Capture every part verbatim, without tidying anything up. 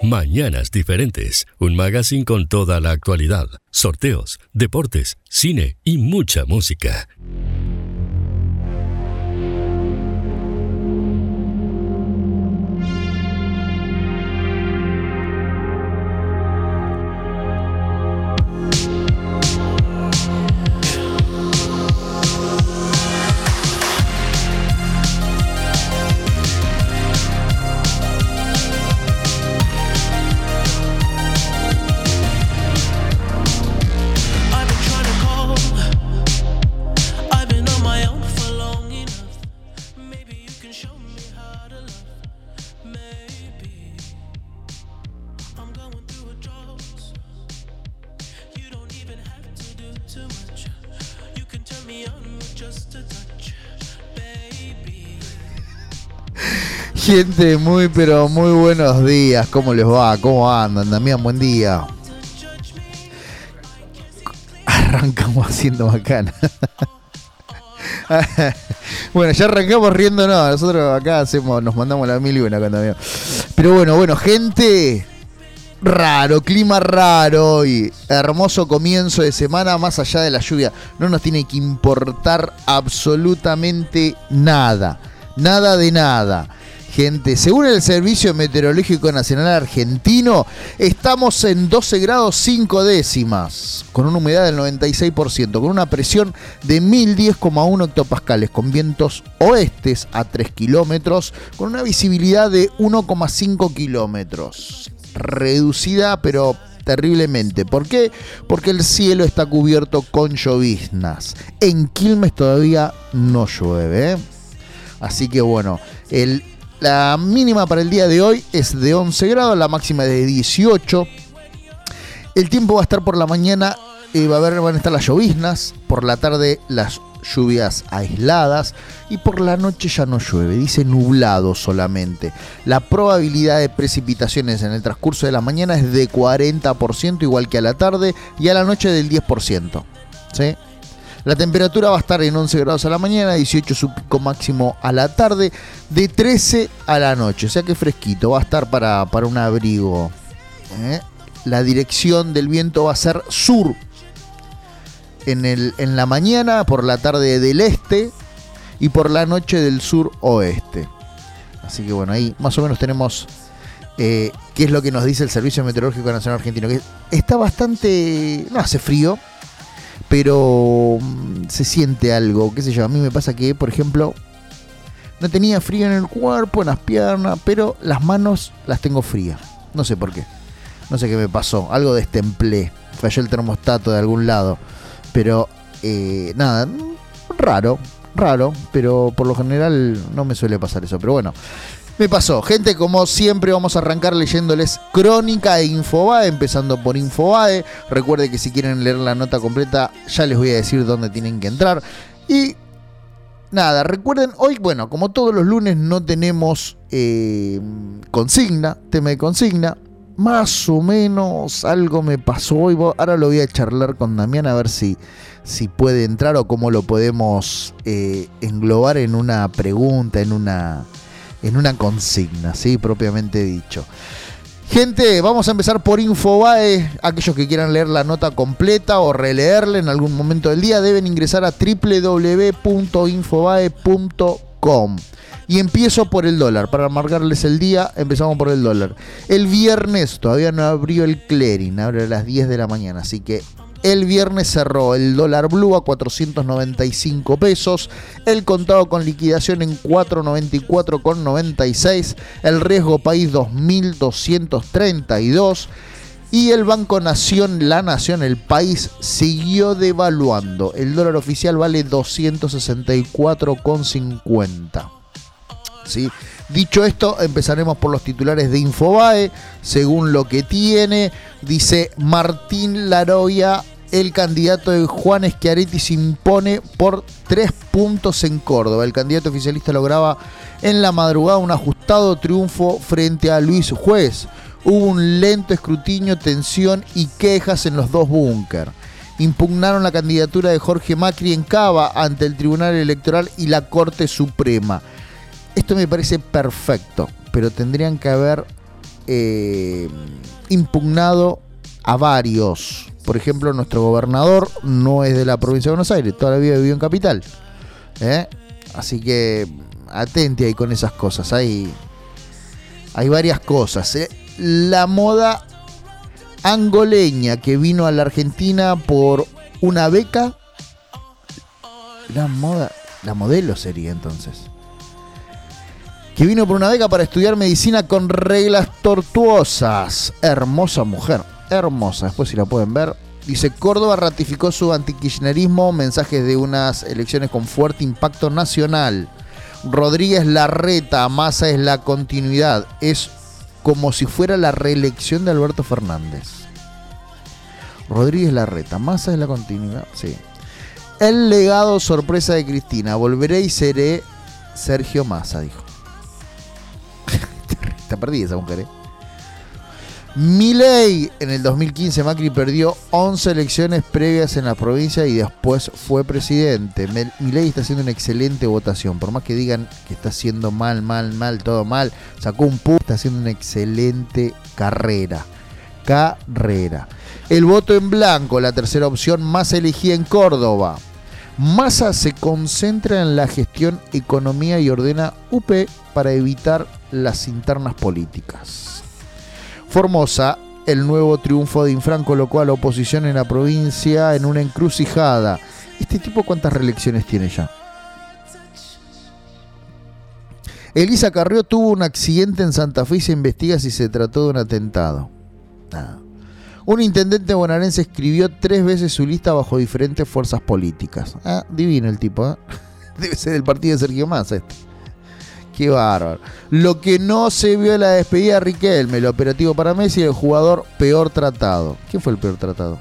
Mañanas Diferentes, un magazine con toda la actualidad, sorteos, deportes, cine y mucha música. Gente, muy pero muy buenos días. ¿Cómo les va? ¿Cómo andan? Damián, buen día. Arrancamos haciendo bacana. Bueno, ya arrancamos riendo, no. Nosotros acá hacemos, nos mandamos la mil y una con Damián. Pero bueno, bueno, gente. Raro, clima raro hoy. Hermoso comienzo de semana, más allá de la lluvia. No nos tiene que importar absolutamente nada. Nada de nada. Gente, según el Servicio Meteorológico Nacional Argentino, estamos en doce grados cinco décimas, con una humedad del noventa y seis por ciento, con una presión de mil diez coma uno hectopascales, con vientos oestes a tres kilómetros, con una visibilidad de uno coma cinco kilómetros. Reducida, pero terriblemente. ¿Por qué? Porque el cielo está cubierto con lloviznas. En Quilmes todavía no llueve, ¿eh? Así que bueno, el... la mínima para el día de hoy es de once grados, la máxima de dieciocho. El tiempo va a estar por la mañana, eh, va a haber, van a estar las lloviznas, por la tarde las lluvias aisladas y por la noche ya no llueve, dice nublado solamente. La probabilidad de precipitaciones en el transcurso de la mañana es de cuarenta por ciento, igual que a la tarde, y a la noche del diez por ciento. ¿Sí? La temperatura va a estar en once grados a la mañana, dieciocho su pico máximo a la tarde, de trece a la noche. O sea que fresquito, va a estar para, para un abrigo. ¿Eh? La dirección del viento va a ser sur. En, el, en la mañana, por la tarde del este y por la noche del sur oeste. Así que bueno, ahí más o menos tenemos eh, qué es lo que nos dice el Servicio Meteorológico Nacional Argentino. Que está bastante... no hace frío, pero se siente algo, qué sé yo. A mí me pasa que, por ejemplo, no tenía frío en el cuerpo, en las piernas, pero las manos las tengo frías. No sé por qué. No sé qué me pasó. Algo destemplé. Falló el termostato de algún lado. Pero, eh, nada, raro, raro. Pero por lo general no me suele pasar eso. Pero bueno, me pasó. Gente, como siempre vamos a arrancar leyéndoles Crónica e Infobae, empezando por Infobae. Recuerde que si quieren leer la nota completa ya les voy a decir dónde tienen que entrar. Y nada, recuerden, hoy, bueno, como todos los lunes no tenemos eh, consigna, tema de consigna. Más o menos algo me pasó hoy. Ahora lo voy a charlar con Damián a ver si, si puede entrar o cómo lo podemos eh, englobar en una pregunta, en una... en una consigna, ¿sí? Propiamente dicho. Gente, vamos a empezar por Infobae. Aquellos que quieran leer la nota completa o releerla en algún momento del día deben ingresar a doble u doble u doble u punto infobae punto com. Y empiezo por el dólar. Para marcarles el día, empezamos por el dólar. El viernes todavía no abrió el clearing, abre a las diez de la mañana, así que el viernes cerró el dólar blue a cuatrocientos noventa y cinco pesos, el contado con liquidación en cuatrocientos noventa y cuatro con noventa y seis, el riesgo país dos mil doscientos treinta y dos y el Banco Nación, la Nación, el país siguió devaluando. El dólar oficial vale doscientos sesenta y cuatro con cincuenta. ¿Sí? Dicho esto, empezaremos por los titulares de Infobae. Según lo que tiene, dice Martín Laroya, el candidato de Juan Schiaretti se impone por tres puntos en Córdoba. El candidato oficialista lograba en la madrugada un ajustado triunfo frente a Luis Juez. Hubo un lento escrutinio, tensión y quejas en los dos búnker. Impugnaron la candidatura de Jorge Macri en Cava ante el Tribunal Electoral y la Corte Suprema. Esto me parece perfecto, pero tendrían que haber eh, impugnado a varios. Por ejemplo, nuestro gobernador no es de la provincia de Buenos Aires, toda la vida vivió en Capital. ¿eh? Así que atente ahí con esas cosas. Hay, hay varias cosas. ¿eh? La moda angoleña que vino a la Argentina por una beca. La moda, la modelo sería entonces. Que vino por una beca para estudiar medicina con reglas tortuosas. Hermosa mujer, hermosa. Después si la pueden ver. Dice, Córdoba ratificó su antikirchnerismo, mensajes de unas elecciones con fuerte impacto nacional. Rodríguez Larreta, Massa es la continuidad. Es como si fuera la reelección de Alberto Fernández. Rodríguez Larreta, Massa es la continuidad, sí. El legado sorpresa de Cristina, volveré y seré Sergio Massa, dijo. Está perdida esa mujer, ¿eh? Milei, en el dos mil quince Macri perdió once elecciones previas en la provincia y después fue presidente. Milei está haciendo una excelente votación, por más que digan que está haciendo mal, mal, mal, todo mal, sacó un pu, está haciendo una excelente carrera. Carrera. El voto en blanco, la tercera opción más elegida en Córdoba. Massa se concentra en la gestión, economía y ordena U P para evitar las internas políticas. Formosa, el nuevo triunfo de Infran colocó a la oposición en la provincia en una encrucijada. ¿Este tipo cuántas reelecciones tiene ya? Elisa Carrió tuvo un accidente en Santa Fe y se investiga si se trató de un atentado. Nada. Un intendente bonaerense escribió tres veces su lista bajo diferentes fuerzas políticas. Ah, divino el tipo, ¿eh? Debe ser del partido de Sergio Massa este. Qué bárbaro. Lo que no se vio en la despedida de Riquelme, el operativo para Messi, el jugador peor tratado. ¿Quién fue el peor tratado?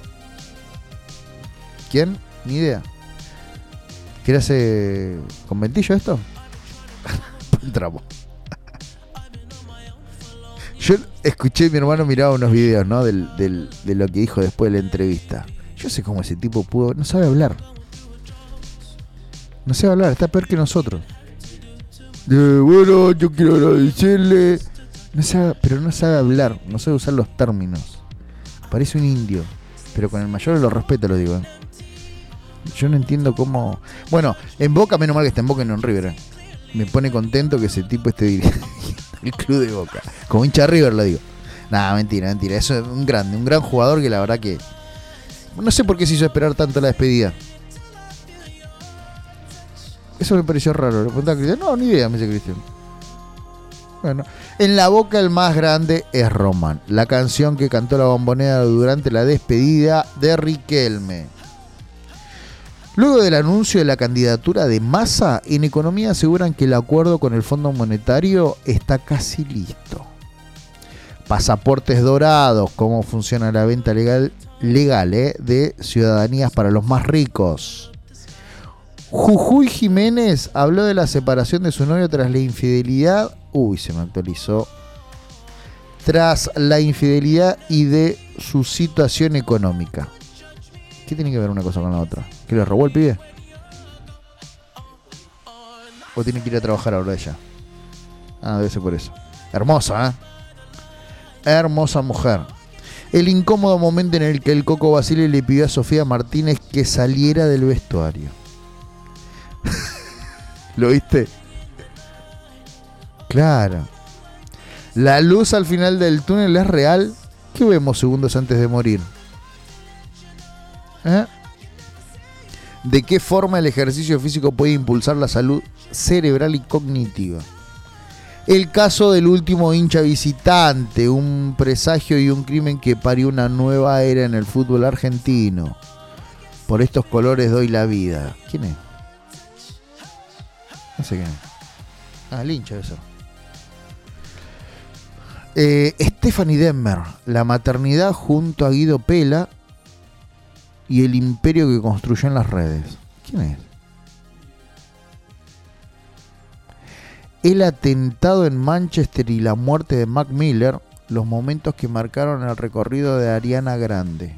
¿Quién? Ni idea. ¿Quiere hacer conventillo esto? Entramos. Yo escuché, mi hermano miraba unos videos, ¿no? Del, del, de lo que dijo después de la entrevista. Yo sé cómo ese tipo pudo... No sabe hablar. No sabe hablar, está peor que nosotros. Eh, bueno, yo quiero agradecerle. No sabe, pero no sabe hablar, no sabe usar los términos. Parece un indio, pero con el mayor de los respetos lo digo. ¿eh? Yo no entiendo cómo. Bueno, en Boca, menos mal que está en Boca y no en River. ¿eh? Me pone contento que ese tipo esté dirigiendo el club de Boca. Como hincha de River lo digo. Nada, mentira, mentira. Eso es un grande, un gran jugador que la verdad que. No sé por qué se hizo esperar tanto la despedida. Eso me pareció raro. Le preguntaba a Cristian. No, ni idea, me dice Cristian. Bueno, en la Boca el más grande es Román. La canción que cantó la Bombonera durante la despedida de Riquelme. Luego del anuncio de la candidatura de Massa, en Economía aseguran que el acuerdo con el Fondo Monetario está casi listo. Pasaportes dorados, cómo funciona la venta legal, legal ¿eh? de ciudadanías para los más ricos. Jujuy Jiménez habló de la separación de su novio tras la infidelidad. Uy, se me actualizó. Tras la infidelidad y de su situación económica. ¿Qué tiene que ver una cosa con la otra? ¿Que le robó el pibe? ¿O tiene que ir a trabajar ahora ella? Ah, debe ser por eso. Hermosa, ¿eh? Hermosa mujer. El incómodo momento en el que el Coco Basile le pidió a Sofía Martínez que saliera del vestuario. ¿Lo viste? Claro. La luz al final del túnel es real. ¿Qué vemos segundos antes de morir? ¿Eh? ¿De qué forma el ejercicio físico puede impulsar la salud cerebral y cognitiva? El caso del último hincha visitante, un presagio y un crimen que parió una nueva era en el fútbol argentino. Por estos colores doy la vida. ¿Quién es? No sé quién es. Ah, el hincha eso. Eh, Stephanie Denmer, la maternidad junto a Guido Pela y el imperio que construyó en las redes. ¿Quién es? El atentado en Manchester y la muerte de Mac Miller, los momentos que marcaron el recorrido de Ariana Grande.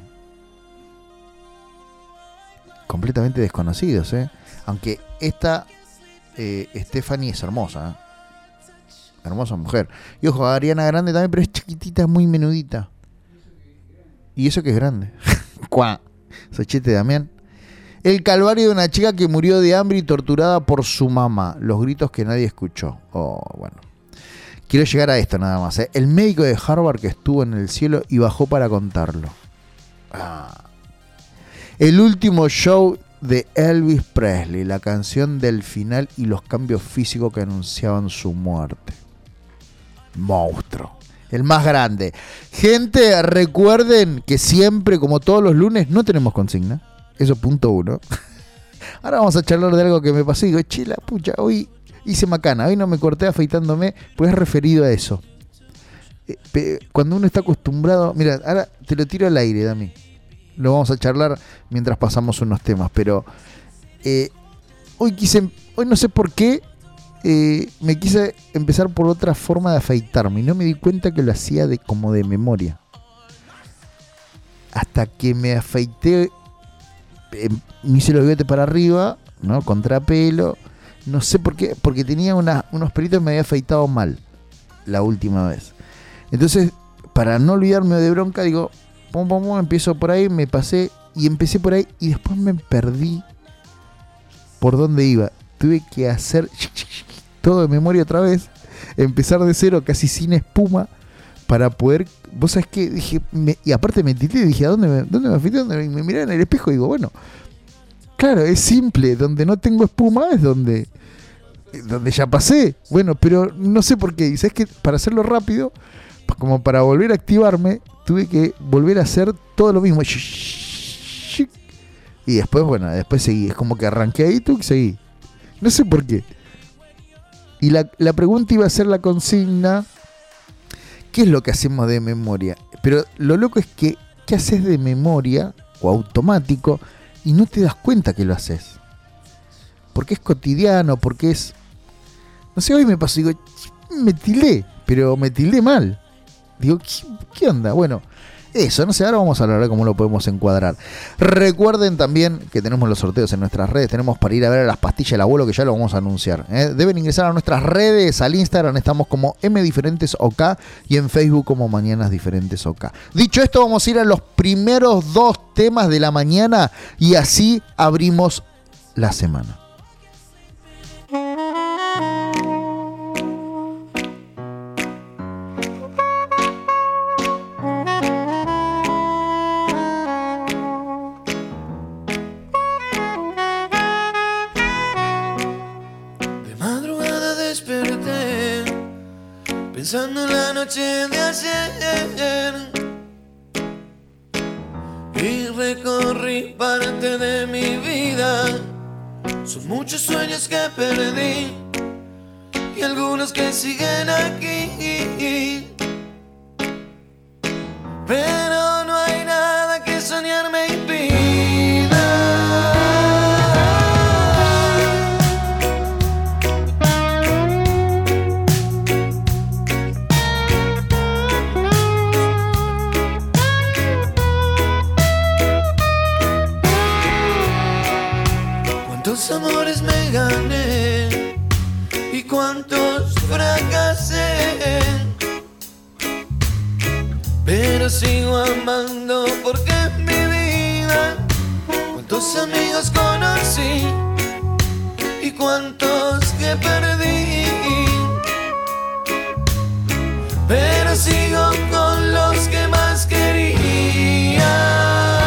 Completamente desconocidos, ¿eh? Aunque esta eh, Stephanie es hermosa, ¿eh? hermosa mujer. Y ojo, Ariana Grande también, pero es chiquitita, muy menudita. Y eso que es grande. Cuá. Sochete Damián. El calvario de una chica que murió de hambre y torturada por su mamá. Los gritos que nadie escuchó. Oh, bueno. Quiero llegar a esto nada más. ¿eh? El médico de Harvard que estuvo en el cielo y bajó para contarlo. Ah. El último show de Elvis Presley. La canción del final y los cambios físicos que anunciaban su muerte. Monstruo. El más grande. Gente, recuerden que siempre, como todos los lunes, no tenemos consigna. Eso punto uno. Ahora vamos a charlar de algo que me pasó y digo, che, la pucha, hoy hice macana, hoy no me corté afeitándome, pues es referido a eso. Eh, cuando uno está acostumbrado, mira, ahora te lo tiro al aire, Dami. Lo vamos a charlar mientras pasamos unos temas, pero eh, hoy quise, hoy no sé por qué, eh, me quise empezar por otra forma de afeitarme y no me di cuenta que lo hacía de como de memoria. Hasta que me afeité, eh, me hice los bigotes para arriba, ¿no? Contrapelo. No sé por qué, porque tenía una, unos pelitos que me había afeitado mal la última vez. Entonces, para no olvidarme de bronca, digo, pum, pum, pum, empiezo por ahí, me pasé y empecé por ahí y después me perdí por dónde iba. Tuve que hacer todo de memoria otra vez, empezar de cero, casi sin espuma, para poder. Vos sabés que dije, me, y aparte me tité y dije, ¿a dónde me, dónde me afeité? ¿Dónde me, me miré en el espejo? Y digo, bueno, claro, es simple, donde no tengo espuma es donde, donde ya pasé. Bueno, pero no sé por qué. Y sabés que para hacerlo rápido, como para volver a activarme, tuve que volver a hacer todo lo mismo. Y después, bueno, después seguí. Es como que arranqué ahí, tú, y seguí. No sé por qué. Y la, la pregunta iba a ser la consigna. ¿Qué es lo que hacemos de memoria? Pero lo loco es que, ¿qué haces de memoria o automático y no te das cuenta que lo haces? Porque es cotidiano, porque es. No sé, hoy me pasó, digo, me tilé, pero me tilé mal. Digo, ¿qué, qué onda? Bueno, eso, no sé, ahora vamos a hablar de cómo lo podemos encuadrar. Recuerden también que tenemos los sorteos en nuestras redes, tenemos para ir a ver a las pastillas del abuelo, que ya lo vamos a anunciar. ¿eh? Deben ingresar a nuestras redes, al Instagram estamos como M Diferentes OK y en Facebook como Mañanas Diferentes OK. Dicho esto, vamos a ir a los primeros dos temas de la mañana y así abrimos la semana. Pensando en la noche de ayer y recorrí parte de mi vida. Son muchos sueños que perdí y algunos que siguen aquí, pero no hay nada que soñar me impida. ¿Cuántos amores me gané y cuántos fracasé? Pero sigo amando porque es mi vida. ¿Cuántos amigos conocí y cuántos que perdí? Pero sigo con los que más quería.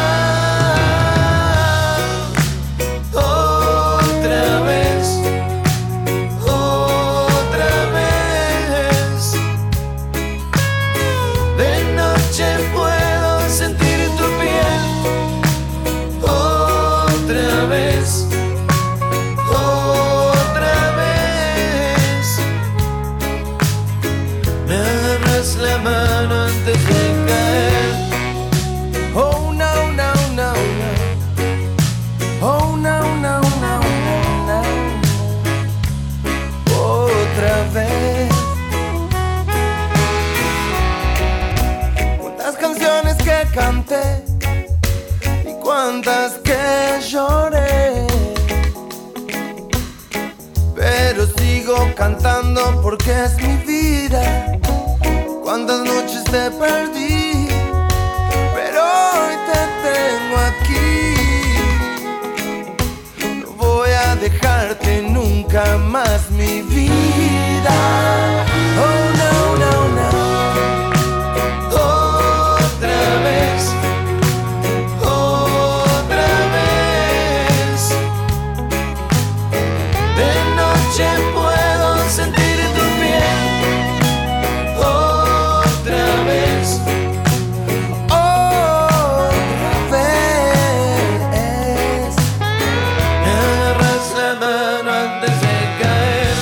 Canté y cuántas que lloré, pero sigo sigo cantando porque es mi vida. Cuántas noches te perdí, pero hoy te tengo aquí. No voy a dejarte nunca más, mi vida. Oh no, no, no. Otra vez, otra vez. De noche puedo sentir tu piel. Otra vez, otra vez. Me agarras la mano antes de caer.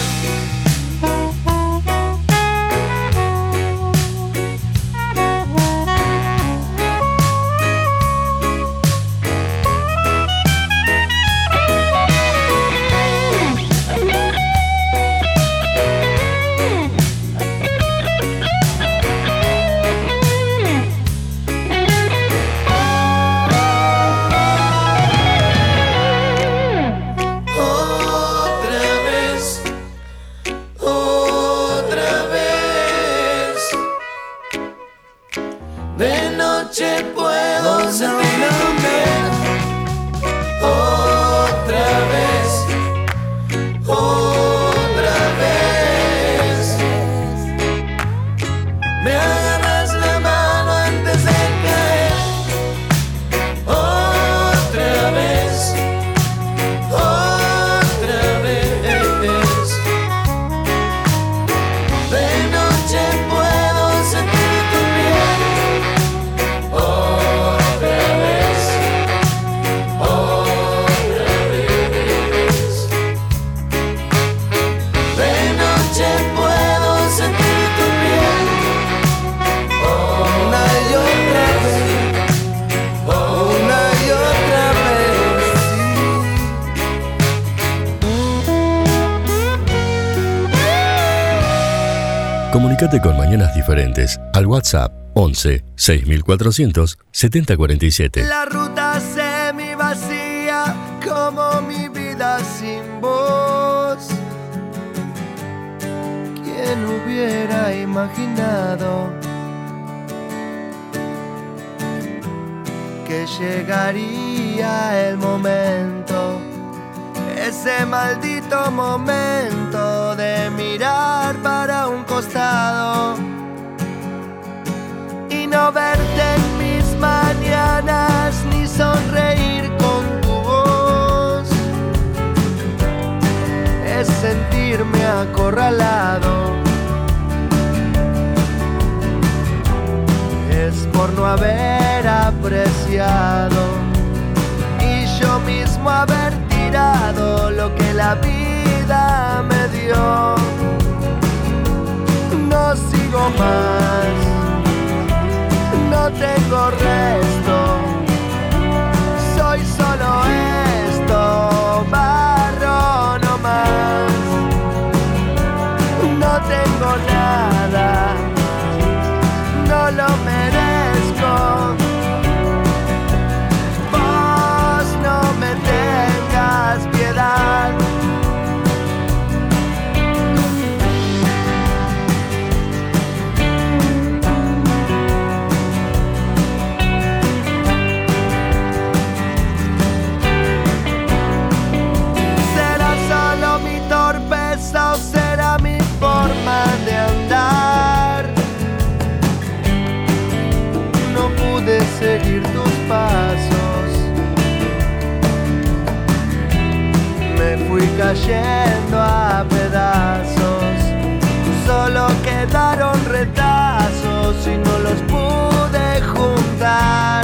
Otra vez, otra vez. De noche puedo sentir tu piel. Otra vez, otra vez. Me agarras la mano antes de caer. Otra vez, otra vez. De noche puedo sentir tu piel. Otra vez, otra vez. De noche puedo sentir tu piel. Una y otra vez, una y otra vez. Comunícate con Mañanas Diferentes al WhatsApp once seis mil cuatrocientos setenta cuarenta y siete. La ruta semi vacía como mi vida sin voz. ¿Quién hubiera imaginado que llegaría el momento, ese maldito momento de mirar para un costado y no verte en mis mañanas ni sonreír con tu voz? Es sentirme acorralado, es por no haber apreciado y yo mismo haber tirado lo que la vida me dio. No sigo más, no tengo resto, soy solo esto, barro no más. No tengo nada, no lo merezco. Vos no me tengas piedad. ¿Será solo mi torpeza o será mi forma de andar? No pude seguir tus pasos, me fui cayendo a pedazos, solo quedaron retazos y no los pude juntar.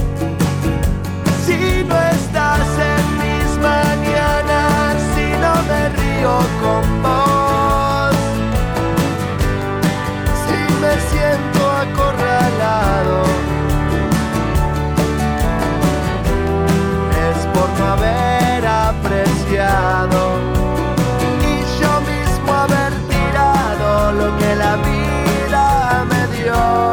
Si no estás en mis mañanas, si no me río con vos, si me siento acorralado, es por no haber apreciado y yo mismo haber tirado lo que la vida me dio.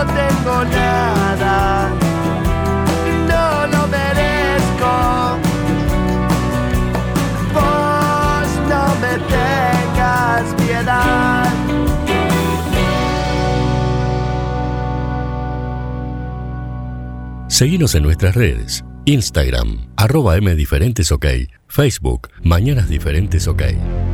no tengo nada, no lo merezco. Vos no me tengas piedad. Seguinos en nuestras redes. Instagram, arroba mdiferentesok. Facebook, Mañanas Diferentes OK.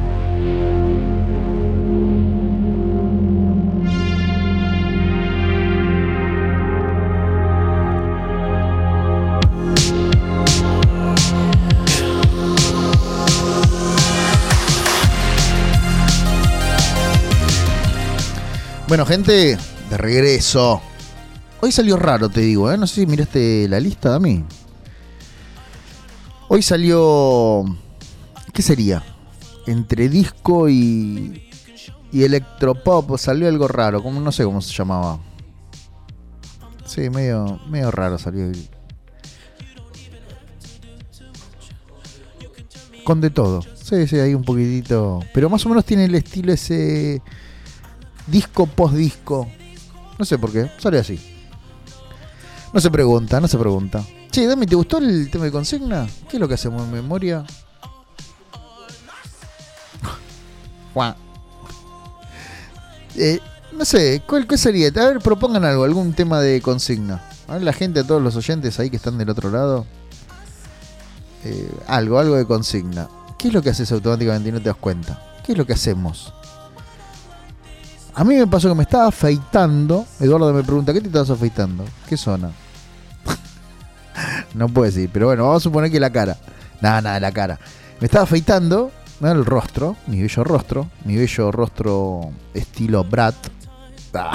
Bueno, gente, de regreso. Hoy salió raro, te digo, ¿eh? No sé si miraste la lista de mí. Hoy salió... ¿Qué sería? Entre disco y... y electropop salió algo raro, como no sé cómo se llamaba. Sí, medio, medio raro salió. Con de todo. Sí, sí, hay un poquitito. Pero más o menos tiene el estilo ese... disco post-disco. No sé por qué, sale así. No se pregunta, no se pregunta. Che, Dami, ¿te gustó el tema de consigna? ¿Qué es lo que hacemos en memoria? eh, no sé, ¿cuál, ¿cuál sería? A ver, propongan algo, algún tema de consigna. A ver, la gente, a todos los oyentes ahí que están del otro lado. Eh, algo, algo de consigna. ¿Qué es lo que haces automáticamente y no te das cuenta? ¿Qué es lo que hacemos? A mí me pasó que me estaba afeitando. Eduardo me pregunta, ¿qué te estás afeitando? ¿Qué zona? No puedo decir, pero bueno, vamos a suponer que la cara. Nada, nada, la cara. Me estaba afeitando, ¿no? El rostro, mi bello rostro, mi bello rostro estilo Brat. Ah.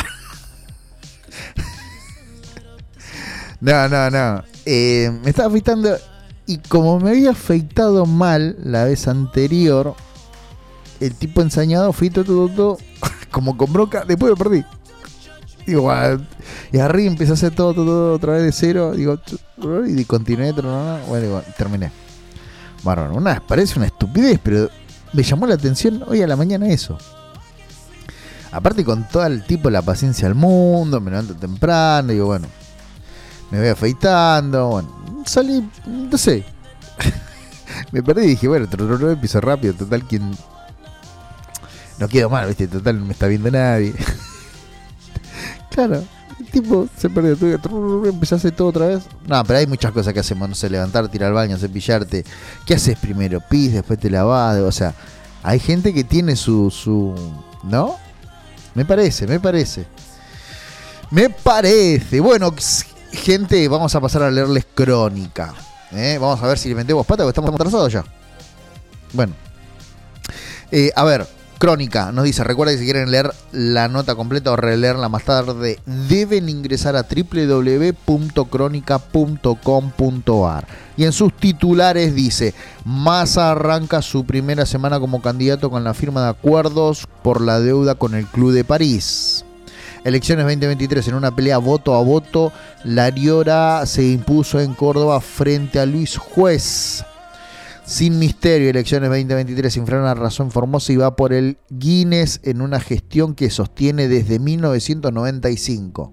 No, no, no. Eh, me estaba afeitando y como me había afeitado mal la vez anterior, el tipo ensañado, frito, todo, todo, como con bronca, después me perdí. Digo, bueno, y arriba empecé a hacer todo, todo, todo otra vez de cero. Digo, y continué, bueno, digo, terminé. Bárbaro, una, parece una estupidez, pero me llamó la atención hoy a la mañana eso. Aparte, con todo el tipo, la paciencia del mundo, me levanto temprano, digo, bueno, me voy afeitando, bueno, salí, no sé. Me perdí y dije, bueno, empiezo rápido, total, quien. No quedo mal, ¿viste? Total, no me está viendo nadie. Claro, el tipo se perdió. Tuve, empecé a hacer todo otra vez. No, pero hay muchas cosas que hacemos. No sé, levantarte, ir al baño, cepillarte. ¿Qué haces primero? Pis, después te lavas. O sea, hay gente que tiene su, su... ¿no? Me parece, me parece. Me parece. Bueno, gente, vamos a pasar a leerles crónica. ¿eh? Vamos a ver si le metemos pata, porque estamos atrasados ya. Bueno. Eh, a ver. Crónica, nos dice, recuerda que si quieren leer la nota completa o releerla más tarde, deben ingresar a doble u doble u doble u punto crónica punto com punto a r. Y en sus titulares dice, Massa arranca su primera semana como candidato con la firma de acuerdos por la deuda con el Club de París. Elecciones veinte veintitrés, en una pelea voto a voto, Lariora se impuso en Córdoba frente a Luis Juez. Sin misterio, elecciones veinte veintitrés, sin freno a razón, Formosa y va por el Guinness en una gestión que sostiene desde mil novecientos noventa y cinco.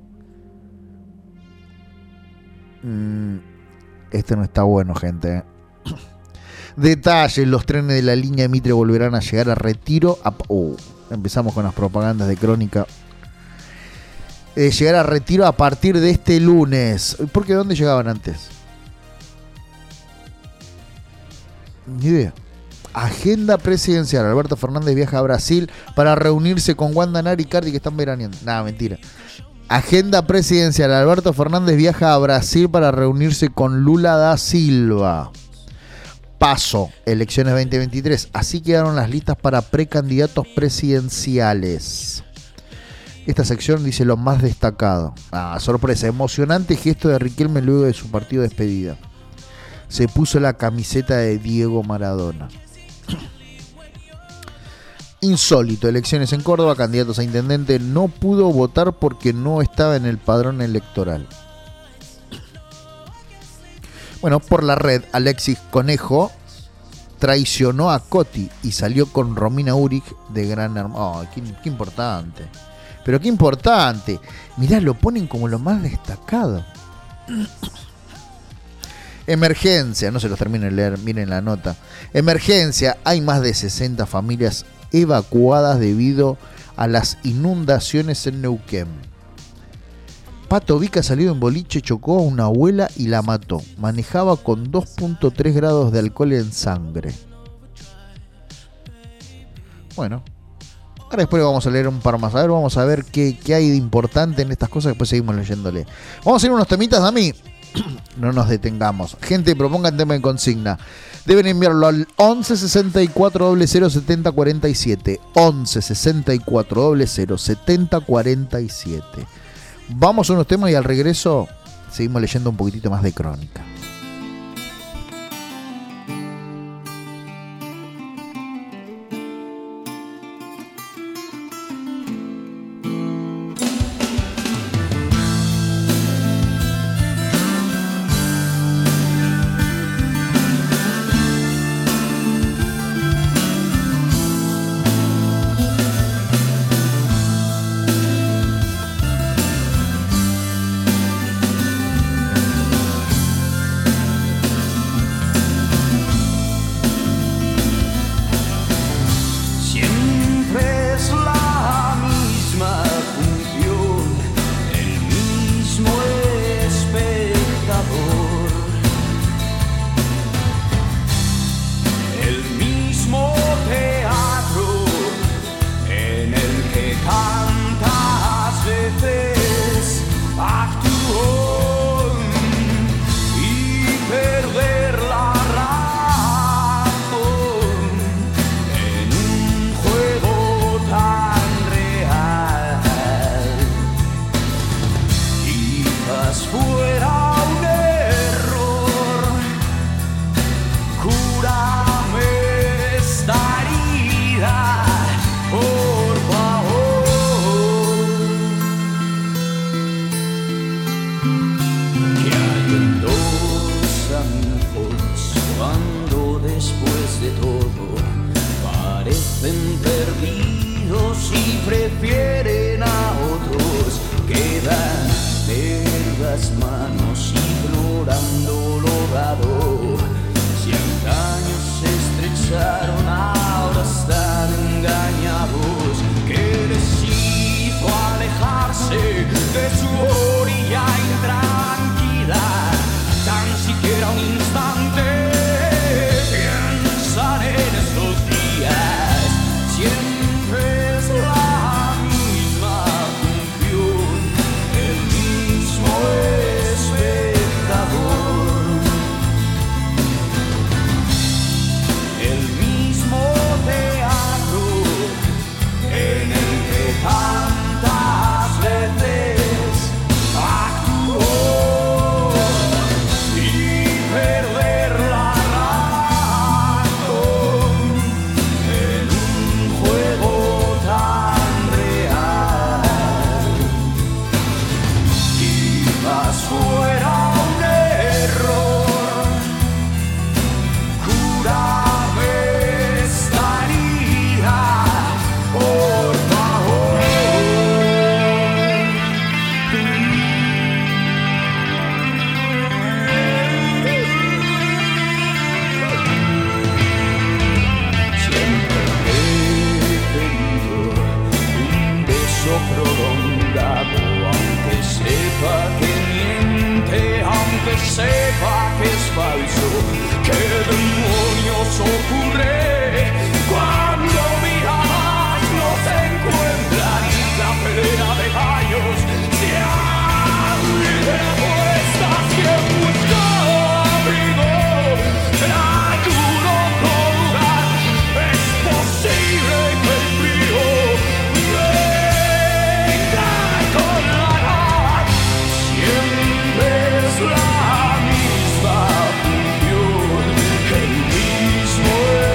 Mm, este no está bueno, gente. Detalles, los trenes de la línea Mitre volverán a llegar a Retiro. A, uh, empezamos con las propagandas de Crónica. Eh, llegar a Retiro a partir de este lunes. ¿Por qué? ¿Dónde llegaban antes? Ni idea. Agenda presidencial. Alberto Fernández viaja a Brasil para reunirse con Wanda Nara y Cardi, que están veraneando. Nada, mentira. Agenda presidencial. Alberto Fernández viaja a Brasil para reunirse con Lula da Silva. Paso. Elecciones veinte veintitrés. Así quedaron las listas para precandidatos presidenciales. Esta sección dice lo más destacado. Ah, sorpresa. Emocionante gesto de Riquelme luego de su partido de despedida. Se puso la camiseta de Diego Maradona. Insólito, elecciones en Córdoba, candidatos a intendente no pudo votar porque no estaba en el padrón electoral. Bueno, por la red, Alexis Conejo traicionó a Coti y salió con Romina Urich de Gran Hermano. Oh, qué, qué importante. Pero qué importante. Mirá, lo ponen como lo más destacado. Emergencia, no se los termino de leer, miren la nota. Emergencia, hay más de sesenta familias evacuadas debido a las inundaciones en Neuquén. Pato Vica salió en boliche, chocó a una abuela y la mató. Manejaba con dos punto tres grados de alcohol en sangre. Bueno, ahora después vamos a leer un par más. A ver, vamos a ver qué, qué hay de importante en estas cosas. Después seguimos leyéndole. Vamos a hacer unos temitas, Dami. No nos detengamos. Gente, propongan tema en consigna. Deben enviarlo al once sesenta y cuatro cero cero setenta cuarenta y siete. once sesenta y cuatro cero cero setenta cuarenta y siete. Vamos a unos temas y al regreso seguimos leyendo un poquitito más de crónica. Misma función, el mismo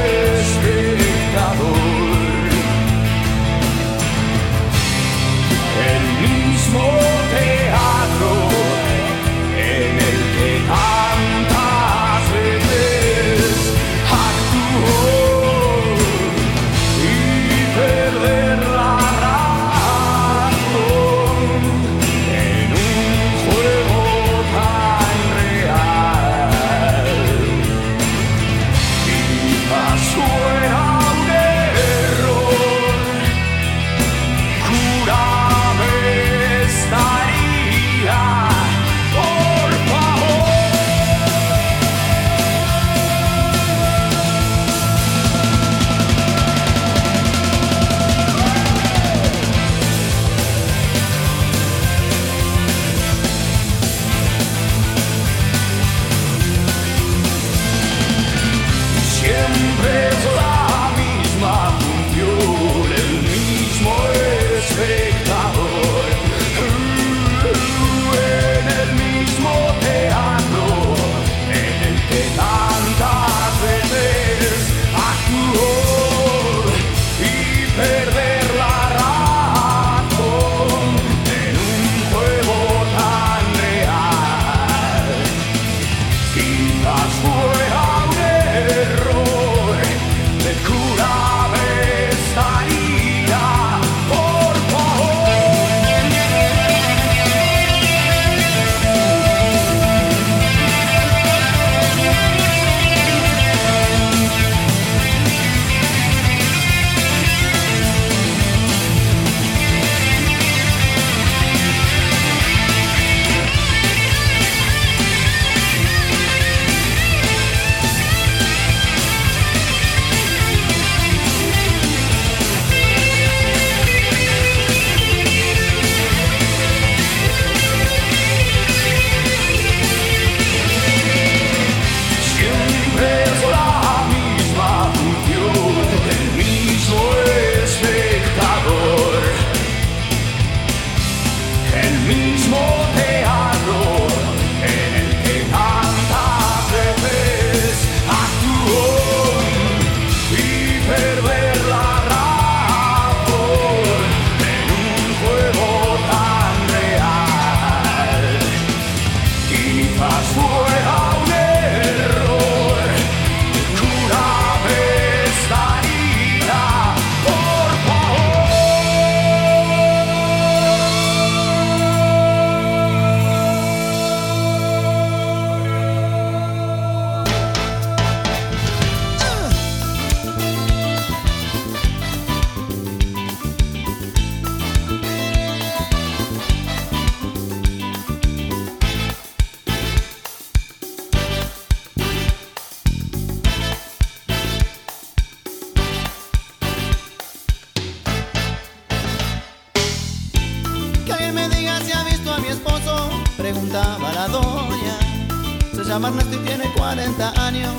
estaba la doña. Se llama Ernesto y tiene cuarenta años.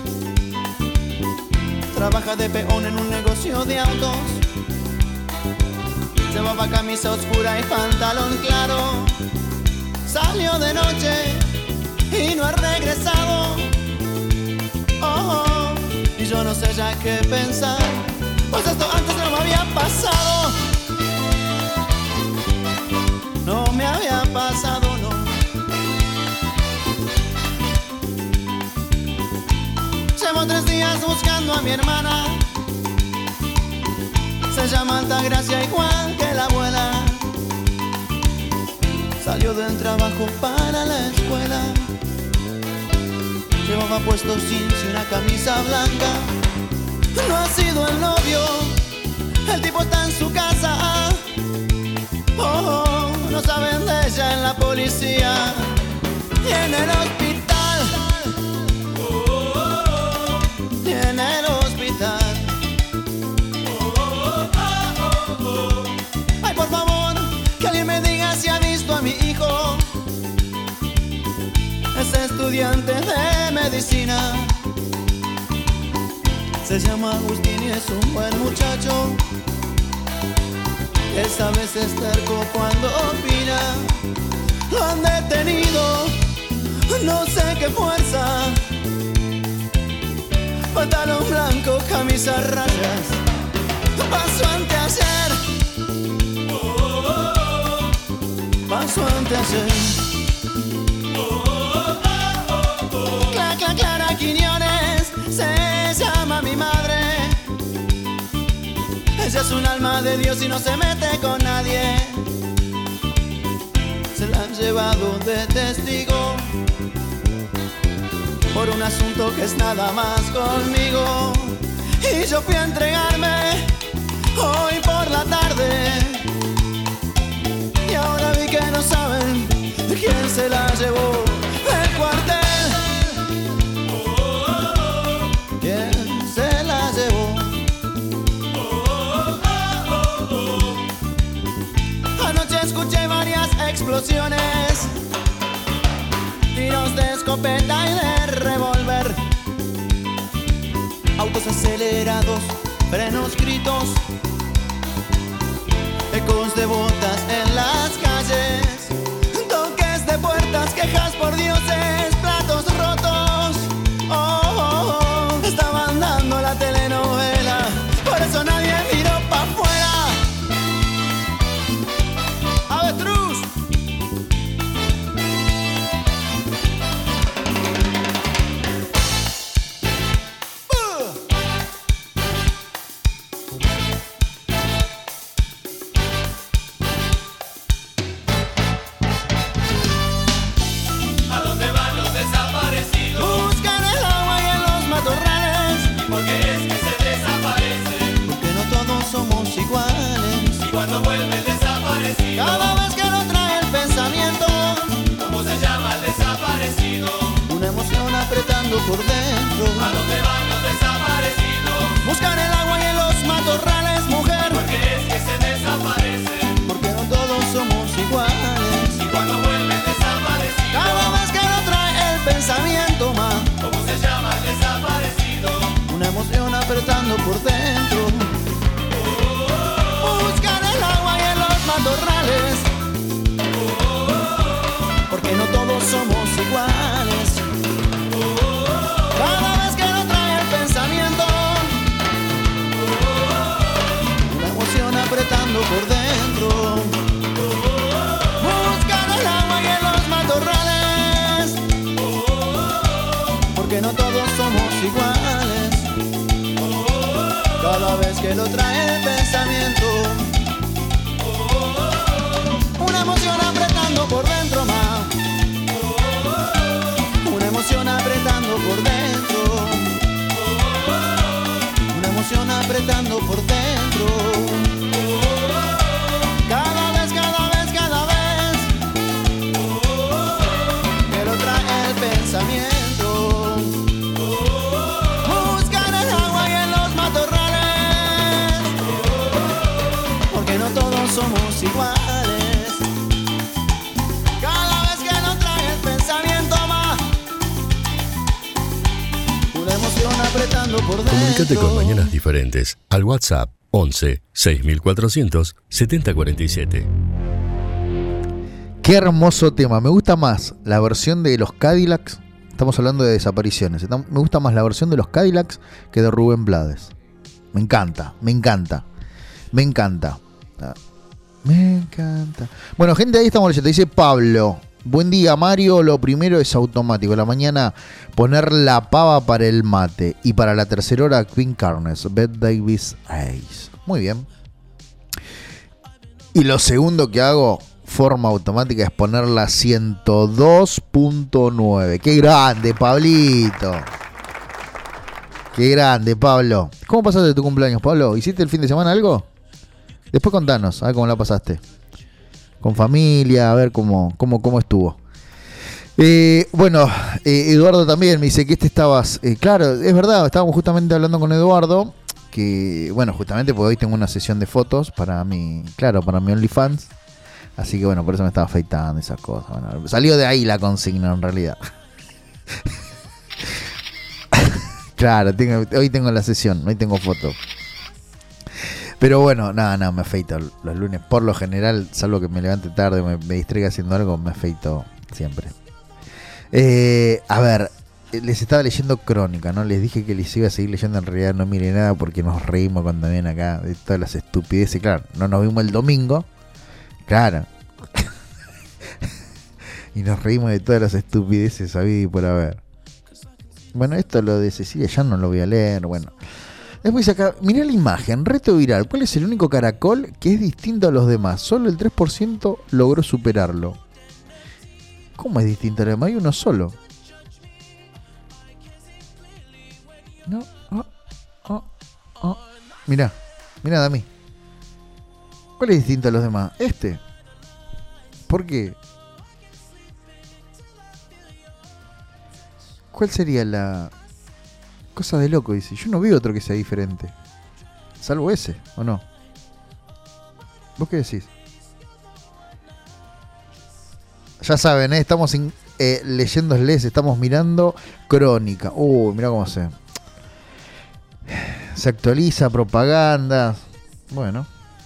Trabaja de peón en un negocio de autos. Llevaba camisa oscura y pantalón claro. Salió de noche y no ha regresado. Oh, oh, y yo no sé ya qué pensar, pues esto antes no me había pasado. No me había pasado, no. Llevo tres días buscando a mi hermana. Se llama Altagracia igual que la abuela. Salió del trabajo para la escuela. Llevaba puesto jeans y una camisa blanca. No ha sido el novio, el tipo está en su casa. Oh, oh, no saben de ella en la policía y en el hospital. Y en el hospital. Ay, por favor, que alguien me diga si ha visto a mi hijo. Es estudiante de medicina. Se llama Agustín y es un buen muchacho. Esa vez es terco cuando opina. Lo han detenido, no sé qué fuerza. Pantalón blanco, camisa rayas. Pasó anteayer. Pasó anteayer. Cla, cla, Clara Quiñones se llama mi madre. Ella es un alma de Dios y no se mete con nadie. Se la han llevado de testigo por un asunto que es nada más conmigo. Y yo fui a entregarme hoy por la tarde. Y ahora vi que no saben quién se la llevó del cuartel. ¿Quién se la llevó? Anoche escuché varias explosiones, tiros de escopeta y de revólver, autos acelerados, frenos, gritos, ecos de botas en las calles, toques de puertas, quejas por dioses, platos rotos. Oh, oh, oh, estaban dando la telenovela, por eso nadie miró pa' afuera. ¡Avestruz! Somos iguales. Y cuando vuelve el desaparecido, cada vez que lo trae el pensamiento, ¿cómo se llama el desaparecido? Una emoción apretando por dentro. ¿A dónde van los desaparecidos? Buscan el agua y en los matorrales, mujer. Porque es que se desaparecen. Porque no todos somos iguales. Y cuando vuelve el desaparecido, cada vez que lo trae el pensamiento, ma, ¿cómo se llama el desaparecido? una emoción apretando por dentro. Buscan el agua y en los matorrales, porque no todos somos iguales. Cada vez que lo trae el pensamiento, una emoción apretando por dentro. Buscan el agua y en los matorrales, porque no todos somos iguales. Cada vez que lo trae el pensamiento, una emoción apretando por dentro, ma, una emoción apretando por dentro, una emoción apretando por dentro. Cada vez, cada vez, cada vez que lo trae el pensamiento. Buscan el agua y en los matorrales, sufriendo por dentro. Comunícate con Mañanas Diferentes al WhatsApp once seis mil cuatrocientos setenta cuarenta y siete. Qué hermoso tema. Me gusta más la versión de los Cadillacs. Estamos hablando de desapariciones. Me gusta más la versión de los Cadillacs que de Rubén Blades. Me encanta, me encanta, me encanta. Me encanta. Bueno, gente, ahí estamos leyendo. Dice Pablo. Buen día, Mario. Lo primero es automático. A la mañana poner la pava para el mate. Y para la tercera hora, Queen Carnes, Bette Davis Ace. Muy bien. Y lo segundo que hago, forma automática, es poner la ciento dos punto nueve. ¡Qué grande, Pablito! ¡Qué grande, Pablo! ¿Cómo pasaste tu cumpleaños, Pablo? ¿Hiciste el fin de semana algo? Después contanos, a ver cómo la pasaste. Con familia, a ver cómo, cómo, cómo estuvo. Eh, bueno, eh, Eduardo también me dice que este estabas... Eh, claro, es verdad, estábamos justamente hablando con Eduardo, que, bueno, justamente porque hoy tengo una sesión de fotos para mi, claro, para mi OnlyFans. Así que, bueno, por eso me estaba afeitando esas cosas. Bueno, salió de ahí la consigna, en realidad. Claro, tengo, hoy tengo la sesión, hoy tengo fotos. Pero bueno, nada, nada, me afeito los lunes. Por lo general, salvo que me levante tarde o me, me distraiga haciendo algo, me afeito siempre. Eh, a ver, les estaba leyendo Crónica, ¿no? Les dije que les iba a seguir leyendo, en realidad no mire nada porque nos reímos cuando ven acá de todas las estupideces. Claro, no nos vimos el domingo, claro. Y nos reímos de todas las estupideces habidas y por haber. Bueno, esto lo de Cecilia ya no lo voy a leer, bueno. Después acá, mirá la imagen, reto viral. ¿Cuál es el único caracol que es distinto a los demás? Solo el tres por ciento logró superarlo. ¿Cómo es distinto a los demás? Hay uno solo. No, oh, oh, oh. Mirá, mirá, Dami. ¿Cuál es distinto a los demás? Este. ¿Por qué? ¿Cuál sería la cosa de loco? Dice, yo no veo otro que sea diferente. Salvo ese, ¿o no? ¿Vos qué decís? Ya saben, ¿eh? Estamos in, eh, leyéndoles, estamos mirando Crónica. Uh, mirá cómo se... Se actualiza, propaganda. Bueno.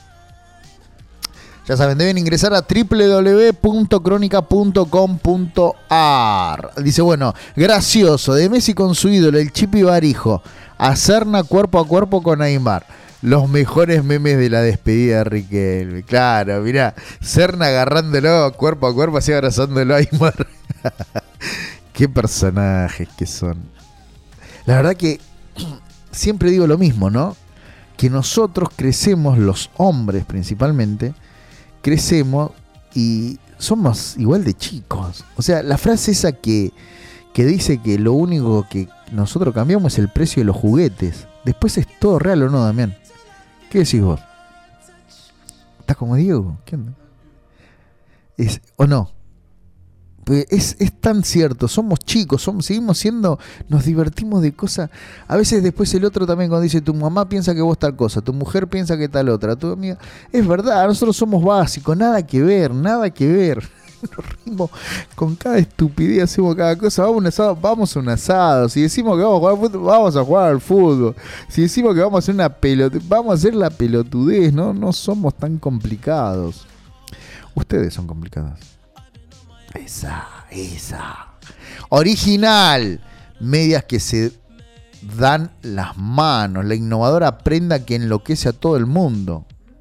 Ya saben, deben ingresar a doble u doble u doble u punto crónica punto com punto a r. Dice, bueno, gracioso, de Messi con su ídolo, el Chipi Barijo, a Serna cuerpo a cuerpo con Aymar. Los mejores memes de la despedida de Riquelme. Claro, mirá, Serna agarrándolo cuerpo a cuerpo, así abrazándolo a Aymar. Qué personajes que son. La verdad que siempre digo lo mismo, ¿no? Que nosotros crecemos, los hombres principalmente, crecemos y somos igual de chicos. O sea, la frase esa que, que dice que lo único que nosotros cambiamos es el precio de los juguetes. Después es todo real, ¿o no, Damián? ¿Qué decís vos? ¿Estás como Diego? ¿Qué onda? Es, ¿o no? Pues es, es tan cierto, somos chicos, somos, seguimos siendo, nos divertimos de cosas. A veces después el otro también cuando dice, tu mamá piensa que vos tal cosa, tu mujer piensa que tal otra, tu amiga. Es verdad, nosotros somos básicos, nada que ver, nada que ver. Nos rimos con cada estupidez, hacemos cada cosa. Vamos a un asado, vamos a un asado. Si decimos que vamos a jugar al fútbol, vamos a jugar al fútbol. Si decimos que vamos a hacer una pelota, vamos a hacer la pelotudez, ¿no? No somos tan complicados. Ustedes son complicados. Esa, esa. Original. Medias que se dan las manos. La innovadora prenda que enloquece a todo el mundo.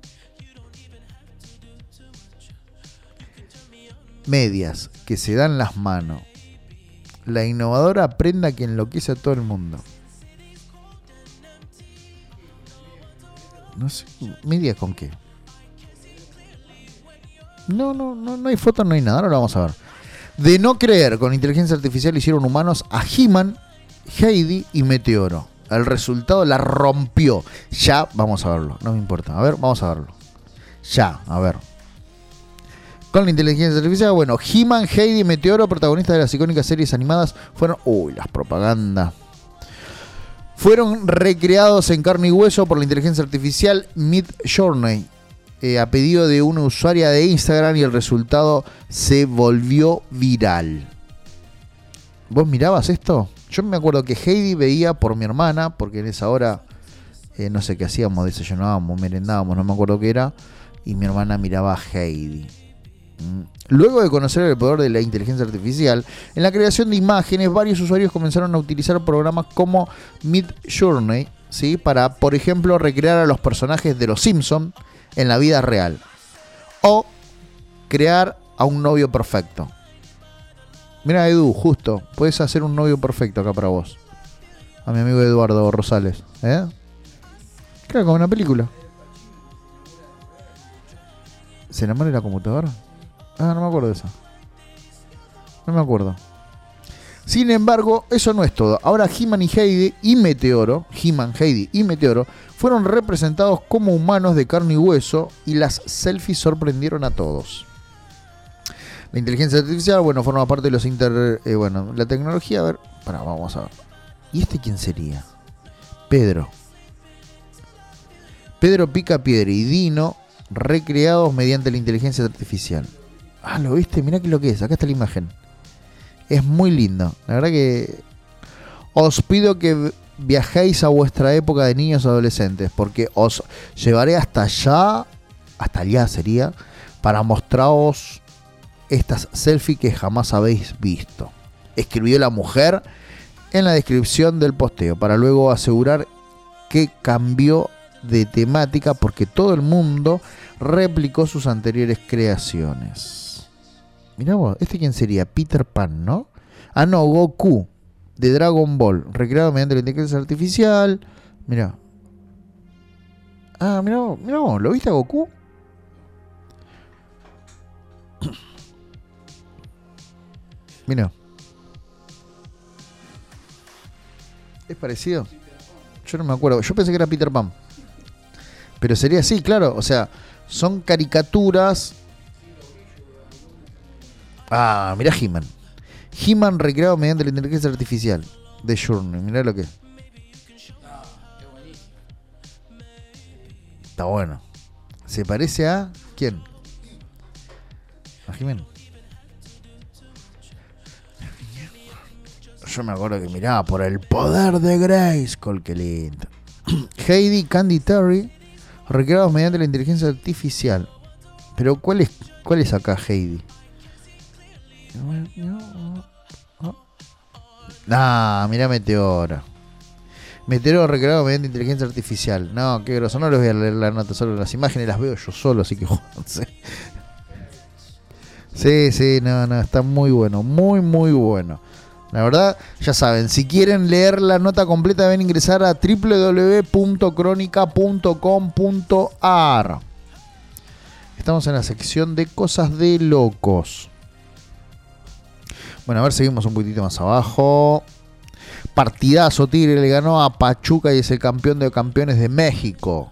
Medias que se dan las manos. La innovadora prenda que enloquece a todo el mundo. No sé, ¿medias con qué? No, no, no, no hay foto, no hay nada. Ahora lo vamos a ver. De no creer, con inteligencia artificial hicieron humanos a He-Man, Heidi y Meteoro. El resultado la rompió. Ya, vamos a verlo. No me importa. A ver, vamos a verlo. Ya, a ver. Con la inteligencia artificial, bueno, He-Man, Heidi y Meteoro, protagonistas de las icónicas series animadas, fueron... Uy, las propagandas. Fueron recreados en carne y hueso por la inteligencia artificial Midjourney. Eh, a pedido de una usuaria de Instagram y el resultado se volvió viral. ¿Vos mirabas esto? Yo me acuerdo que Heidi veía por mi hermana, porque en esa hora, eh, no sé qué hacíamos, desayunábamos, merendábamos, no me acuerdo qué era, y mi hermana miraba a Heidi. Luego de conocer el poder de la inteligencia artificial, en la creación de imágenes, varios usuarios comenzaron a utilizar programas como Midjourney, ¿sí? Para, por ejemplo, recrear a los personajes de Los Simpsons en la vida real. O crear a un novio perfecto. Mira, Edu, justo, puedes hacer un novio perfecto acá para vos. A mi amigo Eduardo Rosales. ¿Eh? Claro, como una película. ¿Se enamora de la computadora? Ah, no me acuerdo de eso. No me acuerdo. Sin embargo, eso no es todo. Ahora He-Man y Heidi y Meteoro, He-Man, Heidi y Meteoro, fueron representados como humanos de carne y hueso y las selfies sorprendieron a todos. La inteligencia artificial, bueno, forma parte de los inter... Eh, bueno, la tecnología, a ver... Pará, vamos a ver. ¿Y este quién sería? Pedro. Pedro Picapiedra y Dino, recreados mediante la inteligencia artificial. Ah, ¿lo viste? Mirá qué es lo que es. Acá está la imagen. Es muy lindo. La verdad que os pido que viajéis a vuestra época de niños y adolescentes, porque os llevaré hasta allá, hasta allá sería, para mostraros estas selfies que jamás habéis visto. Escribió la mujer en la descripción del posteo, para luego asegurar que cambió de temática porque todo el mundo replicó sus anteriores creaciones. Mirá vos, ¿este quién sería? Peter Pan, ¿no? Ah, no, Goku, de Dragon Ball, recreado mediante la inteligencia artificial. Mirá. Ah, mirá vos, mirá vos, ¿lo viste a Goku? Mirá. ¿Es parecido? Yo no me acuerdo, yo pensé que era Peter Pan. Pero sería así, claro, o sea, son caricaturas. Ah, mirá He-Man. He-Man recreado mediante la inteligencia artificial de Journey. Mirá lo que es. Está bueno. ¿Se parece a quién? ¿A He-Man? Yo me acuerdo que miraba por el poder de Grayskull, qué lindo. Heidi, Candy, Terry, recreados mediante la inteligencia artificial. Pero ¿cuál es, cuál es acá Heidi? Nah, mirá Meteoro. Meteoro recreado mediante inteligencia artificial. No, qué groso. No les voy a leer la nota, solo las imágenes las veo yo solo, así que jódanse. Sí, sí, no, no, está muy bueno, muy, muy bueno. La verdad, ya saben, si quieren leer la nota completa deben ingresar a doble u doble u doble u punto crónica punto com punto a r. Estamos en la sección de cosas de locos. Bueno, a ver, seguimos un poquitito más abajo. Partidazo, Tigre le ganó a Pachuca y es el campeón de campeones de México.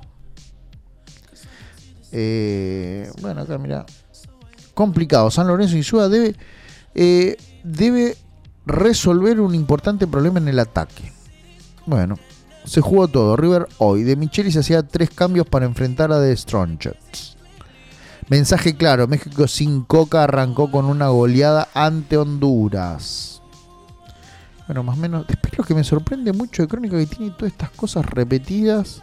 Eh, bueno, acá mira. Complicado. San Lorenzo Insúa debe, eh, debe resolver un importante problema en el ataque. Bueno, se jugó todo. River hoy. De Michelis hacía tres cambios para enfrentar a The Strongest. Mensaje claro, México sin Coca arrancó con una goleada ante Honduras. Bueno, más o menos, después lo que me sorprende mucho de Crónica que tiene todas estas cosas repetidas.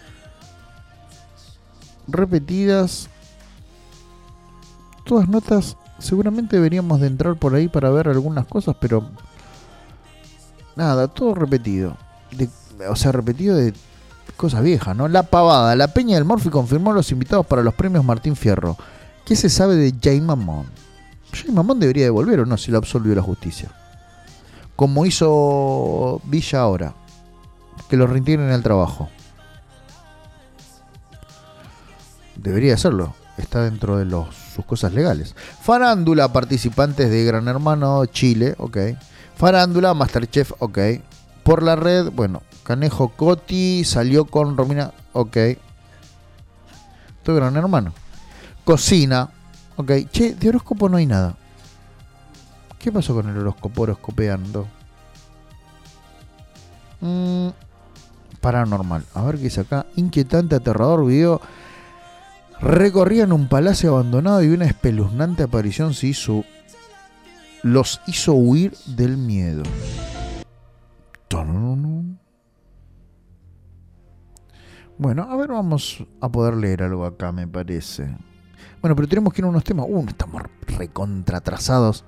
Repetidas. Todas notas, seguramente deberíamos de entrar por ahí para ver algunas cosas, pero nada, todo repetido. De, o sea, repetido de cosas viejas, ¿no? La pavada. La Peña del Morphy confirmó los invitados para los premios Martín Fierro. ¿Qué se sabe de Jay Mamón? Jay Mamón debería devolver o no si lo absolvió la justicia. Como hizo Villa ahora. Que lo reintegren al trabajo. Debería hacerlo. Está dentro de los, sus cosas legales. Farándula, participantes de Gran Hermano Chile, ok. Farándula, Masterchef, ok. Por la red, bueno, Canejo Coti salió con Romina, ok. Todo Gran Hermano. Cocina, ok. Che, de horóscopo no hay nada. ¿Qué pasó con el horóscopo horoscopeando? Mm, paranormal. A ver qué dice acá. Inquietante, aterrador video. Recorrían un palacio abandonado y una espeluznante aparición se hizo, los hizo huir del miedo. Bueno, a ver, vamos a poder leer algo acá, me parece. Bueno, pero tenemos que ir a unos temas. Uh, estamos recontratrasados.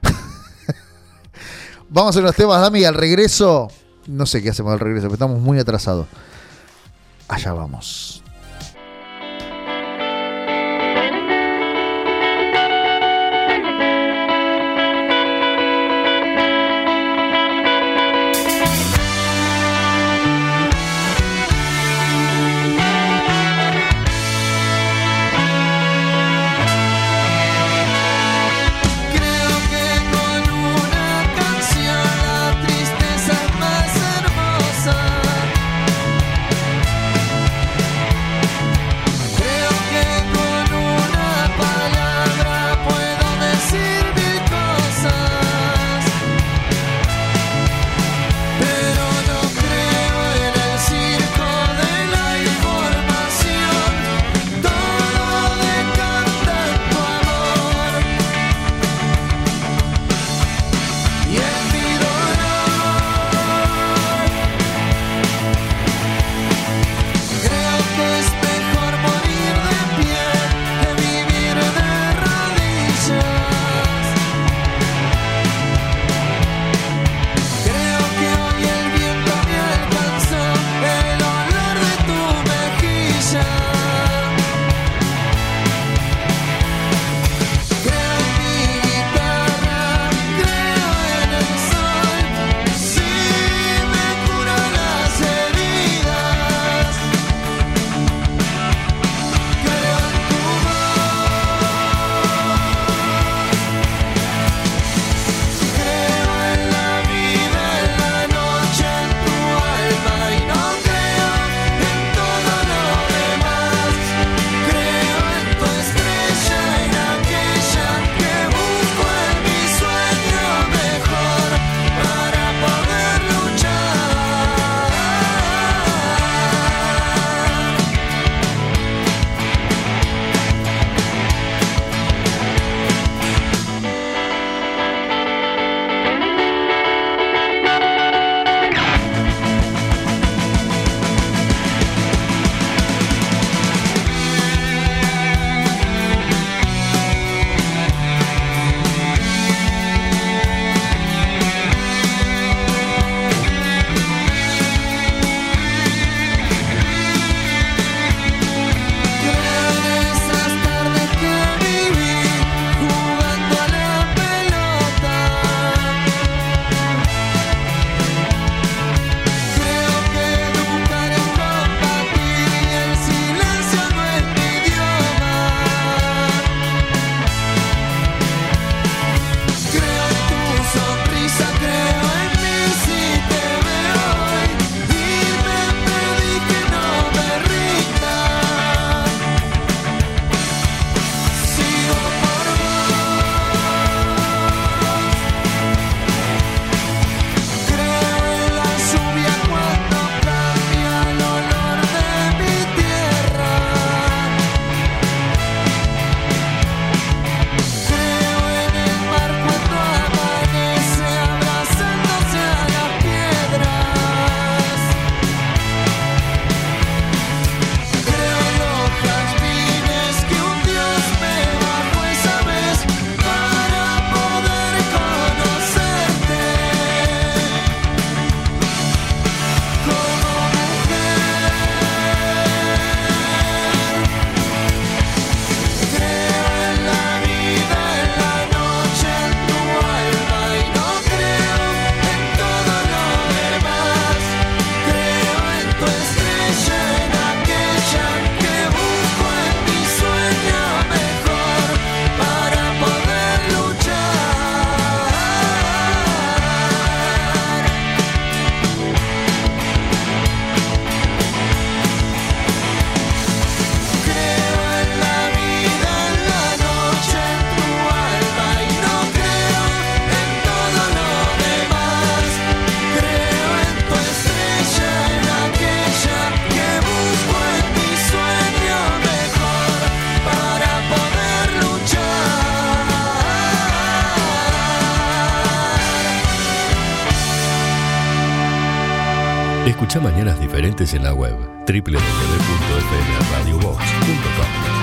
Vamos a unos temas, Dami, al regreso. No sé qué hacemos al regreso, pero estamos muy atrasados. Allá vamos. Tristeza es más hermosa. Escucha Mañanas Diferentes en la web doble u doble u doble u punto f m radio box punto com.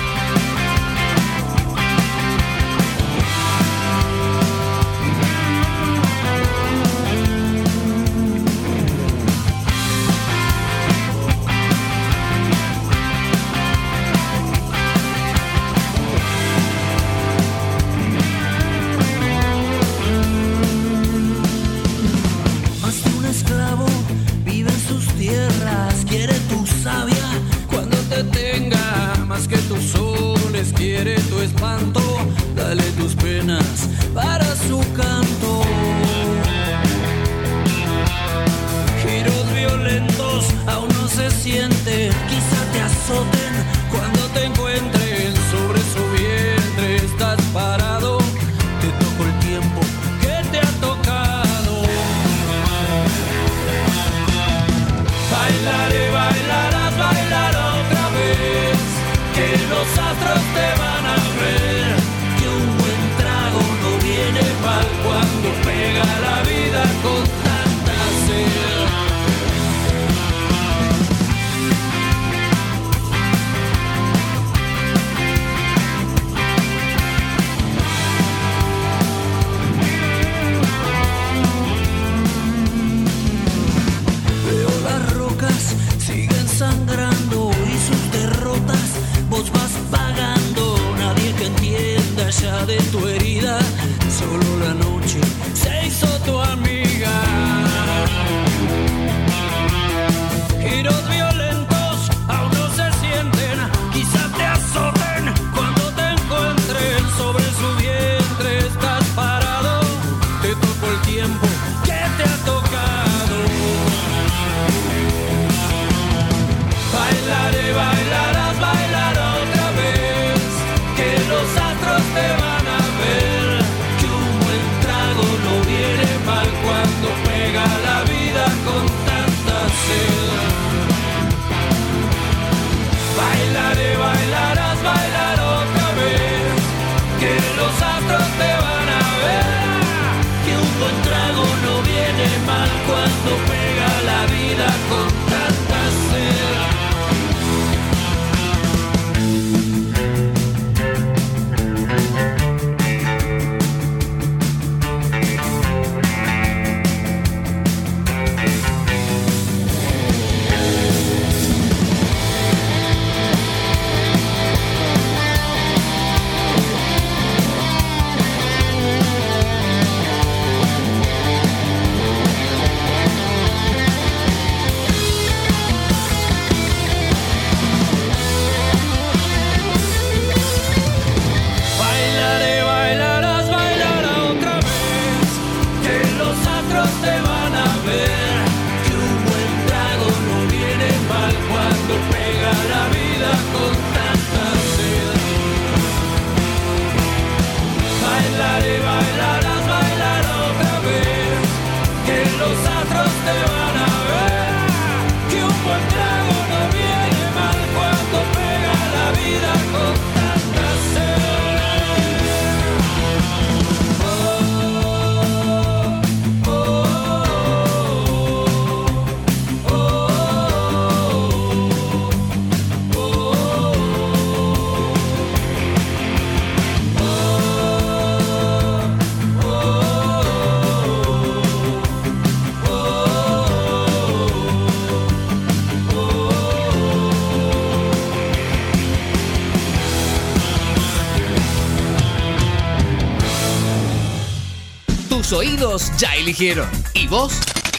Tus oídos ya eligieron. ¿Y vos?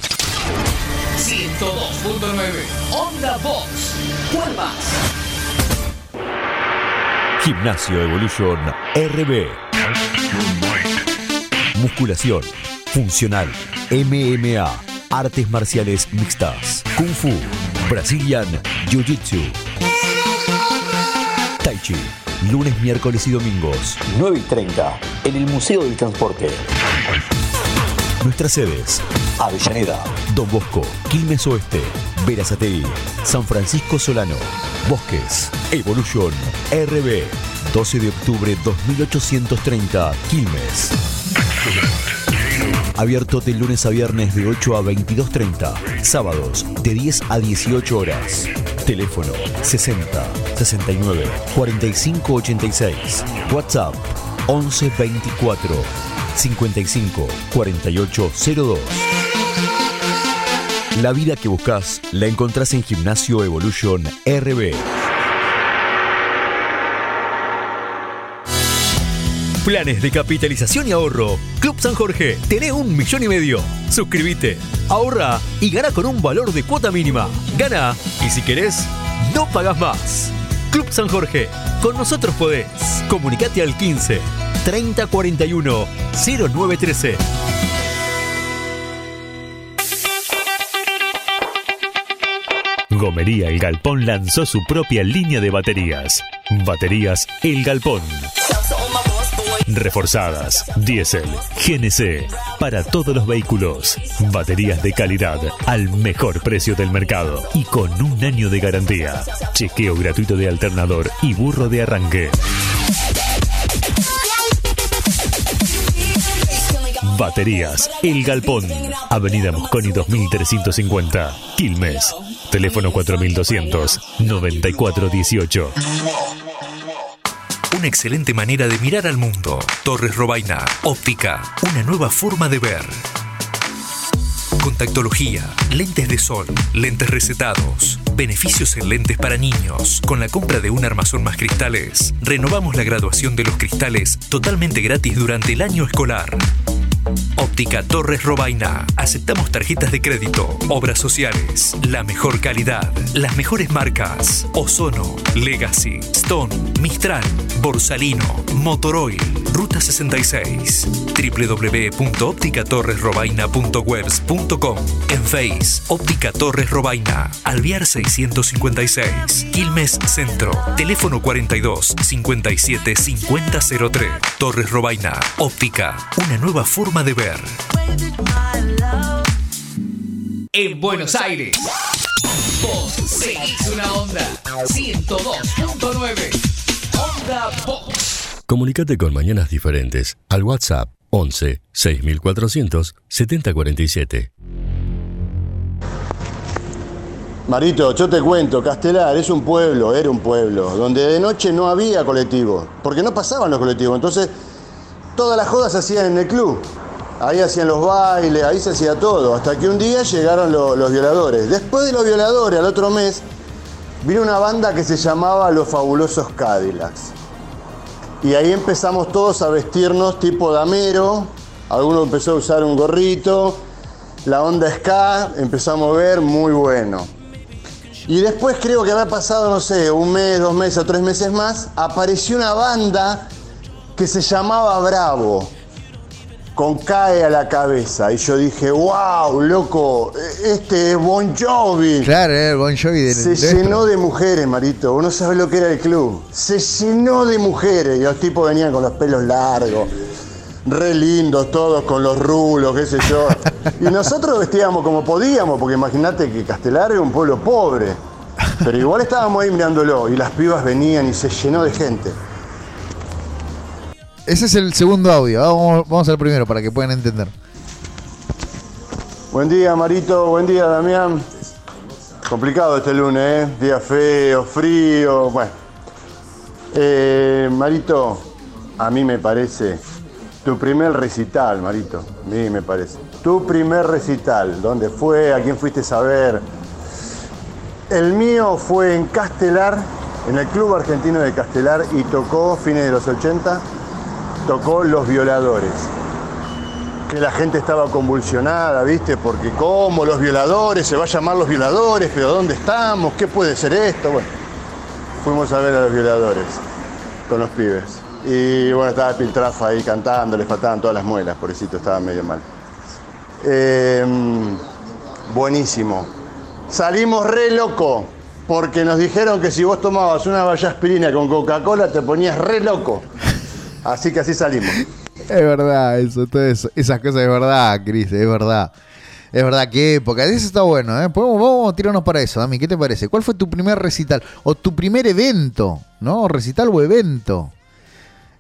ciento dos punto nueve Onda Box. ¿Cuál más? Gimnasio Evolution R B. Musculación, funcional, M M A, artes marciales mixtas, Kung Fu, Brazilian Jiu-Jitsu, Tai Chi, lunes, miércoles y domingos, nueve y treinta, en el Museo del Transporte. Nuestras sedes: Avellaneda, Don Bosco, Quilmes Oeste, Berazategui, San Francisco Solano, Bosques. Evolution R B, doce de octubre dos mil ochocientos treinta, Quilmes. Abierto de lunes a viernes de ocho a veintidós treinta. Sábados de diez a dieciocho horas. Teléfono sesenta, sesenta y nueve, cuarenta y cinco ochenta y seis. WhatsApp once veinticuatro, cincuenta y cinco, cuarenta y ocho cero dos. La vida que buscas la encontrás en Gimnasio Evolution R B. Planes de capitalización y ahorro. Club San Jorge. Tenés un millón y medio. Suscríbete, ahorra y gana con un valor de cuota mínima. Gana y si querés, no pagás más. Club San Jorge. Con nosotros podés. Comunicate al quince, treinta cuarenta y uno, cero nueve trece. Gomería El Galpón lanzó su propia línea de baterías. Baterías El Galpón. Reforzadas, diésel, G N C, para todos los vehículos. Baterías de calidad al mejor precio del mercado y con un año de garantía. Chequeo gratuito de alternador y burro de arranque. Baterías El Galpón, Avenida Mosconi dos mil trescientos cincuenta, Quilmes. Teléfono cuatro mil doscientos, noventa y cuatro dieciocho. Una excelente manera de mirar al mundo. Torres Robaina. Óptica. Una nueva forma de ver. Contactología. Lentes de sol. Lentes recetados. Beneficios en lentes para niños. Con la compra de un armazón más cristales, renovamos la graduación de los cristales totalmente gratis durante el año escolar. Óptica Torres Robaina. Aceptamos tarjetas de crédito, obras sociales, la mejor calidad, las mejores marcas: Ozono, Legacy, Stone, Mistral, Borsalino, Motoroil, Ruta sesenta y seis, doble u doble u doble u punto óptica torres robaina punto webs punto com. En Face, Óptica Torres Robaina, Alvear seiscientos cincuenta y seis, Quilmes Centro, teléfono cuarenta y dos, cincuenta y siete, cincuenta cero tres. Torres Robaina, Óptica, una nueva forma de ver. En Buenos Aires, vos seguís una onda ciento dos punto nueve. Onda Box. Comunicate con Mañanas Diferentes al WhatsApp once, seis mil cuatrocientos, setenta cuarenta y siete. Marito, yo te cuento, Castelar es un pueblo, era un pueblo, donde de noche no había colectivo, porque no pasaban los colectivos, entonces todas las jodas se hacían en el club. Ahí hacían los bailes, ahí se hacía todo, hasta que un día llegaron lo, los violadores. Después de los violadores, al otro mes, vino una banda que se llamaba Los Fabulosos Cadillacs. Y ahí empezamos todos a vestirnos tipo damero, alguno empezó a usar un gorrito, la onda ska empezó a mover, muy bueno. Y después creo que había pasado, no sé, un mes, dos meses o tres meses más, apareció una banda que se llamaba Bravo, con Cae a la cabeza. Y yo dije, wow, loco, este es Bon Jovi. Claro, era el Bon Jovi del Se llenó de mujeres, Marito. Vos no sabés lo que era el club. Se llenó de mujeres. Y los tipos venían con los pelos largos, re lindos todos, con los rulos, qué sé yo. Y nosotros vestíamos como podíamos, porque imagínate que Castelar era un pueblo pobre. Pero igual estábamos ahí mirándolo. Y las pibas venían y se llenó de gente. Ese es el segundo audio. Vamos, vamos al primero para que puedan entender. Buen día, Marito. Buen día, Damián. Complicado este lunes, ¿eh? Día feo, frío. Bueno. Eh, Marito, a mí me parece tu primer recital, Marito. A mí me parece. Tu primer recital. ¿Dónde fue? ¿A quién fuiste a ver? El mío fue en Castelar, en el Club Argentino de Castelar, y tocó fines de los ochenta. Tocó Los Violadores, que la gente estaba convulsionada, ¿viste? Porque ¿cómo Los Violadores? Se va a llamar Los Violadores, pero ¿dónde estamos? ¿Qué puede ser esto? Bueno, fuimos a ver a Los Violadores con los pibes. Y bueno, estaba Piltrafa ahí cantando, le faltaban todas las muelas, pobrecito, estaba medio mal. Eh, buenísimo. Salimos re loco, porque nos dijeron que si vos tomabas una vallaspirina con Coca-Cola te ponías re loco. Así que así salimos. Es verdad, eso, todo eso, esas cosas es verdad, Cris, es verdad. Es verdad, qué época. Eso está bueno, ¿eh? Podemos, vamos a tirarnos para eso, Dami. ¿Qué te parece? ¿Cuál fue tu primer recital? O tu primer evento, ¿no? Recital o evento.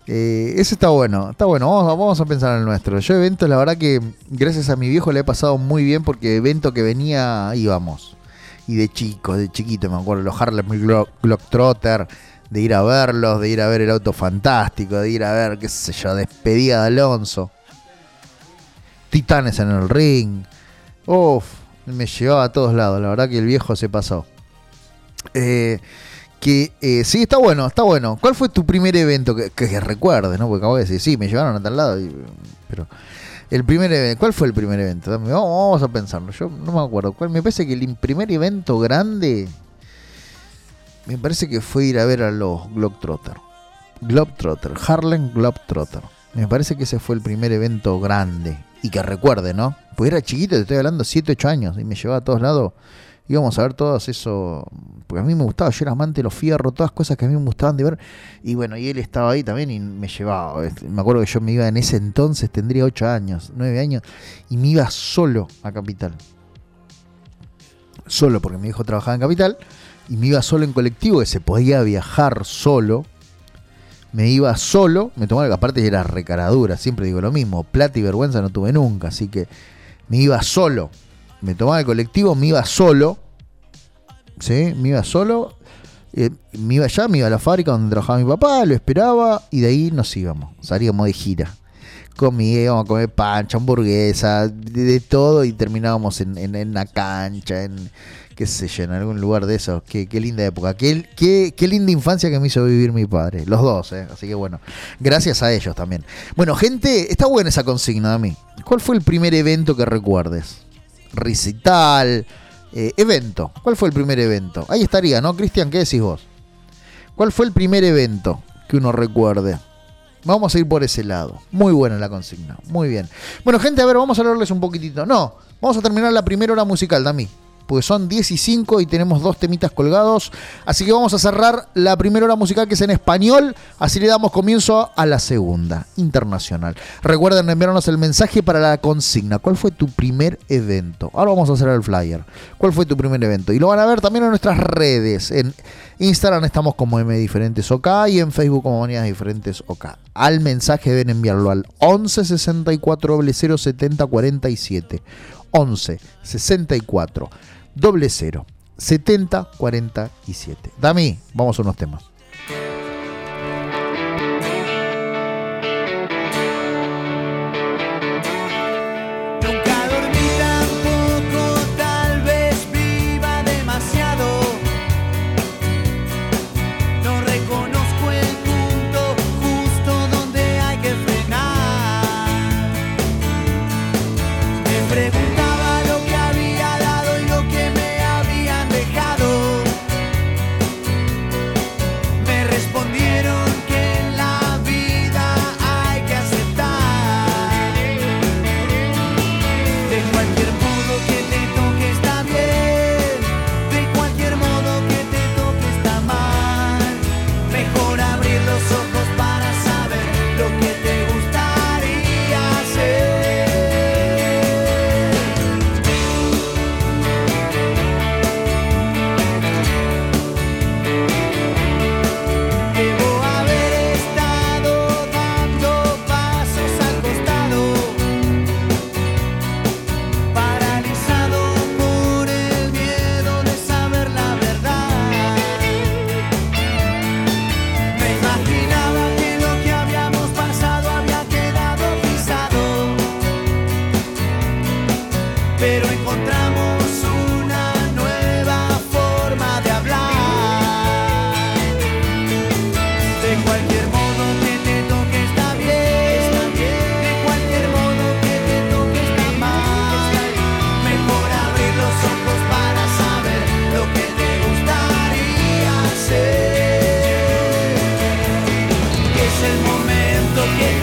Eh, ese está bueno, está bueno, vamos, vamos a pensar en el nuestro. Yo eventos, la verdad que gracias a mi viejo le he pasado muy bien porque evento que venía íbamos. Y de chico, de chiquito me acuerdo, los Harlem Globetrotter, de ir a verlos, de ir a ver el Auto Fantástico, de ir a ver, qué sé yo, Despedida de Alonso, Titanes en el Ring. Uff, me llevaba a todos lados, la verdad que el viejo se pasó. Eh... Que eh, sí, está bueno, está bueno. ¿Cuál fue tu primer evento que, que, que recuerdes, no? Porque acabo de decir, sí, me llevaron a tal lado. Y, pero el primer evento, ¿cuál fue el primer evento? Vamos, vamos a pensarlo. Yo no me acuerdo. ¿Cuál? Me parece que el primer evento grande, me parece que fue ir a ver a los Globetrotter. Globetrotter, Harlem Globetrotter. Me parece que ese fue el primer evento grande. Y que recuerde, ¿no? Porque era chiquito, te estoy hablando, siete, ocho años. Y me llevaba a todos lados. Íbamos a ver todos eso, porque a mí me gustaba, yo era amante de los fierros, todas cosas que a mí me gustaban de ver, y bueno, y él estaba ahí también y me llevaba. Me acuerdo que yo me iba en ese entonces, tendría ocho años, nueve años, y me iba solo a Capital. Solo, porque mi hijo trabajaba en Capital, y me iba solo en colectivo, que se podía viajar solo. Me iba solo, me tomaba, aparte era recaradura, siempre digo lo mismo, plata y vergüenza no tuve nunca, así que me iba solo. Me tomaba el colectivo, me iba solo, ¿sí? Me iba solo, eh, me iba allá, me iba a la fábrica donde trabajaba mi papá, lo esperaba y de ahí nos íbamos, salíamos de gira. Comíamos a comer pancha, hamburguesa, de, de todo y terminábamos en, en, en la cancha, en qué sé yo, en algún lugar de esos. Qué, qué linda época, qué, qué, qué linda infancia que me hizo vivir mi padre, los dos, ¿eh? Así que bueno, gracias a ellos también. Bueno, gente, está buena esa consigna de mí. ¿Cuál fue el primer evento que recuerdes? Recital, eh, evento. ¿Cuál fue el primer evento? Ahí estaría, ¿no, Cristian? ¿Qué decís vos? ¿Cuál fue el primer evento que uno recuerde? Vamos a ir por ese lado. Muy buena la consigna, muy bien. Bueno, gente, a ver, vamos a hablarles un poquitito. No, vamos a terminar la primera hora musical, Dami, porque son diez y cinco y tenemos dos temitas colgados. Así que vamos a cerrar la primera hora musical, que es en español. Así le damos comienzo a la segunda, internacional. Recuerden enviarnos el mensaje para la consigna. ¿Cuál fue tu primer evento? Ahora vamos a hacer el flyer. ¿Cuál fue tu primer evento? Y lo van a ver también en nuestras redes. En Instagram estamos como M Diferentes OK y en Facebook como Manías Diferentes OK. Al mensaje deben enviarlo al once sesenta y cuatro cero cero setenta cuarenta y siete. once sesenta y cuatro cero cero setenta cuarenta y siete. Dami, vamos a unos temas.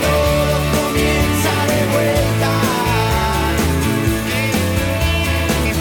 Que todo comienza de vuelta.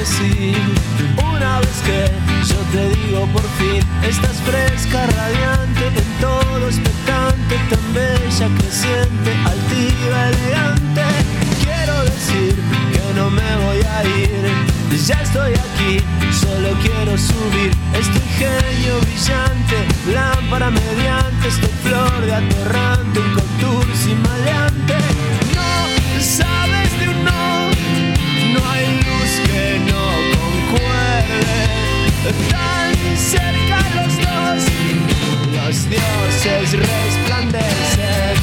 decir, una vez que yo te digo por fin, estás fresca, radiante, en todo expectante, tan bella, creciente, altiva, elegante. Quiero decir que no me voy a ir, ya estoy aquí, solo quiero subir. Estoy genio brillante, lámpara mediante, estoy flor de atorrante, un contursi maleante. No sabes de un no, no hay luz que no concuerde. Tan cerca los dos, los dioses resplandecen.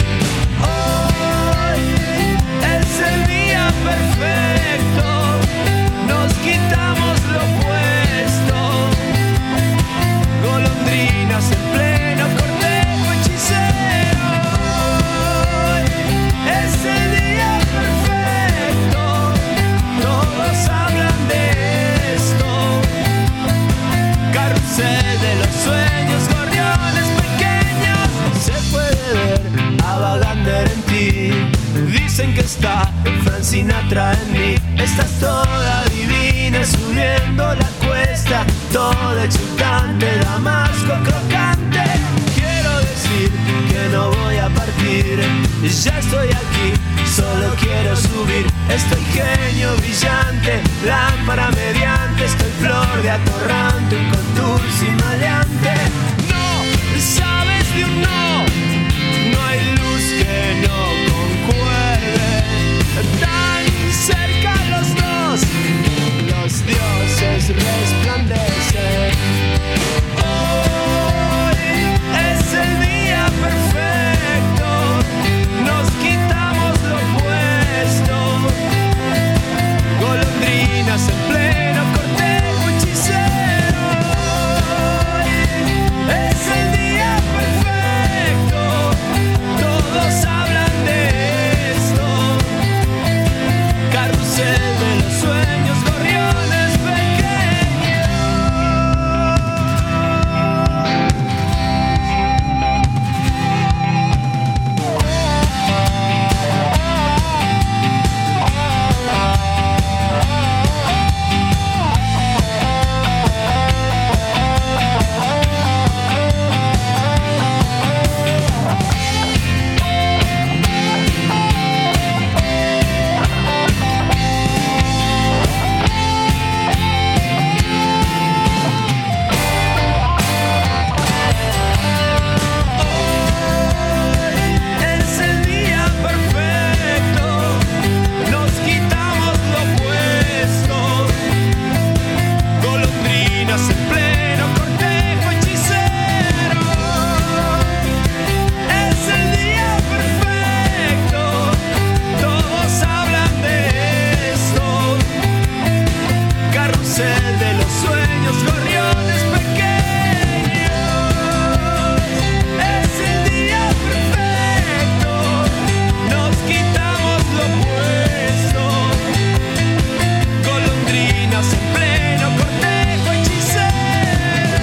Hoy es el día perfecto, nos quitamos lo puesto. Golondrinas en pleno cortejo hechicero. Hoy es el día perfecto, todos hablan de esto. Carrusel de los sueños, gorriones pequeños. Se puede ver a Vagander en ti. Dicen que está Frank Sinatra en mí. Estás toda divina subiendo la cuesta, toda exultante, damasco crocante. Quiero decir que no voy a partir, ya estoy aquí, solo quiero subir. Estoy genio brillante, lámpara mediante, estoy flor de atorrante, un contursi maleante. No sabes de un no, no hay luz que no concuerde. Tan cerca los dos, los dioses resplandecen. Hoy es el día perfecto, nos quitamos lo puesto. Golondrinas en pleno cortejo hechicero. Hoy es el día perfecto, todos hablan de esto. Carrusel de los sueños, gorriones pequeños. Es el día perfecto, nos quitamos lo puesto. Golondrinas en pleno cortejo hechicero. Es el día perfecto, todos hablan de esto. Carrusel de los sueños, gorriones pequeños. Es el día perfecto, nos quitamos lo puesto. Golondrinas en pleno cortejo hechicero.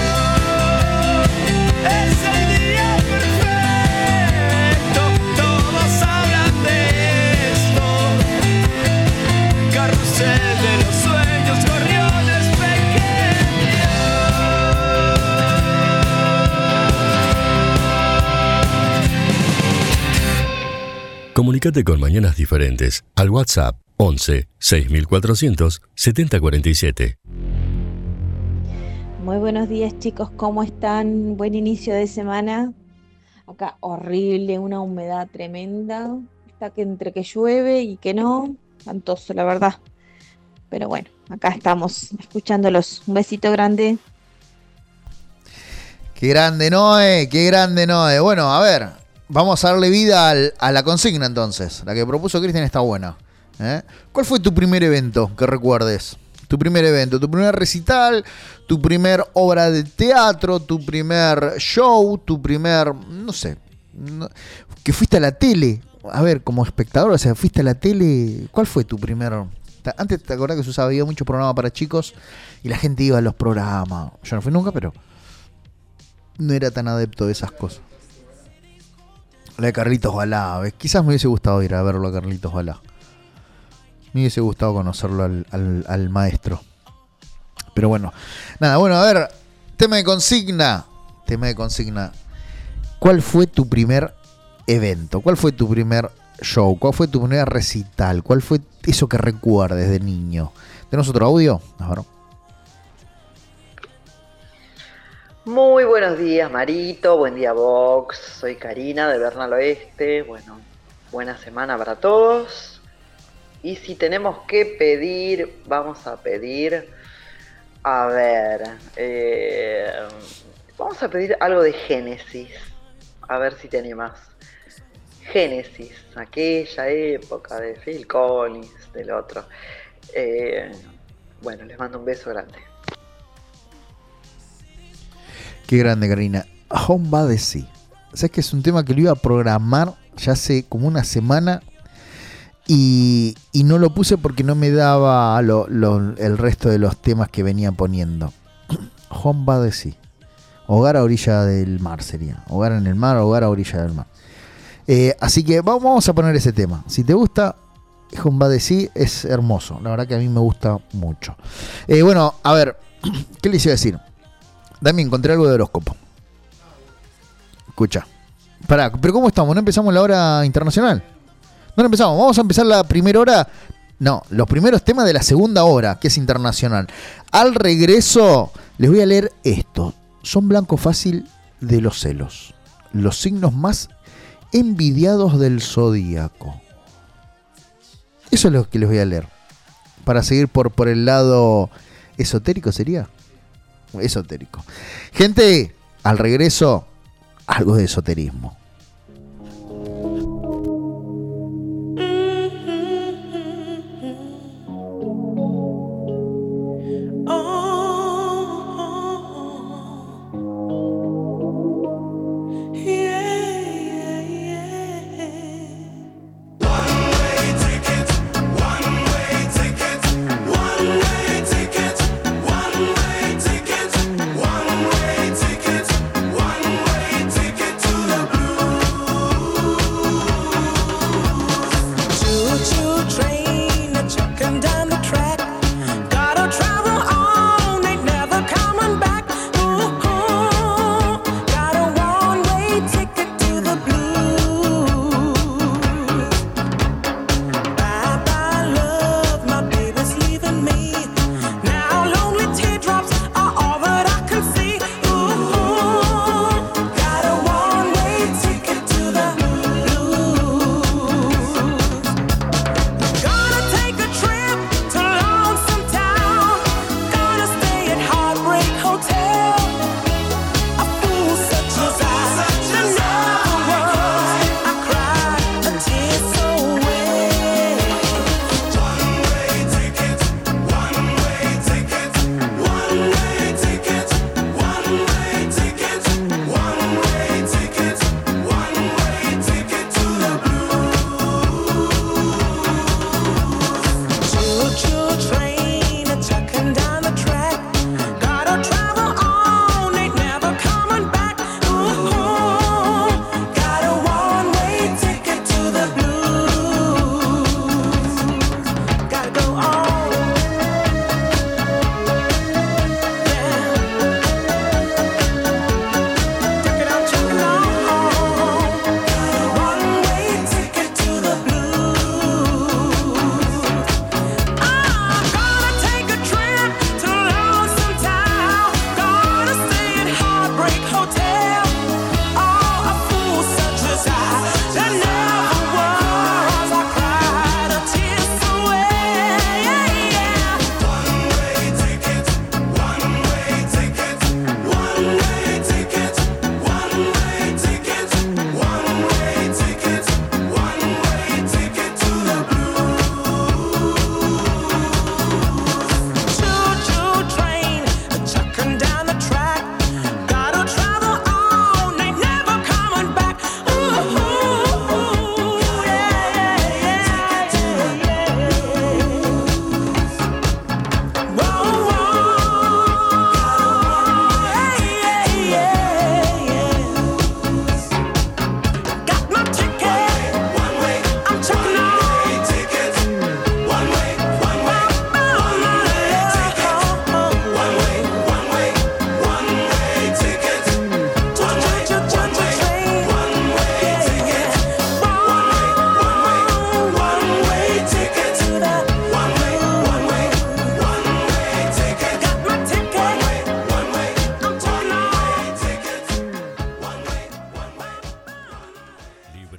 Es el día perfecto, todos hablan de esto. Carrusel de los sueños, gorriones pequeños. Comunicate con Mañanas Diferentes al WhatsApp once seis mil cuatrocientos setenta cuarenta y siete. Muy buenos días, chicos, ¿cómo están? Buen inicio de semana. Acá horrible, una humedad tremenda. Está que entre que llueve y que no, espantoso, la verdad. Pero bueno, acá estamos escuchándolos. Un besito grande. Qué grande Noé, qué grande Noé. Bueno, a ver, vamos a darle vida al, a la consigna entonces. La que propuso Cristian está buena. ¿eh? ¿Cuál fue tu primer evento que recuerdes? Tu primer evento, tu primer recital, tu primer obra de teatro, tu primer show, tu primer, no sé, no, que fuiste a la tele. A ver, como espectador, o sea, fuiste a la tele. ¿Cuál fue tu primer? Antes te acordás que se usaba, había muchos programas para chicos y la gente iba a los programas. Yo no fui nunca, pero no era tan adepto de esas cosas. La de Carlitos Balá, ¿ves? Quizás me hubiese gustado ir a verlo a Carlitos Balá. Me Me hubiese gustado conocerlo al, al, al maestro. Pero bueno, nada, bueno, a ver, tema de consigna. Tema de consigna. ¿Cuál fue tu primer evento? ¿Cuál fue tu primer show? ¿Cuál fue tu primer recital? ¿Cuál fue eso que recuerdes de niño? ¿Tenemos otro audio? A ver. Muy buenos días, Marito. Buen día, Vox. Soy Karina de Bernal Oeste. Bueno, buena semana para todos. Y si tenemos que pedir, vamos a pedir... A ver... Eh, vamos a pedir algo de Génesis. A ver si te animas. Génesis, aquella época de Phil Collins, del otro. Eh, bueno, les mando un beso grande. Qué grande, Karina. Home by the Sea. Sabes que es un tema que lo iba a programar ya hace como una semana y, y no lo puse porque no me daba lo, lo, el resto de los temas que venía poniendo. Home by the Sea. Hogar a orilla del mar sería. Hogar en el mar, hogar a orilla del mar. Eh, así que vamos a poner ese tema. Si te gusta, Home by the Sea es hermoso. La verdad que a mí me gusta mucho. Eh, bueno, a ver, ¿qué les iba a decir? Dami, encontré algo de horóscopo. Escucha. Pará, pero ¿cómo estamos? ¿No empezamos la hora internacional? No, no empezamos. Vamos a empezar la primera hora. No, los primeros temas de la segunda hora, que es internacional. Al regreso, les voy a leer esto. Son blanco fácil de los celos. Los signos más envidiados del zodíaco. Eso es lo que les voy a leer. Para seguir por, por el lado esotérico, ¿sería? Esotérico. Gente, al regreso, algo de esoterismo. Blue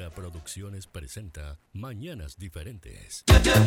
Luna Producciones presenta Mañanas Diferentes.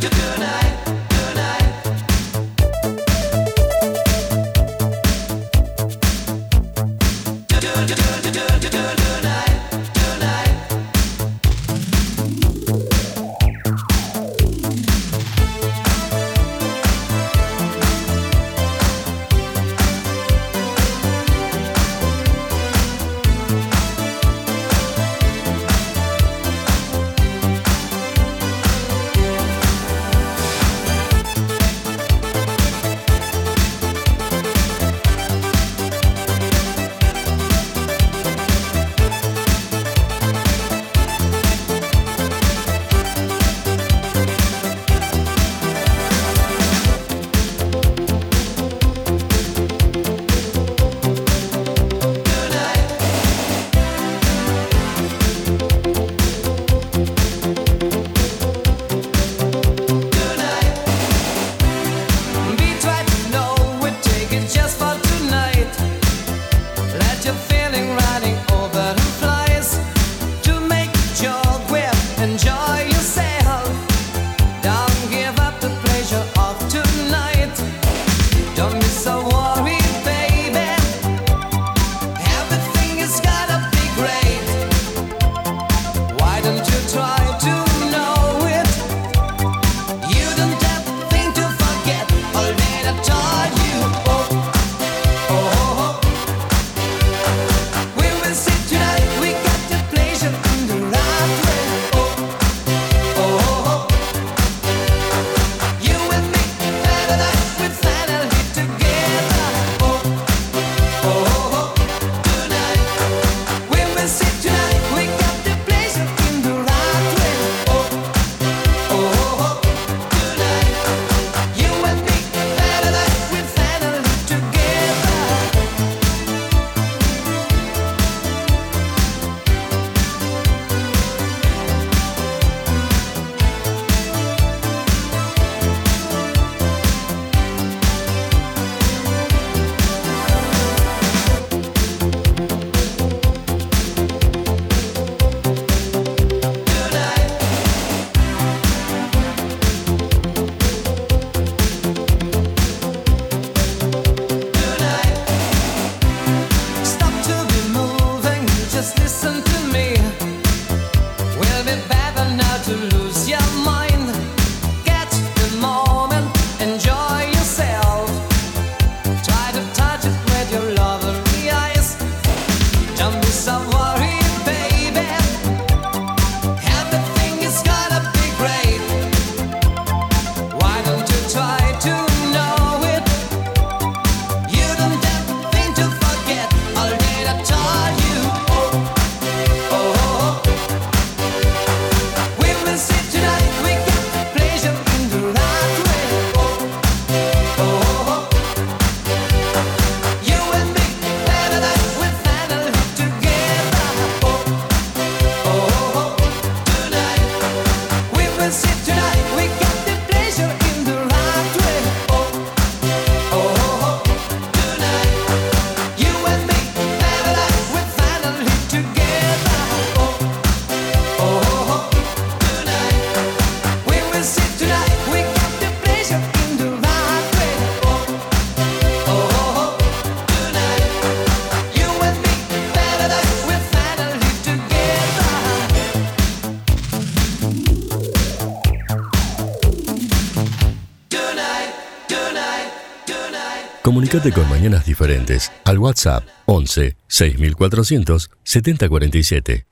Comunícate con Mañanas Diferentes al WhatsApp once seis mil cuatrocientos setenta cuarenta y siete.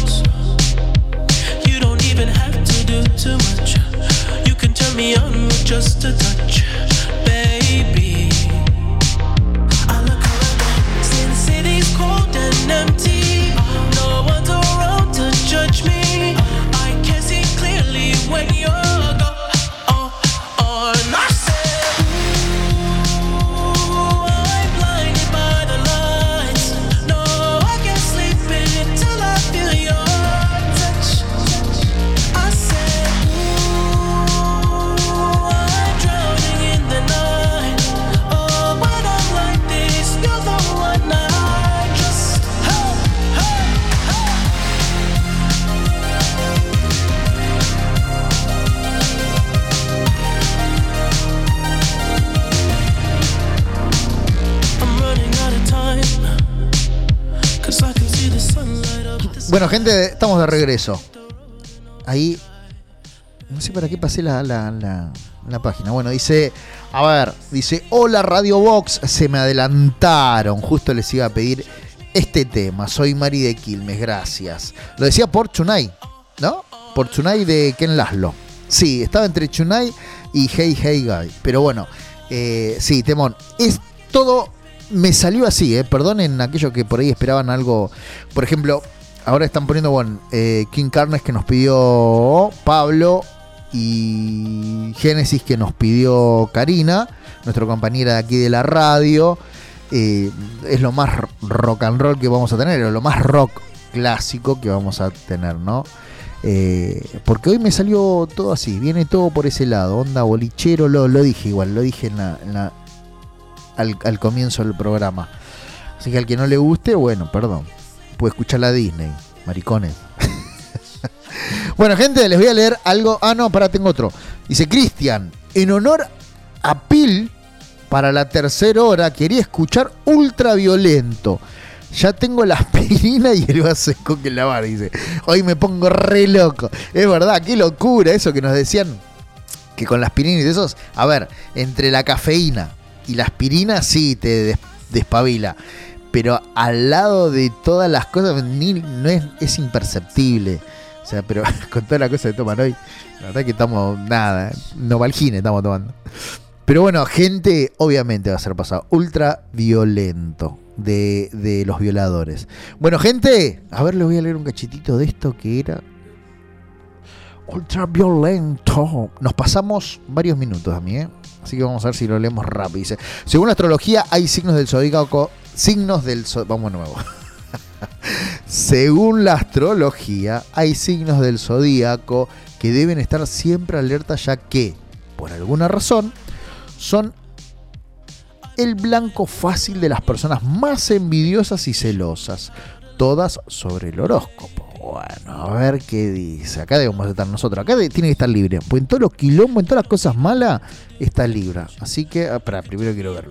me on with just a touch, baby. I look around, see the city's cold and empty. No one's around to judge me. I can see clearly when you're gone. Oh, oh, and I said, ooh, I'm blinded by the lights. No, I can't sleep until I feel your touch. I said, ooh, I'm drowning in the night. Oh, when I'm like this, you're the one I just, hey, hey, hey. I'm running out of time, 'cause I can see the sunlight up the Bueno, gente, estamos de regreso. Ahí, no sé para qué pasé la, la, la, la página. Bueno, dice, a ver, dice, hola Radio Box, se me adelantaron. Justo les iba a pedir este tema. Soy Mari de Quilmes, gracias. Lo decía por Chunai, ¿no? Por Chunai de Ken Laszlo. Sí, estaba entre Chunai y Hey Hey Guy. Pero bueno, eh, sí, temón. Es todo, me salió así, eh. Perdonen aquellos que por ahí esperaban algo. Por ejemplo, ahora están poniendo, bueno, eh, King Carnes que nos pidió Pablo y Génesis que nos pidió Karina, nuestra compañera de aquí de la radio. Eh, es lo más rock and roll que vamos a tener, o lo más rock clásico que vamos a tener, ¿no? Eh, porque hoy me salió todo así, viene todo por ese lado, onda bolichero, lo, lo dije igual, lo dije en la, en la, al, al comienzo del programa. Así que al que no le guste, bueno, perdón, puede escuchar la Disney, maricones. Bueno, gente, les voy a leer algo. Ah, no, pará, tengo otro. Dice Cristian, en honor a Pil, para la tercera hora quería escuchar Ultraviolento. Ya tengo la aspirina y el vaso seco que lavar, dice. Hoy me pongo re loco. Es verdad, qué locura eso que nos decían, que con la aspirina y de esos. A ver, entre la cafeína y la aspirina sí te des- despabila. Pero al lado de todas las cosas ni, no es, es imperceptible. O sea, pero con toda la cosa que toman hoy, la verdad que estamos nada, Novalgine estamos tomando. Pero bueno, gente, obviamente va a ser pasado Ultraviolento de, de los violadores. Bueno, gente, a ver, les voy a leer un cachitito de esto que era Ultraviolento. Nos pasamos varios minutos a mí, ¿eh? Así que vamos a ver si lo leemos rápido. Dice, según la astrología hay signos del zodíaco, signos del zodíaco, vamos de nuevo. Según la astrología hay signos del zodíaco que deben estar siempre alerta, ya que, por alguna razón, son el blanco fácil de las personas más envidiosas y celosas, todas sobre el horóscopo. Bueno, a ver qué dice. Acá debemos estar nosotros. Acá de, tiene que estar libre. Pues en todos los quilombos, en todas las cosas malas, está libre. Así que, espera, primero quiero verlo.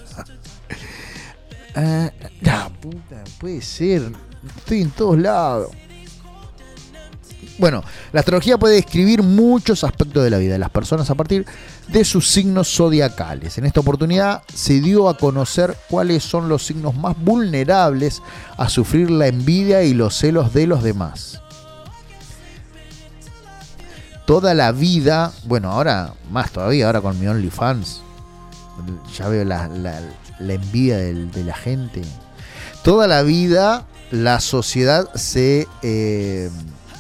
uh, la puta, puede ser. Estoy en todos lados. Bueno, la astrología puede describir muchos aspectos de la vida de las personas a partir de sus signos zodiacales. En esta oportunidad se dio a conocer cuáles son los signos más vulnerables a sufrir la envidia y los celos de los demás. Toda la vida, bueno, ahora más todavía, ahora con mi OnlyFans, ya veo la, la, la envidia de, de la gente. Toda la vida la sociedad se... Eh,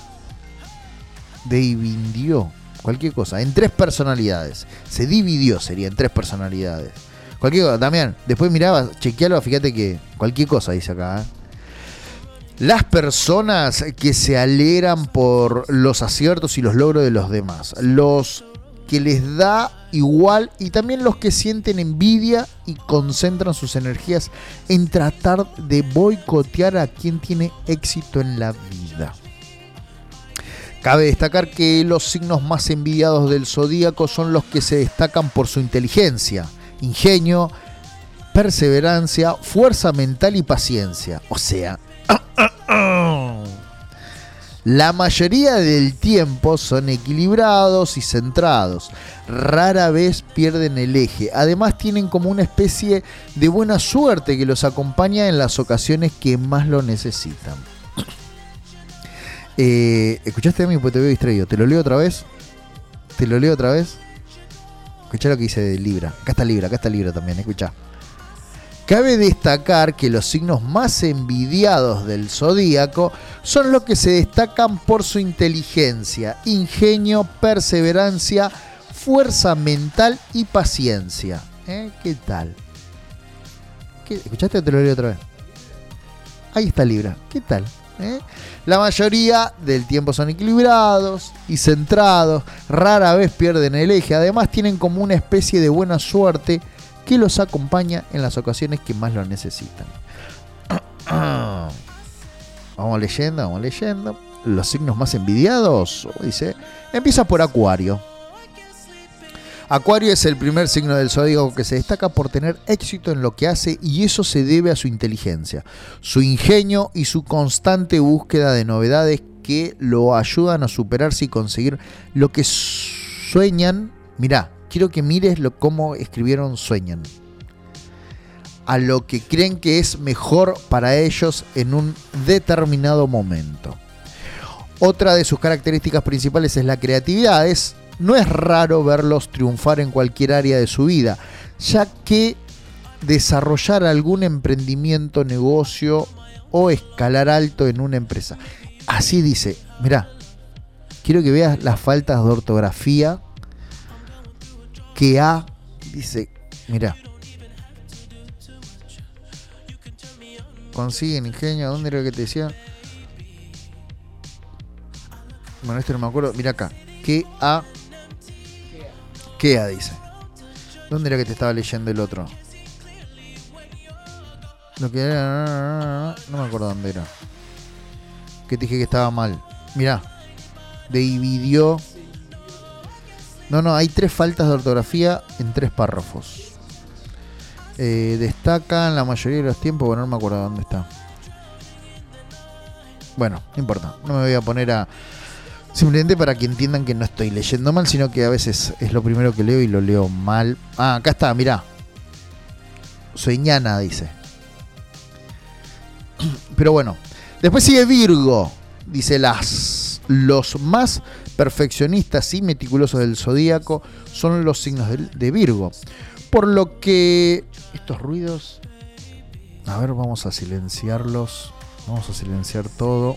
dividió, cualquier cosa, en tres personalidades. Se dividió, sería en tres personalidades. Cualquier cosa, Damián, después miraba, chequealo, fíjate que cualquier cosa dice acá, ¿eh? Las personas que se alegran por los aciertos y los logros de los demás, los que les da igual y también los que sienten envidia y concentran sus energías en tratar de boicotear a quien tiene éxito en la vida. Cabe destacar que los signos más envidiados del zodíaco son los que se destacan por su inteligencia, ingenio, perseverancia, fuerza mental y paciencia. O sea, la mayoría del tiempo son equilibrados y centrados. Rara vez pierden el eje. Además tienen como una especie de buena suerte que los acompaña en las ocasiones que más lo necesitan. Eh, ¿Escuchaste a mí? Porque te veo distraído. ¿Te lo leo otra vez? ¿Te lo leo otra vez? Escuchá lo que dice de Libra. Acá está Libra, acá está Libra también, escuchá. Cabe destacar que los signos más envidiados del zodíaco son los que se destacan por su inteligencia, ingenio, perseverancia, fuerza mental y paciencia. ¿Eh? ¿Qué tal? ¿Qué? ¿Escuchaste o te lo leo otra vez? Ahí está Libra. ¿Qué tal? ¿Eh? La mayoría del tiempo son equilibrados y centrados, rara vez pierden el eje, además tienen como una especie de buena suerte que los acompaña en las ocasiones que más lo necesitan. Vamos leyendo, vamos leyendo. Los signos más envidiados, dice, empieza por Acuario. Acuario es el primer signo del zodíaco que se destaca por tener éxito en lo que hace y eso se debe a su inteligencia, su ingenio y su constante búsqueda de novedades que lo ayudan a superarse y conseguir lo que sueñan. Mirá, quiero que mires lo, cómo escribieron sueñan. A lo que creen que es mejor para ellos en un determinado momento. Otra de sus características principales es la creatividad. Es No es raro verlos triunfar en cualquier área de su vida, ya que desarrollar algún emprendimiento, negocio o escalar alto en una empresa. Así dice, mirá, quiero que veas las faltas de ortografía que ha, dice, mirá. Consiguen ingenio, ¿dónde era que te decía? Bueno, este no me acuerdo, mirá acá, que ha... Kea dice. ¿Dónde era que te estaba leyendo el otro? Lo que era... No me acuerdo dónde era. Que te dije que estaba mal. Mirá. Dividió... No, no, hay tres faltas de ortografía en tres párrafos. Eh, destacan la mayoría de los tiempos. Bueno, no me acuerdo dónde está. Bueno, no importa. No me voy a poner a... Simplemente para que entiendan que no estoy leyendo mal, sino que a veces es lo primero que leo y lo leo mal. Ah, acá está, mirá. Sueñana, dice. Pero bueno. Después sigue Virgo. Dice, las, los más perfeccionistas y meticulosos del zodíaco son los signos de, de Virgo. Por lo que estos ruidos... A ver, vamos a silenciarlos. Vamos a silenciar todo.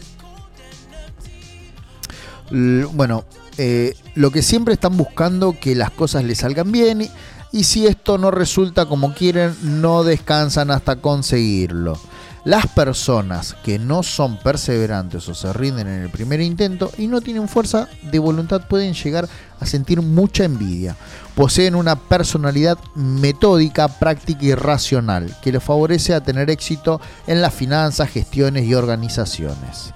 Bueno, eh, lo que siempre están buscando que las cosas les salgan bien y, y si esto no resulta como quieren, no descansan hasta conseguirlo. Las personas que no son perseverantes o se rinden en el primer intento y no tienen fuerza de voluntad pueden llegar a sentir mucha envidia. Poseen una personalidad metódica, práctica y racional que les favorece a tener éxito en las finanzas, gestiones y organizaciones.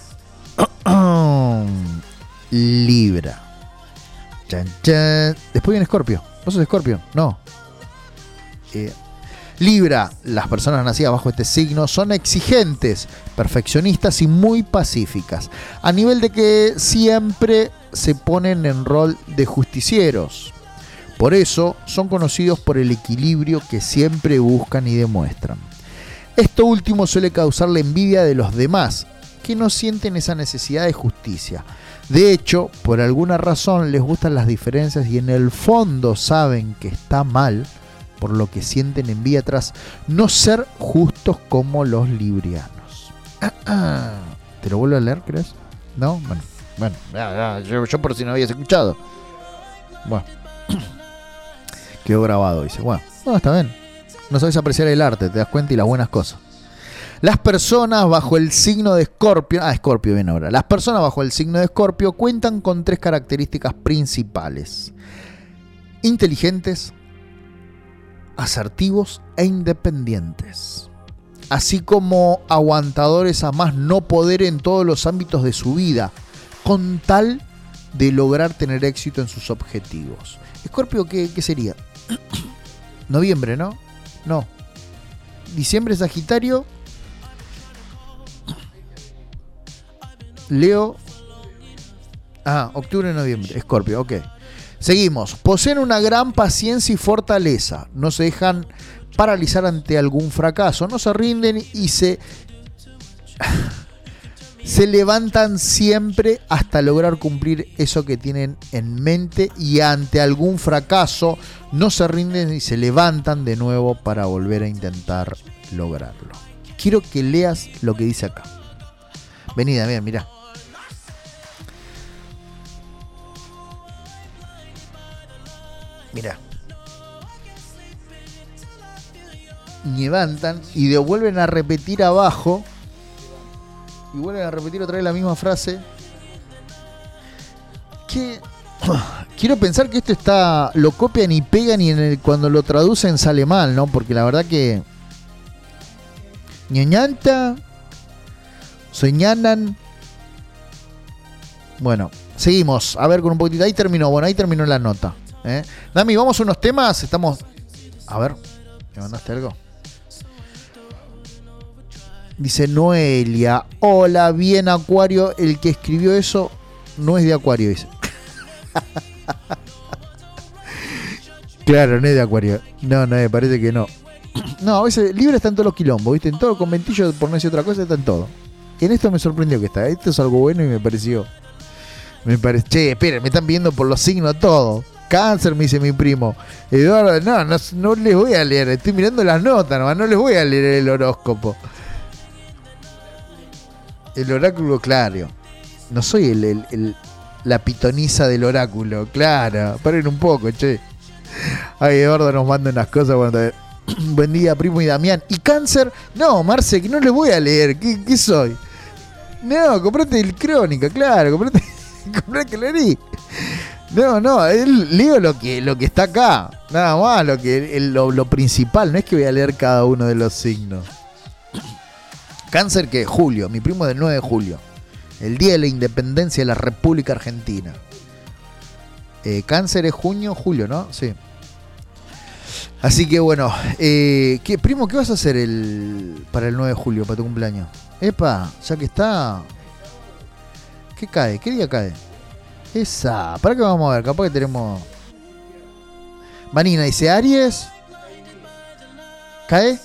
Libra. Chan, chan. Después viene Escorpio. ¿Vos sos Escorpio? No. Eh, Libra. Las personas nacidas bajo este signo son exigentes, perfeccionistas y muy pacíficas. A nivel de que siempre se ponen en rol de justicieros. Por eso son conocidos por el equilibrio que siempre buscan y demuestran. Esto último suele causar la envidia de los demás, que no sienten esa necesidad de justicia. De hecho, por alguna razón les gustan las diferencias y en el fondo saben que está mal, por lo que sienten envidia tras no ser justos como los librianos. ¿Te lo vuelvo a leer, crees? ¿No? Bueno, bueno ya, ya, yo, yo por si no habías escuchado. Bueno, quedó grabado, dice. Bueno, no, está bien. No sabes apreciar el arte, te das cuenta y las buenas cosas. Las personas bajo el signo de Escorpio, ah, Escorpio viene ahora. Las personas bajo el signo de Escorpio cuentan con tres características principales: inteligentes, asertivos e independientes, así como aguantadores a más no poder en todos los ámbitos de su vida, con tal de lograr tener éxito en sus objetivos. Escorpio, ¿qué, qué sería? Noviembre, ¿no? No. Diciembre, Sagitario. Leo. Ah, octubre, noviembre. Escorpio, ok. Seguimos. Poseen una gran paciencia y fortaleza. No se dejan paralizar ante algún fracaso. No se rinden y se... se levantan siempre hasta lograr cumplir eso que tienen en mente y ante algún fracaso no se rinden y se levantan de nuevo para volver a intentar lograrlo. Quiero que leas lo que dice acá. Vení, Damián, mirá. Mirá. Levantan y devuelven a repetir abajo. Y vuelven a repetir otra vez la misma frase. Que quiero pensar que esto está. Lo copian y pegan y en el, cuando lo traducen sale mal, ¿no? Porque la verdad que. Ñañanta. Soñanan. Bueno, seguimos. A ver con un poquitito. Ahí terminó. Bueno, ahí terminó la nota. ¿eh? Dami, vamos a unos temas. Estamos. A ver. ¿Me mandaste algo? Dice Noelia, hola, bien Acuario, el que escribió eso no es de Acuario, dice. Claro, no es de Acuario. No, no, me parece que no. No, a veces Libra está en todos los quilombos, ¿viste? En todo el conventillo, por no decir otra cosa, está en todo. En esto me sorprendió que está. Esto es algo bueno y me pareció. Me parece. Che, esperen, me están viendo por los signos todo. Cáncer, me dice mi primo. Eduardo, no, no, no les voy a leer, estoy mirando las notas nomás, no les voy a leer el horóscopo. El oráculo, claro. No soy el, el, el la pitonisa del oráculo, claro. Paren un poco, che. Ay, Eduardo nos manda unas cosas. Bueno, buen día, primo y Damián. ¿Y Cáncer? No, Marce, que no les voy a leer. ¿Qué, qué soy? No, comprate el Crónica, claro. Comprate, comprate que leí. No, no, él, leo lo que, lo que está acá. Nada más, lo, que, el, lo, lo principal. No es que voy a leer cada uno de los signos. Cáncer, que julio, mi primo del nueve de julio, el día de la independencia de la República Argentina. Eh, cáncer es junio, julio, ¿no? Sí. Así que bueno, eh, ¿qué, primo, ¿qué vas a hacer el para el nueve de julio, para tu cumpleaños? Epa, ya que está. ¿Qué cae? ¿Qué día cae? Esa, ¿para qué vamos a ver? Capaz que tenemos. Vanina dice Aries. ¿Cae?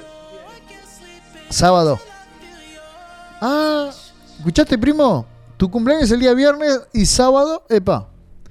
Sábado. Ah, ¿escuchaste, primo? Tu cumpleaños es el día viernes y sábado, epa.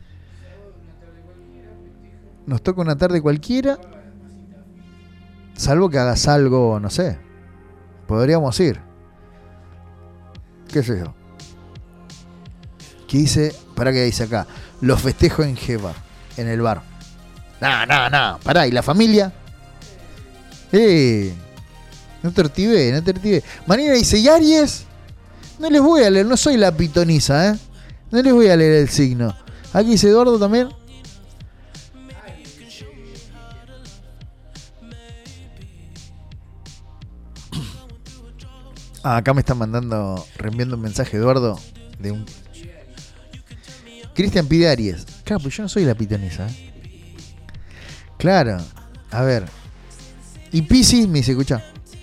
Nos toca una tarde cualquiera. Salvo que hagas algo, no sé. Podríamos ir. ¿Qué sé yo? ¿Qué dice? Pará, que dice acá. Los festejo en G-Bar, en el bar. Nah, nah, nah. Pará, ¿y la familia? Eh... No te ortivé, no te ortivé. Manina dice, ¿y Aries? No les voy a leer, no soy la pitoniza, ¿eh? No les voy a leer el signo. Aquí dice Eduardo también. Ah, acá me están mandando, reenviando un mensaje, Eduardo, de un... Cristian pide Aries. Claro, pues yo no soy la pitoniza, ¿eh? Claro, a ver. Y Piscis me dice, escucha.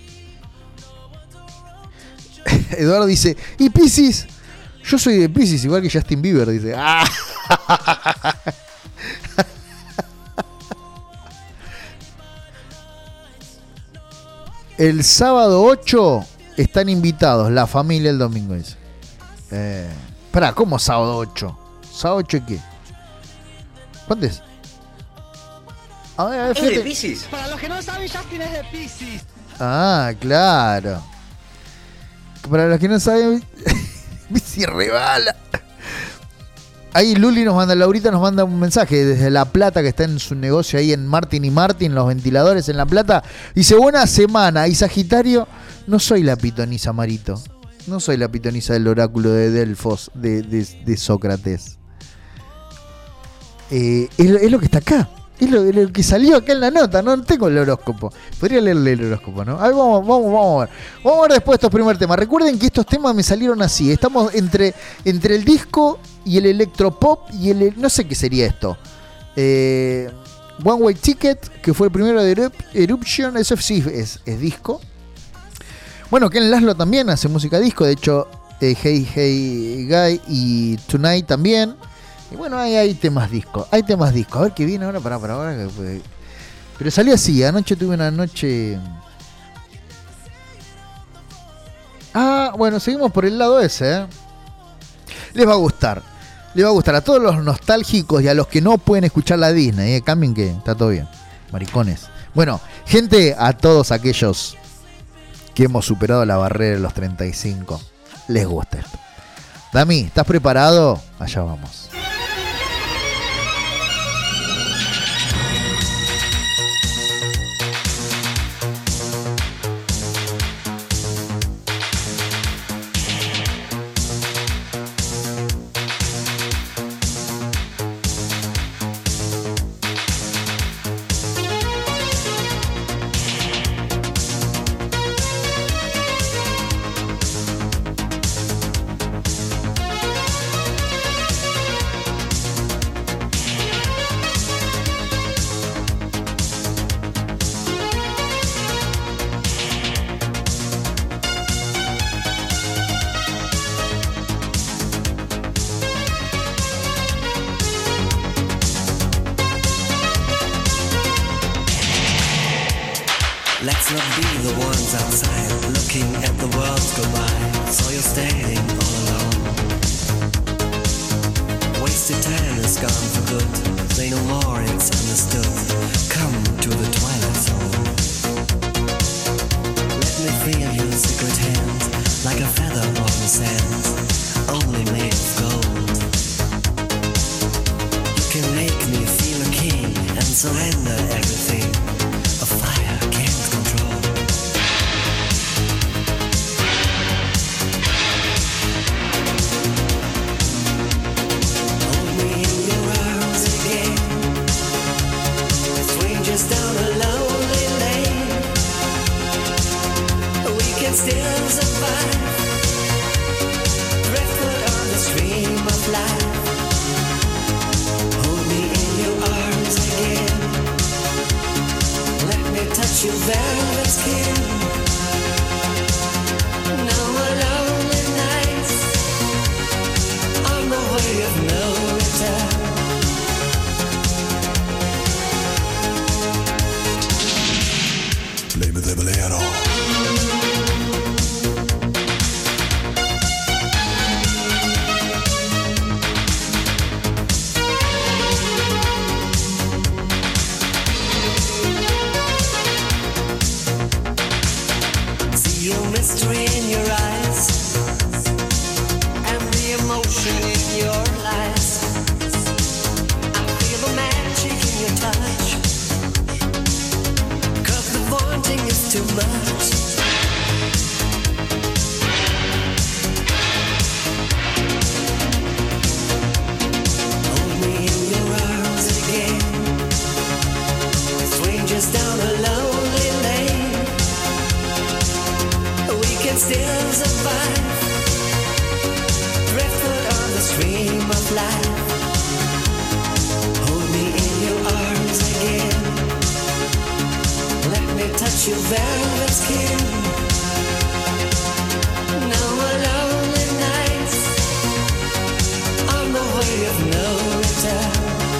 Eduardo dice, ¿y Piscis? Yo soy de Piscis, igual que Justin Bieber, dice. ¡Ah! El sábado ocho están invitados, la familia el domingo, dice. Eh, Pará, ¿cómo sábado ocho? ¿Sábado ocho y qué? ¿Cuánto es? A ver, a ver, es fíjate. de Piscis. Para los que no saben, Justin es de Piscis. Ah, claro. Para los que no saben, Piscis rebala. Ahí Luli nos manda, Laurita nos manda un mensaje desde La Plata, que está en su negocio ahí en Martin y Martin, los ventiladores en La Plata. Dice, buena semana. Y Sagitario, no soy la pitoniza, Marito. No soy la pitoniza del oráculo de Delfos, de, de, de Sócrates. Eh, es, lo, es lo que está acá. Es lo, lo que salió acá en la nota. No tengo el horóscopo. Podría leerle el horóscopo, ¿no? A ver, vamos, vamos, vamos a ver. Vamos a ver después estos primeros temas. Recuerden que estos temas me salieron así. Estamos entre, entre el disco y el electropop y el... No sé qué sería esto. Eh, One Way Ticket, que fue el primero de Erup, Eruption. Eso sí es, es disco. Bueno, Ken Laszlo también hace música disco. De hecho, eh, Hey Hey Guy y Tonight también. Y bueno, ahí hay temas disco. Hay temas disco. A ver qué viene ahora. Para, para ahora. Pero salió así. Anoche tuve una noche... Ah, bueno, seguimos por el lado ese, ¿eh? Les va a gustar. Les va a gustar a todos los nostálgicos y a los que no pueden escuchar la Disney, ¿eh? Cambien que está todo bien. Maricones. Bueno, gente, a todos aquellos que hemos superado la barrera de los treinta y cinco, les gusta esto. Dami, ¿estás preparado? Allá vamos. Let's not be the ones outside looking at the world go by. So you're standing all alone. Wasted time is gone for good. Say no more, it's understood. Come to the twilight zone. Let me feel your secret hand, like a feather on the sand, only made of gold. You can make me feel a king and surrender everything. A fire can't control. Hold me in your arms again. Strangers down a lonely lane. We can still survive. Driftwood on the stream of life. Hold me in your arms again. Let me touch your velvet skin. No more lonely nights on the way of no return. Play me the bolero. Mystery in your eyes and the emotion in your lies. I feel the magic in your touch, 'cause the wanting is too much. Hold me in your arms again. Strangers down a lonely lane. We can still survive. Driftwood on the stream of life. Hold me in your arms again. Let me touch your velvet skin. No more lonely nights on the way of no return.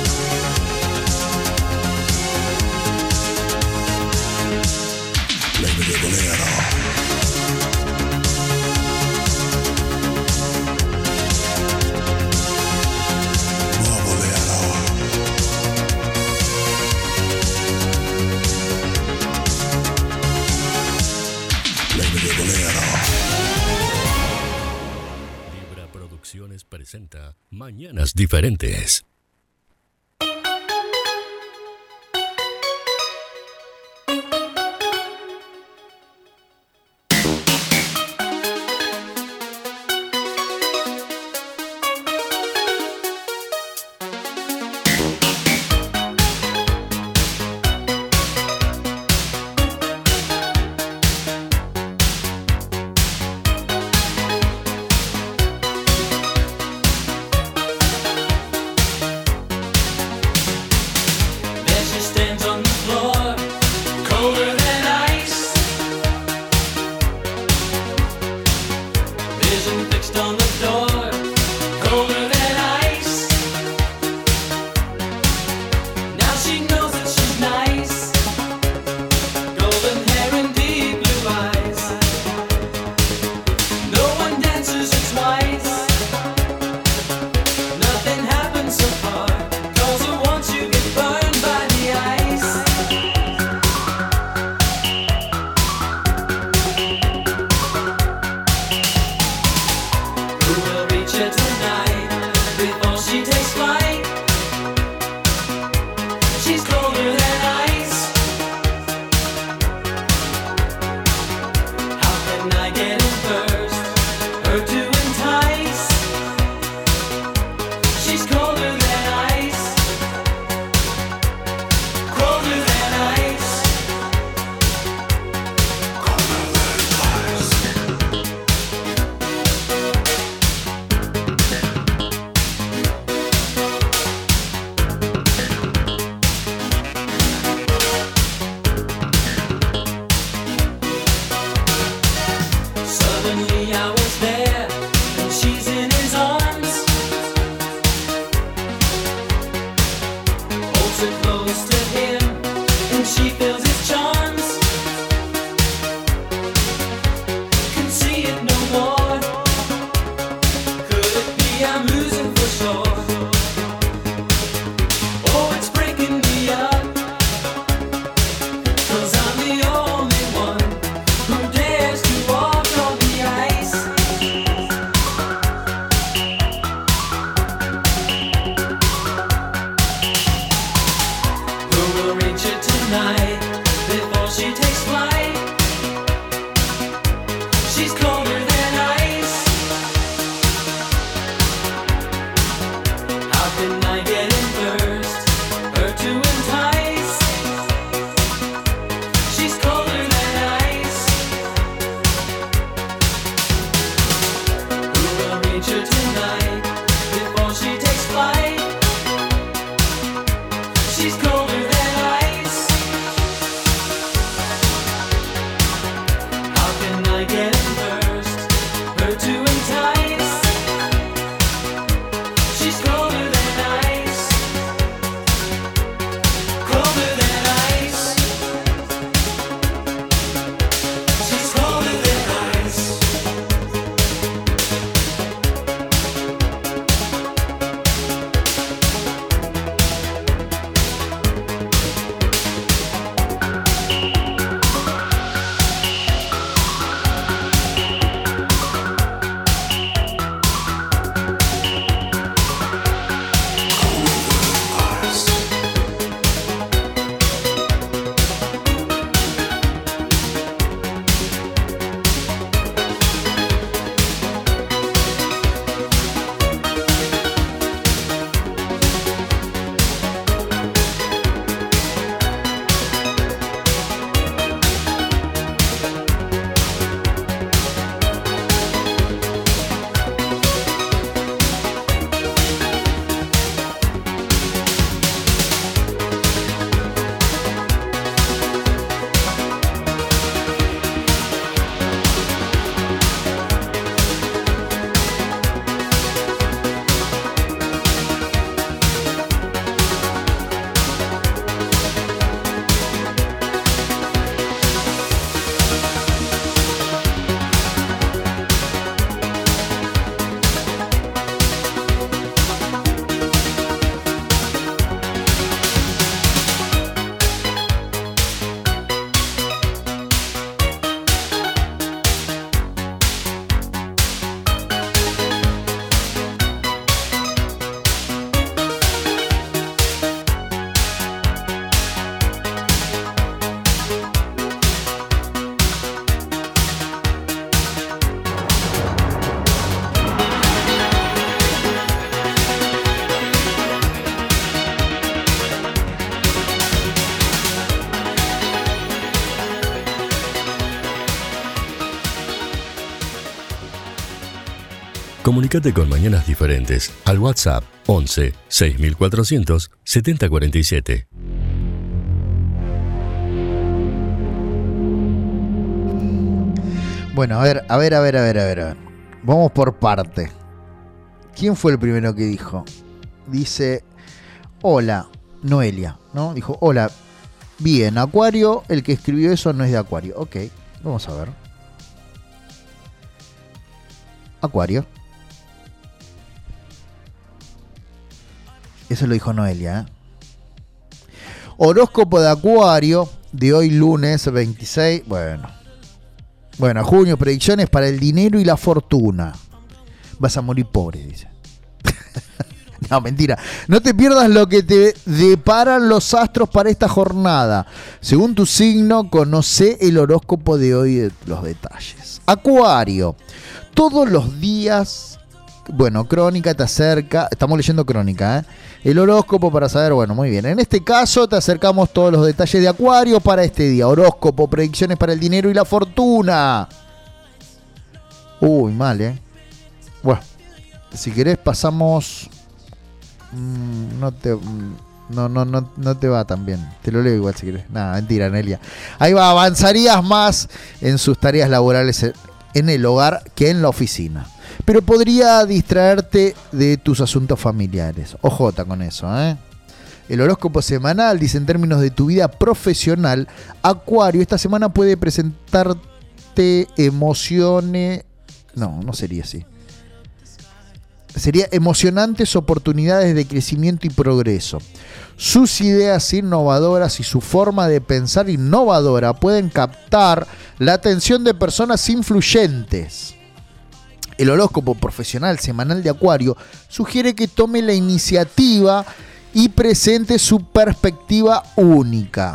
Play me the bolero. Libra Producciones presenta Mañanas Diferentes. Play she feels its charms. Can see it no more. Could it be I'm losing for sure? Oh, it's breaking me up. 'Cause I'm the only one who dares to walk on the ice. Who will reach it tonight before she takes flight? She's colder than ice. How can I get in first? Her to entice. She's colder than ice. Who will reach her tonight before she takes flight? She's colder than ice. How can I get in first? Her to entice. She's colder than ice. Colder than ice. She's colder than ice. Comunicate con Mañanas Diferentes al WhatsApp once seis mil cuatrocientos setenta cuarenta y siete. Bueno, a ver, a ver, a ver, a ver, a ver, a ver. Vamos por parte. ¿Quién fue el primero que dijo? Dice, hola, Noelia, ¿no? Dijo, hola, bien, Acuario, el que escribió eso no es de Acuario. Ok, vamos a ver. Acuario. Eso lo dijo Noelia, ¿eh? Horóscopo de Acuario de hoy lunes veintiséis. Bueno. Bueno, junio, predicciones para el dinero y la fortuna. Vas a morir pobre, dice. No, mentira. No te pierdas lo que te deparan los astros para esta jornada. Según tu signo, conoce el horóscopo de hoy de los detalles. Acuario. Todos los días, bueno, Crónica te acerca, estamos leyendo Crónica, ¿eh? El horóscopo para saber, bueno, muy bien. En este caso te acercamos todos los detalles de Acuario para este día. Horóscopo, predicciones para el dinero y la fortuna. Uy, mal, ¿eh? Bueno, si querés pasamos... Mm, no te... No, no, no, no te va tan bien. Te lo leo igual si querés. Nada, mentira, Nelia. Ahí va, avanzarías más en sus tareas laborales en el hogar que en la oficina. Pero podría distraerte de tus asuntos familiares. Ojota con eso, ¿eh? El horóscopo semanal dice en términos de tu vida profesional, Acuario, esta semana puede presentarte emociones... No, no sería así. Sería emocionantes oportunidades de crecimiento y progreso. Sus ideas innovadoras y su forma de pensar innovadora pueden captar la atención de personas influyentes. El horóscopo profesional semanal de Acuario sugiere que tome la iniciativa y presente su perspectiva única.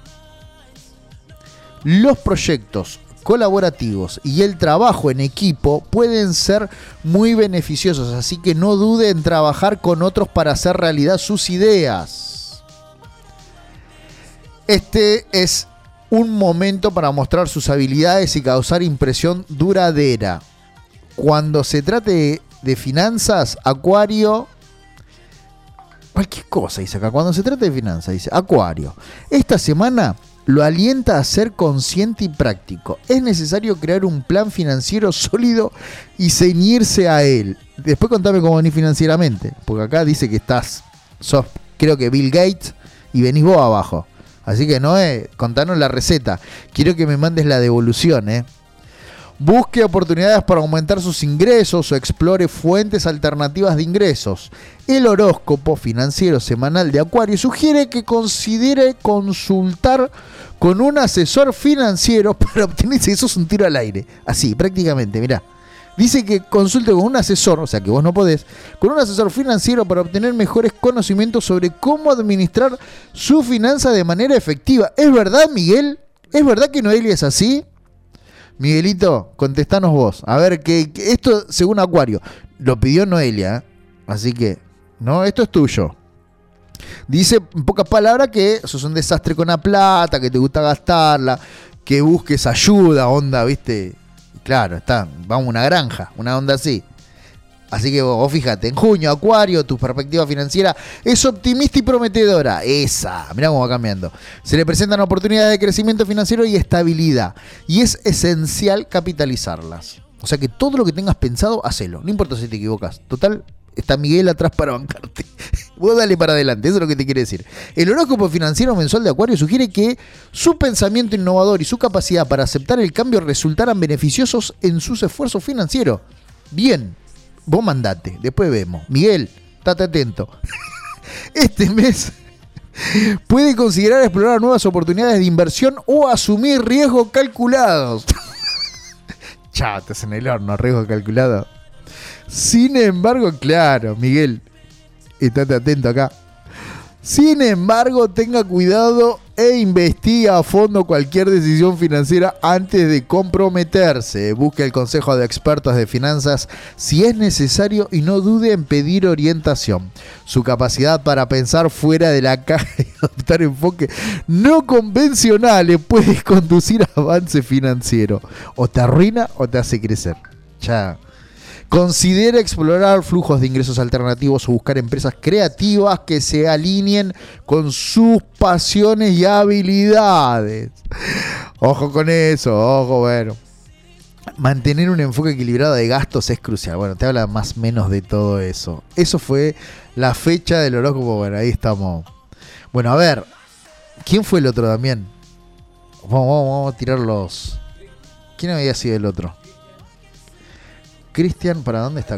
Los proyectos colaborativos y el trabajo en equipo pueden ser muy beneficiosos, así que no dude en trabajar con otros para hacer realidad sus ideas. Este es un momento para mostrar sus habilidades y causar impresión duradera. Cuando se trate de, de finanzas, Acuario... Cualquier cosa dice acá. Cuando se trata de finanzas, dice Acuario. Esta semana lo alienta a ser consciente y práctico. Es necesario crear un plan financiero sólido y ceñirse a él. Después contame cómo venís financieramente. Porque acá dice que estás... Sos, creo que Bill Gates y venís vos abajo. Así que no, eh, contanos la receta. Quiero que me mandes la devolución, eh. Busque oportunidades para aumentar sus ingresos o explore fuentes alternativas de ingresos. El horóscopo financiero semanal de Acuario sugiere que considere consultar con un asesor financiero para obtener... Eso es un tiro al aire. Así, prácticamente, mirá. Dice que consulte con un asesor, o sea que vos no podés, con un asesor financiero para obtener mejores conocimientos sobre cómo administrar su finanza de manera efectiva. ¿Es verdad, Miguel? ¿Es verdad que Noelia es así? Miguelito, contestanos vos. A ver, que, que esto, según Acuario, lo pidió Noelia, ¿eh? Así que, no, esto es tuyo. Dice, en pocas palabras, que sos un desastre con la plata, que te gusta gastarla, que busques ayuda, onda, ¿viste? Claro, está, vamos a una granja, una onda así. Así que vos, vos fíjate, en junio, Acuario, tu perspectiva financiera es optimista y prometedora. Esa, mirá cómo va cambiando. Se le presentan oportunidades de crecimiento financiero y estabilidad. Y es esencial capitalizarlas. O sea que todo lo que tengas pensado, hacelo. No importa si te equivocas. Total, está Miguel atrás para bancarte. Vos dale para adelante, eso es lo que te quiere decir. El horóscopo financiero mensual de Acuario sugiere que su pensamiento innovador y su capacidad para aceptar el cambio resultaran beneficiosos en sus esfuerzos financieros. Bien. Vos mandate, después vemos. Miguel, estate atento. Este mes puede considerar explorar nuevas oportunidades de inversión o asumir riesgos calculados. Chao, estás en el horno, riesgo calculado. Sin embargo, claro, Miguel, estate atento acá. Sin embargo, tenga cuidado e investiga a fondo cualquier decisión financiera antes de comprometerse. Busque el consejo de expertos de finanzas si es necesario y no dude en pedir orientación. Su capacidad para pensar fuera de la caja y adoptar enfoques no convencionales puede conducir a avance financiero. O te arruina o te hace crecer. Chao. Considera explorar flujos de ingresos alternativos o buscar empresas creativas que se alineen con sus pasiones y habilidades. Ojo con eso, ojo, bueno. Mantener un enfoque equilibrado de gastos es crucial. Bueno, te habla más o menos de todo eso. Eso fue la fecha del horóscopo. Bueno, ahí estamos. Bueno, a ver. ¿Quién fue el otro, Damián? Vamos, vamos, vamos a tirar los... ¿Quién había sido el otro? Cristian, ¿para dónde está?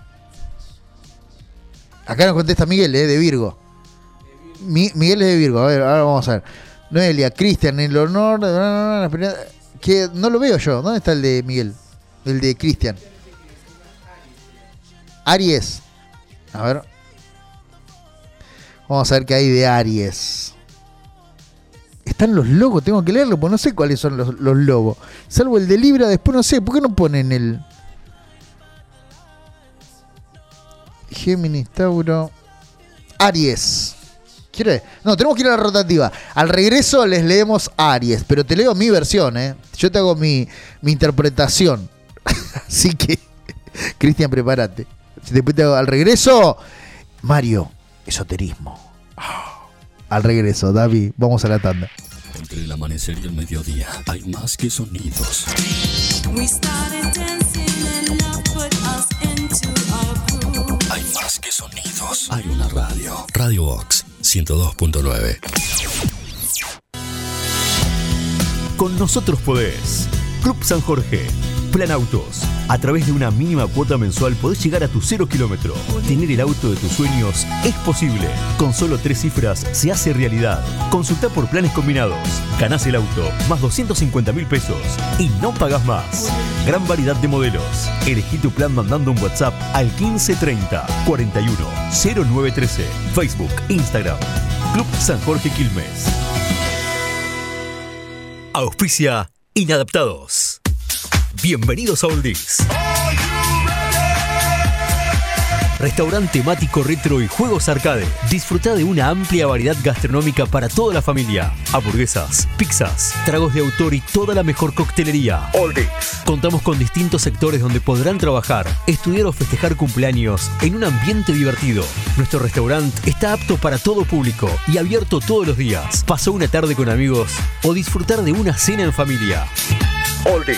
Acá nos contesta Miguel, eh, de Virgo. Mi, Miguel es de Virgo, a ver, ahora vamos a ver. Noelia, Cristian, el honor de... Que no lo veo yo. ¿Dónde está el de Miguel? El de Cristian. Aries. A ver. Vamos a ver qué hay de Aries. Están los logos, tengo que leerlo, porque no sé cuáles son los, los logos. Salvo el de Libra, después no sé. ¿Por qué no ponen el... Géminis, Tauro, Aries? ¿Quieres? No, tenemos que ir a la rotativa. Al regreso les leemos Aries, pero te leo mi versión, ¿eh? Yo te hago mi, mi interpretación. Así que, Cristian, prepárate. Después te hago al regreso, Mario, esoterismo. Oh, al regreso, David, vamos a la tanda. Entre el amanecer y el mediodía hay más que sonidos. Hay más que sonidos. Hay una radio. Radio Vox ciento dos punto nueve. Con nosotros podés. Club San Jorge. Plan Autos. A través de una mínima cuota mensual podés llegar a tu cero kilómetro. Tener el auto de tus sueños es posible. Con solo tres cifras se hace realidad. Consultá por planes combinados. Ganás el auto más doscientos cincuenta mil pesos y no pagás más. Gran variedad de modelos. Elegí tu plan mandando un WhatsApp al quince treinta cuarenta y uno cero nueve trece. Facebook, Instagram. Club San Jorge Quilmes. Auspicia Inadaptados. Bienvenidos a Oldies. Restaurante temático retro y juegos arcade. Disfruta de una amplia variedad gastronómica para toda la familia. Hamburguesas, pizzas, tragos de autor y toda la mejor coctelería. Oldies. Contamos con distintos sectores donde podrán trabajar, estudiar o festejar cumpleaños en un ambiente divertido. Nuestro restaurante está apto para todo público y abierto todos los días. Pasó una tarde con amigos o disfrutar de una cena en familia. Oldies.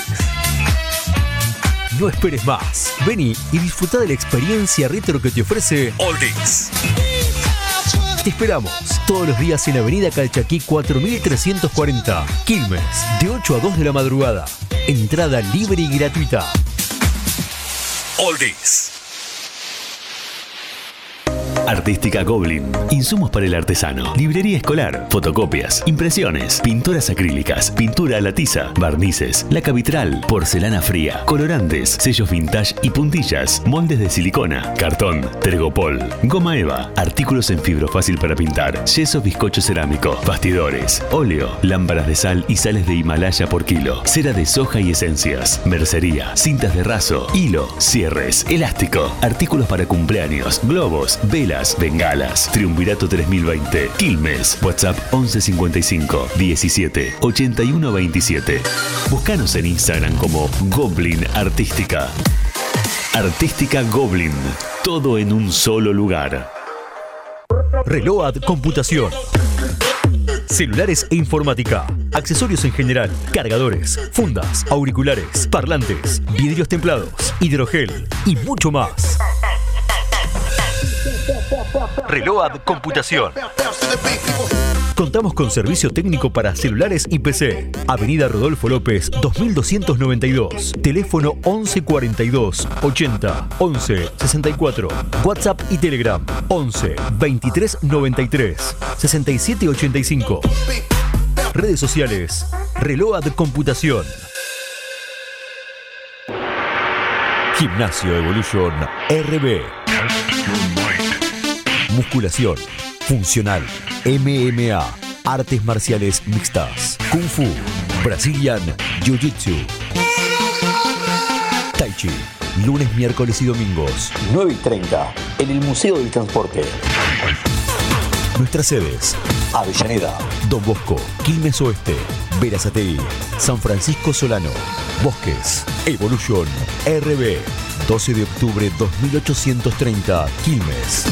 No esperes más. Vení y disfruta de la experiencia retro que te ofrece Oldies. Te esperamos todos los días en Avenida Calchaquí cuatro mil trescientos cuarenta, Quilmes, de ocho a dos de la madrugada. Entrada libre y gratuita. Oldies. Artística Goblin. Insumos para el artesano. Librería escolar. Fotocopias. Impresiones. Pinturas acrílicas. Pintura a la tiza. Barnices. Laca vitral. Porcelana fría. Colorantes. Sellos vintage y puntillas. Moldes de silicona. Cartón. Tergopol. Goma eva. Artículos en fibro fácil para pintar. Yeso bizcocho cerámico. Bastidores. Óleo. Lámparas de sal y sales de Himalaya por kilo. Cera de soja y esencias. Mercería. Cintas de raso. Hilo. Cierres. Elástico. Artículos para cumpleaños. Globos. Velas. Bengalas. Triunvirato tres mil veinte. Quilmes. WhatsApp once cincuenta y cinco diecisiete ochenta y uno veintisiete. Búscanos en Instagram como Goblin Artística. Artística Goblin. Todo en un solo lugar. Reload Computación. Celulares e informática. Accesorios en general. Cargadores, fundas, auriculares, parlantes, vidrios templados, hidrogel y mucho más. Reload Computación. Contamos con servicio técnico para celulares y P C. Avenida Rodolfo López, dos mil doscientos noventa y dos. Teléfono once cuarenta y dos ochenta once sesenta y cuatro. WhatsApp y Telegram once veintitrés noventa y tres sesenta y siete ochenta y cinco. Redes sociales Reload Computación. Gimnasio Evolution R B. Musculación, funcional, M M A, artes marciales mixtas, Kung Fu, Brazilian, Jiu-Jitsu, Tai Chi, lunes, miércoles y domingos, nueve y treinta, en el Museo del Transporte. Nuestras sedes: Avellaneda, Don Bosco, Quilmes Oeste, Berazategui, San Francisco Solano, Bosques, Evolution R B, doce de octubre dos mil ochocientos treinta, Quilmes.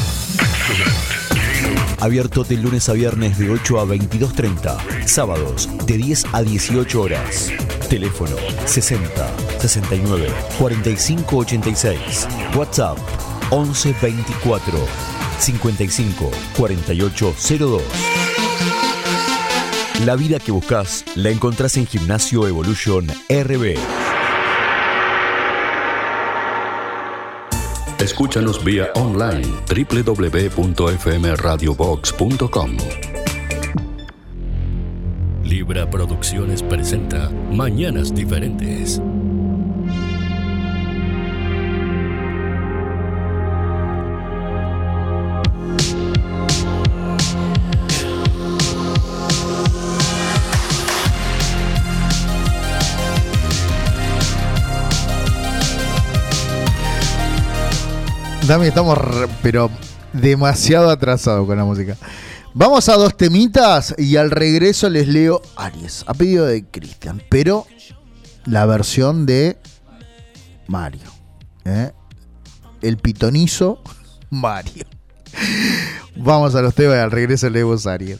Abierto de lunes a viernes de ocho a veintidós treinta, sábados de diez a dieciocho horas. Teléfono sesenta sesenta y nueve cuarenta y cinco ochenta y seis. WhatsApp once veinticuatro cincuenta y cinco cuarenta y ocho cero dos. La vida que buscas la encontrás en Gimnasio Evolution R B. Escúchanos vía online doble u doble u doble u punto f m radio box punto com. Libra Producciones presenta Mañanas Diferentes. Dami, estamos re, pero demasiado atrasados con la música. Vamos a dos temitas y al regreso les leo Aries, a pedido de Cristian, pero la versión de Mario, ¿eh? El pitonizo Mario. Vamos a los temas y al regreso leemos Aries.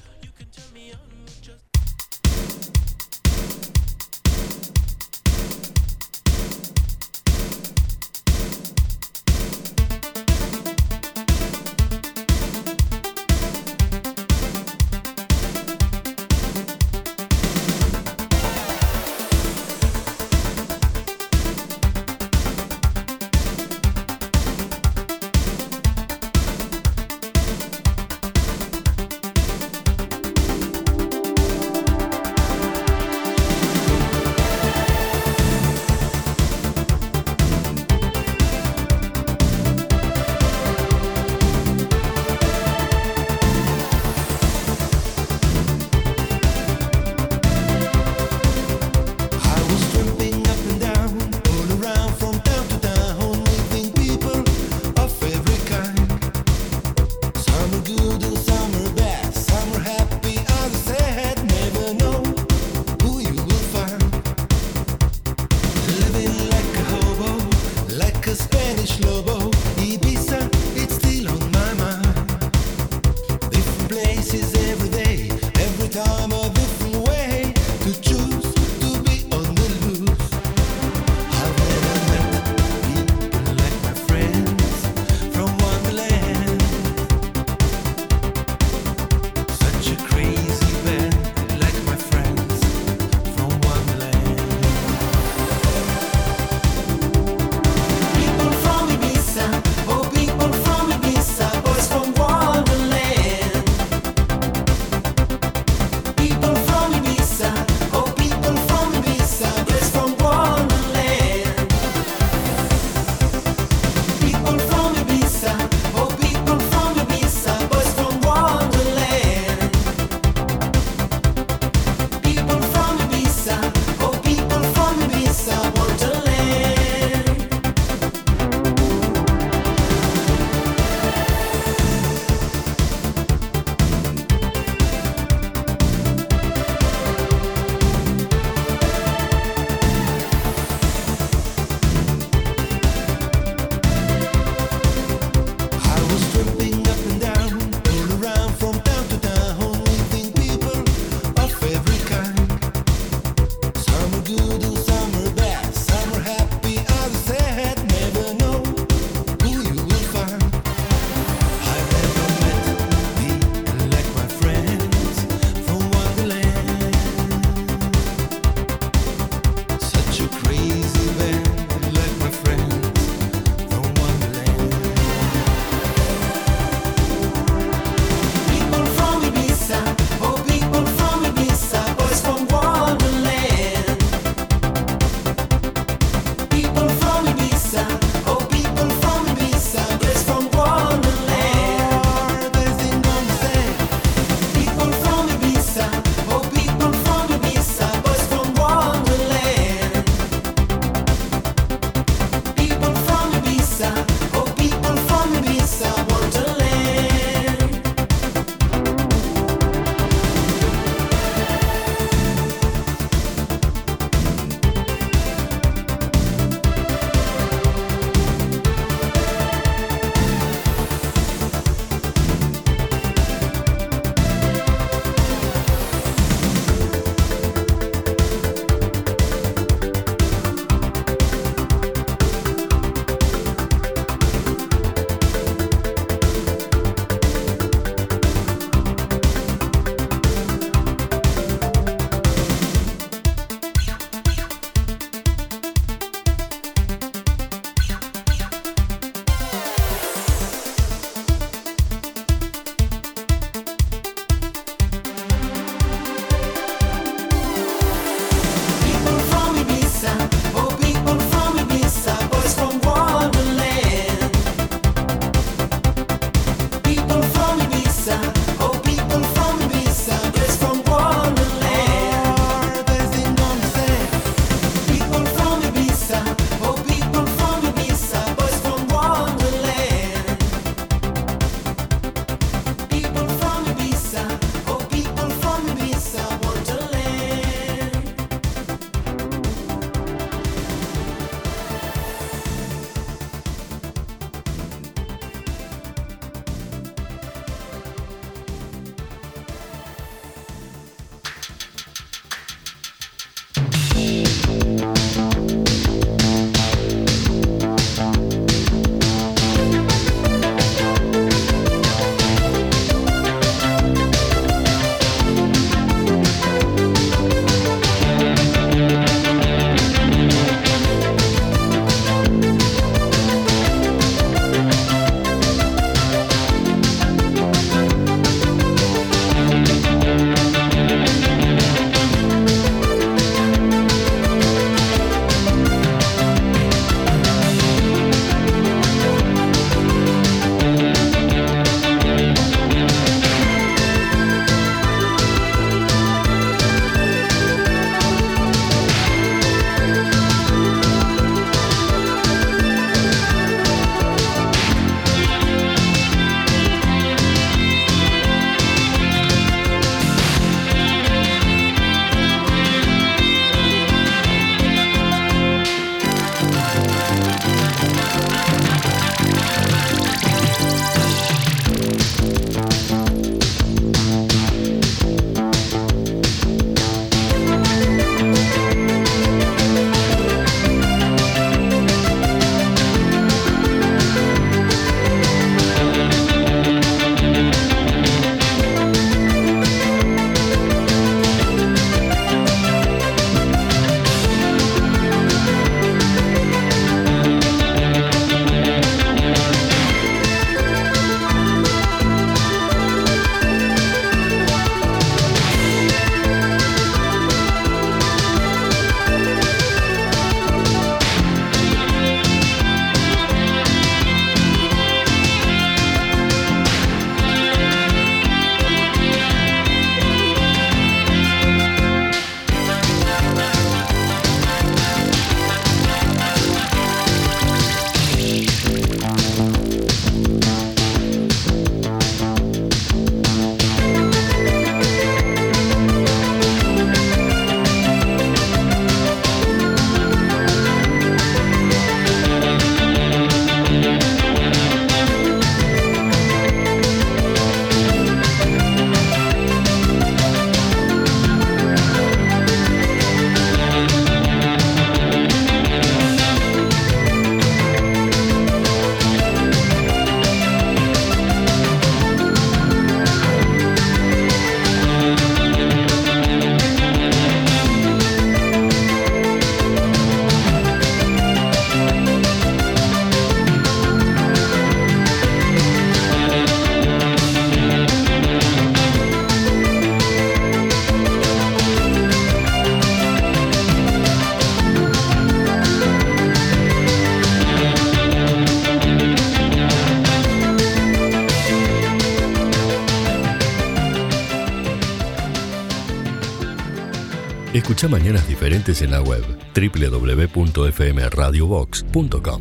Escucha Mañanas Diferentes en la web doble u doble u doble u punto f m radio box punto com.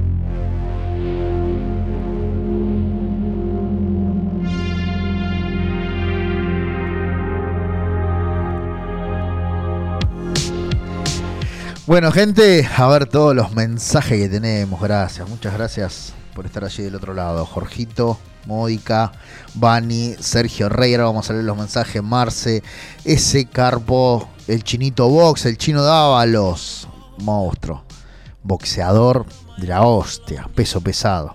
Bueno, gente, a ver todos los mensajes que tenemos. Gracias, muchas gracias por estar allí del otro lado. Jorgito, Módica, Bani, Sergio Rey. Ahora vamos a leer los mensajes. Marce, S. Carpo, el Chinito Box, el Chino Dávalos, monstruo, boxeador de la hostia, peso pesado.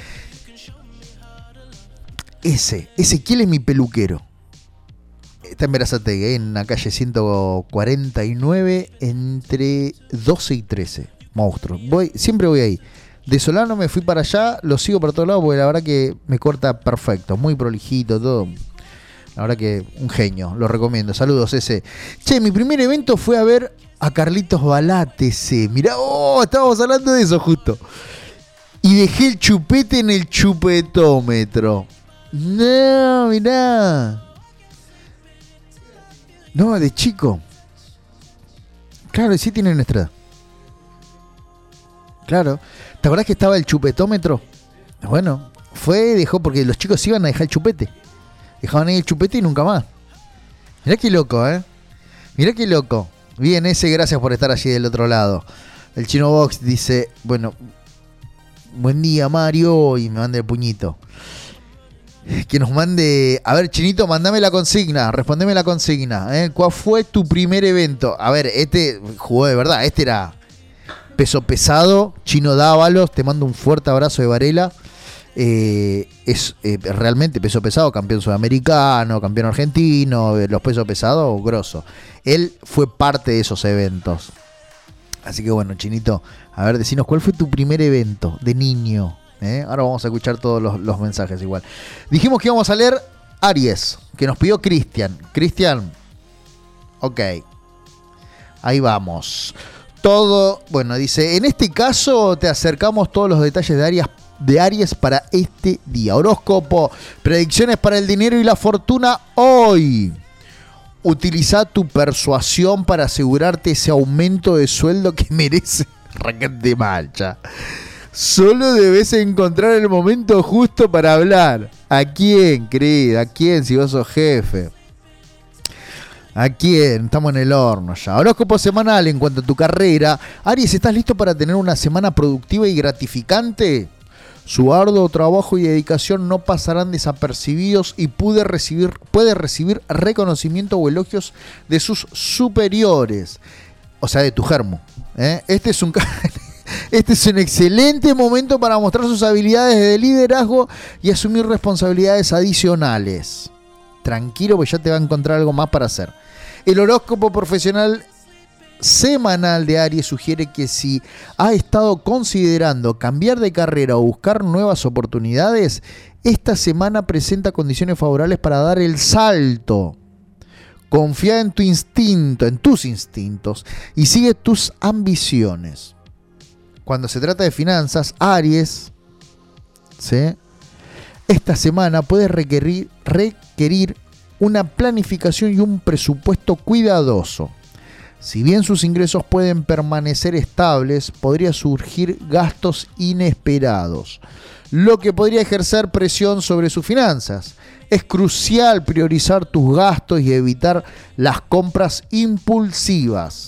Ese, ese, ¿quién es mi peluquero? Está en Berazategui, en la calle ciento cuarenta y nueve, entre doce y trece. Monstruo. Voy, siempre voy ahí. De Solano me fui para allá, lo sigo para todos lados porque la verdad que me corta perfecto, muy prolijito, todo. La verdad que un genio, lo recomiendo. Saludos, ese. Che, mi primer evento fue a ver a Carlitos Balate, ese. Mirá, oh, estábamos hablando de eso justo. Y dejé el chupete en el chupetómetro. No, mirá. No, de chico. Claro, sí tiene nuestra edad. Claro. ¿Te acordás que estaba el chupetómetro? Bueno, fue, dejó, porque los chicos iban a dejar el chupete. Dejaban ahí el chupete y nunca más. Mirá qué loco, ¿eh? Mirá qué loco. Bien, ese, gracias por estar allí del otro lado. El Chino Box dice, bueno, buen día, Mario, y me manda el puñito. Que nos mande, a ver, Chinito, mandame la consigna, respondeme la consigna, ¿eh? ¿Cuál fue tu primer evento? A ver, este jugó de verdad, este era peso pesado, Chino Dávalos, te mando un fuerte abrazo de Varela. Eh, es eh, realmente peso pesado, campeón sudamericano, campeón argentino, los pesos pesados, grosso. Él fue parte de esos eventos. Así que bueno, Chinito, a ver, decinos, ¿cuál fue tu primer evento de niño? ¿Eh? Ahora vamos a escuchar todos los, los mensajes igual. Dijimos que íbamos a leer Aries, que nos pidió Cristian. Cristian, ok. Ahí vamos. Todo, bueno, dice, en este caso te acercamos todos los detalles de Aries, de Aries para este día. Horóscopo, predicciones para el dinero y la fortuna hoy. Utiliza tu persuasión para asegurarte ese aumento de sueldo que merece. Raquete marcha. Solo debes encontrar el momento justo para hablar. ¿A quién, querida? ¿A quién si vos sos jefe? ¿A quién? Estamos en el horno ya. Horóscopo semanal en cuanto a tu carrera. Aries, ¿estás listo para tener una semana productiva y gratificante? Su arduo trabajo y dedicación no pasarán desapercibidos y puede recibir, puede recibir reconocimiento o elogios de sus superiores. O sea, de tu germo. ¿eh? Este es un... Este es un excelente momento para mostrar sus habilidades de liderazgo y asumir responsabilidades adicionales. Tranquilo, pues ya te va a encontrar algo más para hacer. El horóscopo profesional semanal de Aries sugiere que si ha estado considerando cambiar de carrera o buscar nuevas oportunidades, esta semana presenta condiciones favorables para dar el salto. Confía en tu instinto, en tus instintos y sigue tus ambiciones. Cuando se trata de finanzas, Aries, ¿sí? Esta semana puede requerir, requerir una planificación y un presupuesto cuidadoso. Si bien sus ingresos pueden permanecer estables, podría surgir gastos inesperados, lo que podría ejercer presión sobre sus finanzas. Es crucial priorizar tus gastos y evitar las compras impulsivas.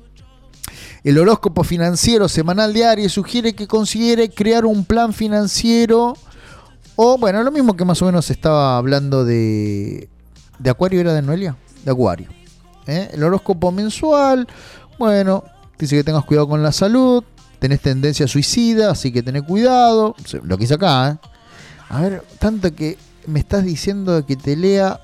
El horóscopo financiero semanal de Aries sugiere que considere crear un plan financiero o, bueno, lo mismo que más o menos estaba hablando de... ¿De Acuario era de Noelia? De Acuario. ¿eh? El horóscopo mensual, bueno, dice que tengas cuidado con la salud, tenés tendencia suicida, así que tenés cuidado. Lo que hice acá, ¿eh? A ver, tanto que me estás diciendo que te lea...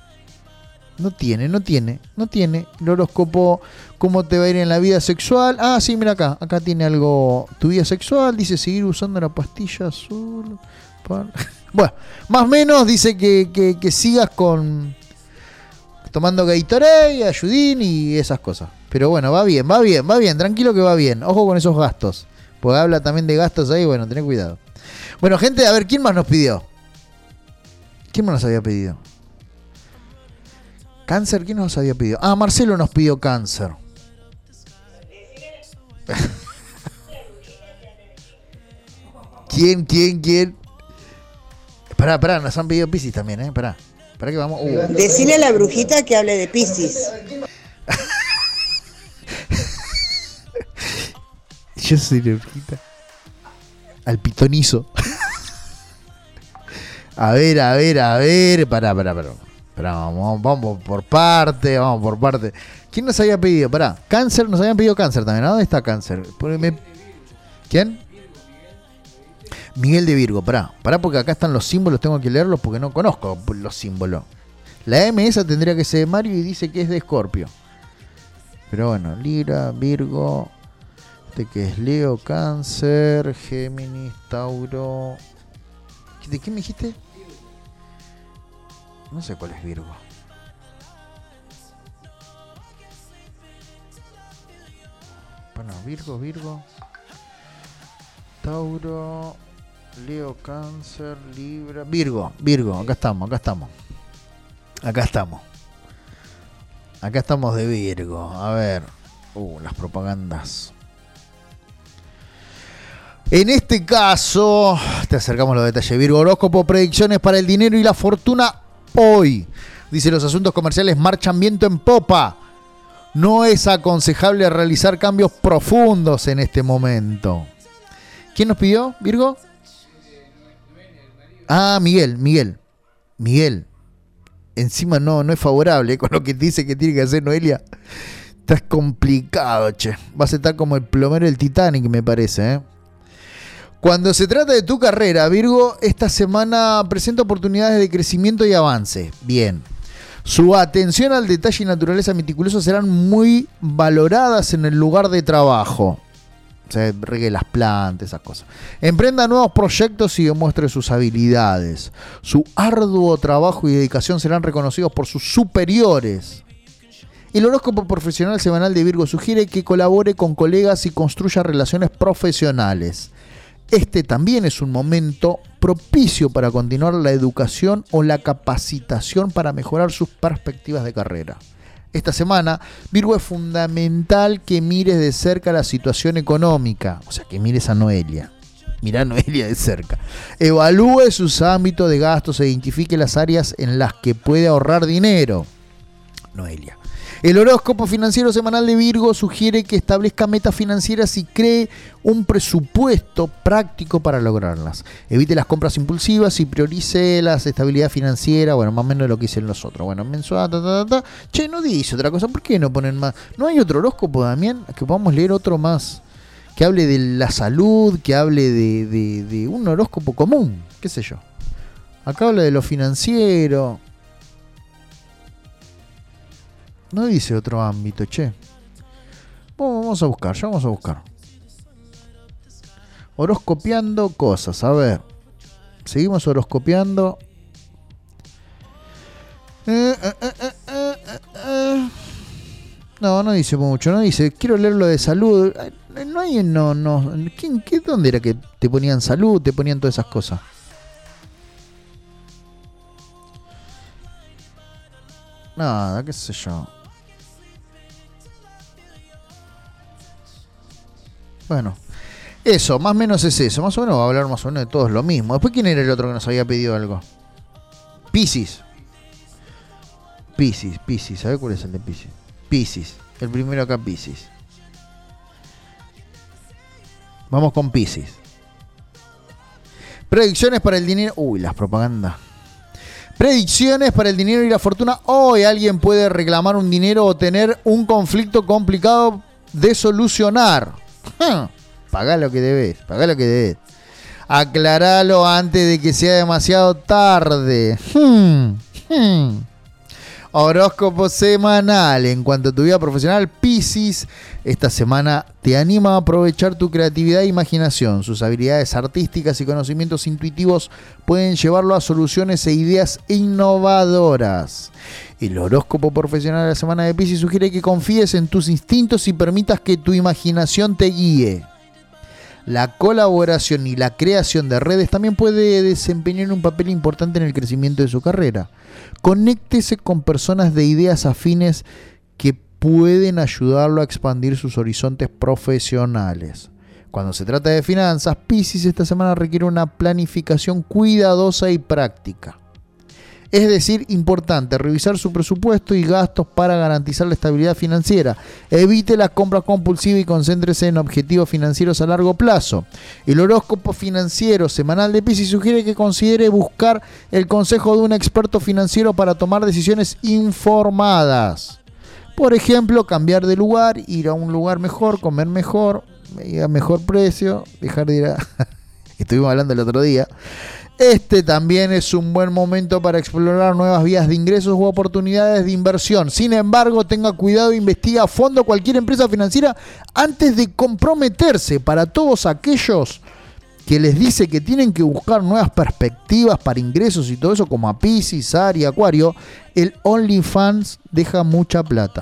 No tiene, no tiene, no tiene el horóscopo, cómo te va a ir en la vida sexual. Ah, sí, mira acá, acá tiene algo, tu vida sexual, dice seguir usando la pastilla azul. Para... Bueno, más o menos dice que, que, que sigas con tomando Gatorade, Ayudín y esas cosas. Pero bueno, va bien, va bien, va bien, tranquilo que va bien. Ojo con esos gastos, porque habla también de gastos ahí, bueno, tened cuidado. Bueno, gente, a ver, ¿quién más nos pidió? ¿Quién más nos había pedido? ¿Cáncer? ¿Quién nos había pedido? Ah, Marcelo nos pidió cáncer. ¿Quién, quién, quién? Pará, pará, nos han pedido Piscis también, ¿eh? Pará, pará que vamos. Uh. Decile a la brujita que hable de Piscis. Yo soy la brujita. Al pitonizo. A ver, a ver, a ver. Pará, pará, pará. Pará, vamos, vamos por parte, vamos por parte. ¿Quién nos había pedido? Pará, cáncer, nos habían pedido cáncer también. ¿A dónde está cáncer? Poneme... ¿Quién? Miguel de Virgo, pará. Pará porque acá están los símbolos, tengo que leerlos porque no conozco los símbolos. La M esa tendría que ser de Mario y dice que es de Escorpio. Pero bueno, Libra, Virgo, este que es Leo, Cáncer, Géminis, Tauro. ¿De qué me dijiste? No sé cuál es Virgo. Bueno, Virgo, Virgo, Tauro, Leo, Cáncer, Libra, Virgo, Virgo, acá estamos, acá estamos. Acá estamos. Acá estamos de Virgo. A ver. Uh, las propagandas. En este caso, te acercamos los detalles. Virgo, horóscopo, predicciones para el dinero y la fortuna hoy. Dice, los asuntos comerciales marchan viento en popa. No es aconsejable realizar cambios profundos en este momento. ¿Quién nos pidió, Virgo? Ah, Miguel, Miguel. Miguel. Encima no, no es favorable con lo que dice que tiene que hacer Noelia. Está complicado, che. Vas a estar como el plomero del Titanic, me parece, ¿eh? Cuando se trata de tu carrera, Virgo, esta semana presenta oportunidades de crecimiento y avance. Bien. Su atención al detalle y naturaleza meticulosa serán muy valoradas en el lugar de trabajo. O sea, regue las plantas, esas cosas. Emprenda nuevos proyectos y demuestre sus habilidades. Su arduo trabajo y dedicación serán reconocidos por sus superiores. El horóscopo profesional semanal de Virgo sugiere que colabore con colegas y construya relaciones profesionales. Este también es un momento propicio para continuar la educación o la capacitación para mejorar sus perspectivas de carrera. Esta semana, Virgo, es fundamental que mires de cerca la situación económica. O sea, que mires a Noelia. Mirá a Noelia de cerca. Evalúe sus ámbitos de gastos e identifique las áreas en las que puede ahorrar dinero. Noelia. El horóscopo financiero semanal de Virgo sugiere que establezca metas financieras y cree un presupuesto práctico para lograrlas. Evite las compras impulsivas y priorice la estabilidad financiera. Bueno, más o menos lo que dicen los otros. Bueno, mensual, ta, ta, ta, ta. Che, no dice otra cosa. ¿Por qué no ponen más? ¿No hay otro horóscopo, Damián? Que podamos leer otro más. Que hable de la salud, que hable de, de, de un horóscopo común. ¿Qué sé yo? Acá habla de lo financiero. No dice otro ámbito, che. Vamos a buscar, ya vamos a buscar. Horoscopiando cosas, a ver. Seguimos horoscopiando. Eh, eh, eh, eh, eh, eh. No, no dice mucho, no dice. Quiero leer lo de salud. No hay, no, no. ¿Quién, qué, ¿Dónde era que te ponían salud, te ponían todas esas cosas? Nada, qué sé yo. Bueno, eso, más o menos es eso. Más o menos va a hablar más o menos de todos lo mismo. Después, ¿quién era el otro que nos había pedido algo? Piscis. Piscis, Piscis. ¿Sabes cuál es el de Piscis? Piscis. El primero acá, Piscis. Vamos con Piscis. Predicciones para el dinero. Uy, las propagandas. Predicciones para el dinero y la fortuna. Hoy alguien puede reclamar un dinero o tener un conflicto complicado de solucionar. Pagá lo que debes, pagá lo que debes. Aclaralo antes de que sea demasiado tarde. Hmm, hmm. Horóscopo semanal. En cuanto a tu vida profesional, Piscis, esta semana te anima a aprovechar tu creatividad e imaginación. Sus habilidades artísticas y conocimientos intuitivos pueden llevarlo a soluciones e ideas innovadoras. El horóscopo profesional de la semana de Piscis sugiere que confíes en tus instintos y permitas que tu imaginación te guíe. La colaboración y la creación de redes también puede desempeñar un papel importante en el crecimiento de su carrera. Conéctese con personas de ideas afines que pueden ayudarlo a expandir sus horizontes profesionales. Cuando se trata de finanzas, Piscis esta semana requiere una planificación cuidadosa y práctica. Es decir, importante revisar su presupuesto y gastos para garantizar la estabilidad financiera. Evite la compra compulsiva y concéntrese en objetivos financieros a largo plazo. El horóscopo financiero semanal de Piscis sugiere que considere buscar el consejo de un experto financiero para tomar decisiones informadas. Por ejemplo, cambiar de lugar, ir a un lugar mejor, comer mejor, a mejor precio, dejar de ir a... Estuvimos hablando el otro día. Este también es un buen momento para explorar nuevas vías de ingresos u oportunidades de inversión. Sin embargo, tenga cuidado e investigue a fondo cualquier empresa financiera antes de comprometerse. Para todos aquellos que les dice que tienen que buscar nuevas perspectivas para ingresos y todo eso, como a Piscis, Aries, Acuario, el OnlyFans deja mucha plata.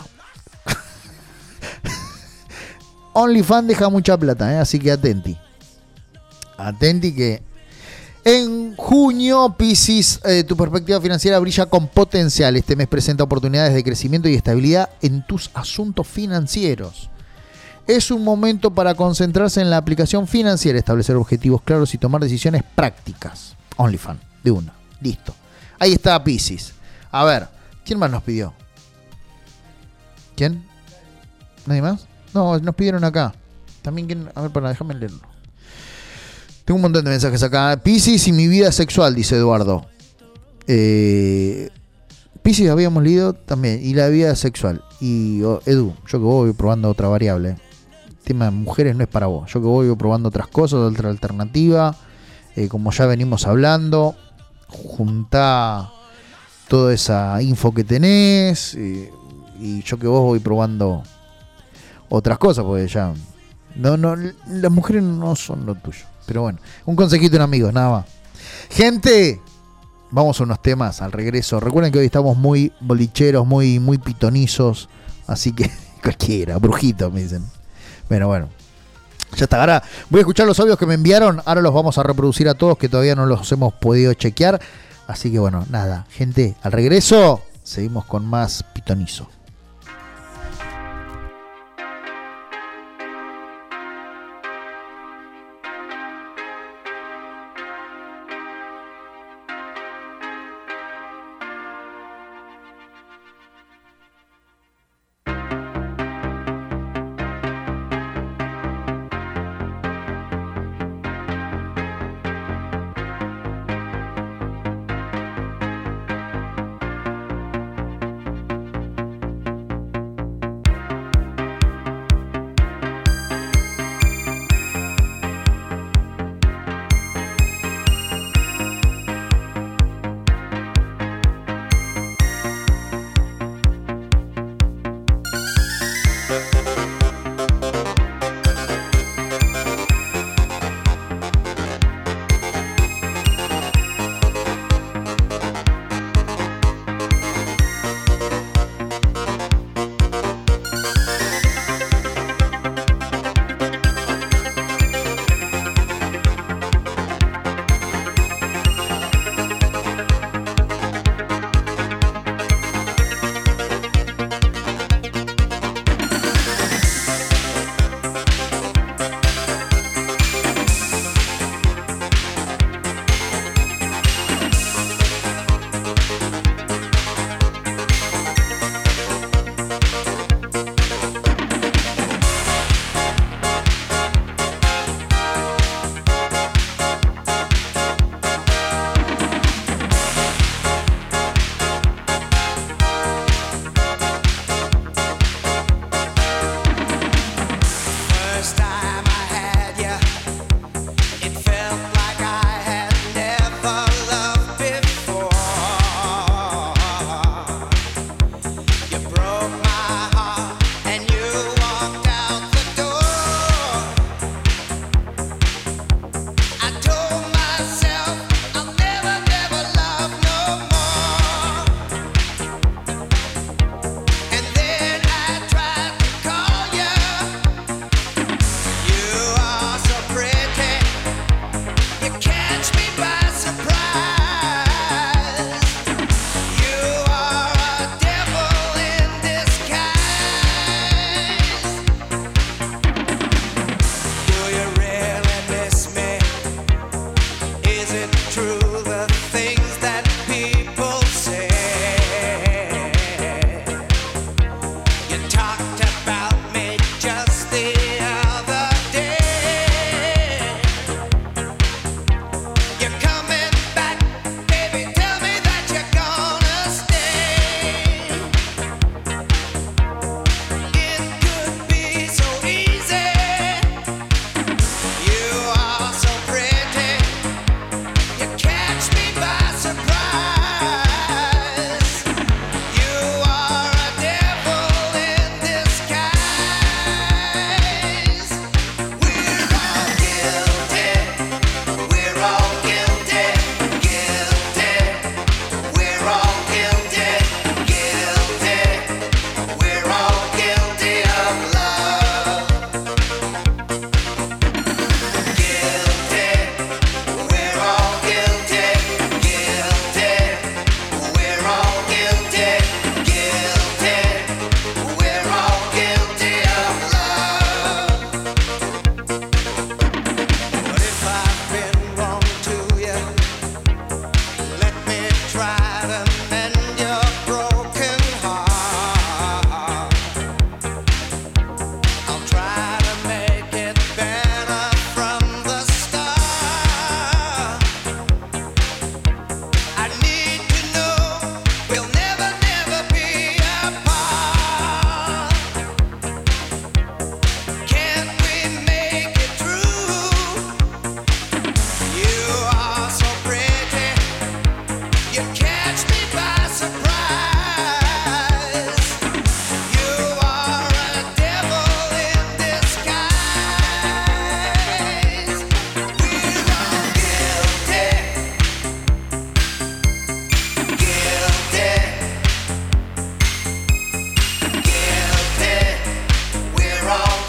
OnlyFans deja mucha plata, ¿eh? Así que atenti. Atenti que... En junio, Piscis, eh, tu perspectiva financiera brilla con potencial. Este mes presenta oportunidades de crecimiento y estabilidad en tus asuntos financieros. Es un momento para concentrarse en la aplicación financiera, establecer objetivos claros y tomar decisiones prácticas. OnlyFans, de una. Listo. Ahí está Piscis. A ver, ¿quién más nos pidió? ¿Quién? ¿Nadie más? No, nos pidieron acá. También, ¿quién? A ver, para déjame leerlo. Tengo un montón de mensajes acá. Piscis y mi vida sexual, dice Eduardo. Eh, Piscis habíamos leído también. Y la vida sexual. Y oh, Edu, yo que voy probando otra variable. El tema de mujeres no es para vos. Yo que voy probando otras cosas, otra alternativa. Eh, como ya venimos hablando. Juntá toda esa info que tenés. Eh, y yo que vos voy probando otras cosas. Porque ya... No, no, las mujeres no son lo tuyo. Pero bueno, un consejito en amigos, nada más. Gente, vamos a unos temas al regreso. Recuerden que hoy estamos muy bolicheros, muy, muy pitonizos. Así que cualquiera, brujitos me dicen. Bueno, bueno. Ya está, ahora voy a escuchar los audios que me enviaron. Ahora los vamos a reproducir a todos que todavía no los hemos podido chequear. Así que bueno, nada, gente, al regreso seguimos con más pitonizo.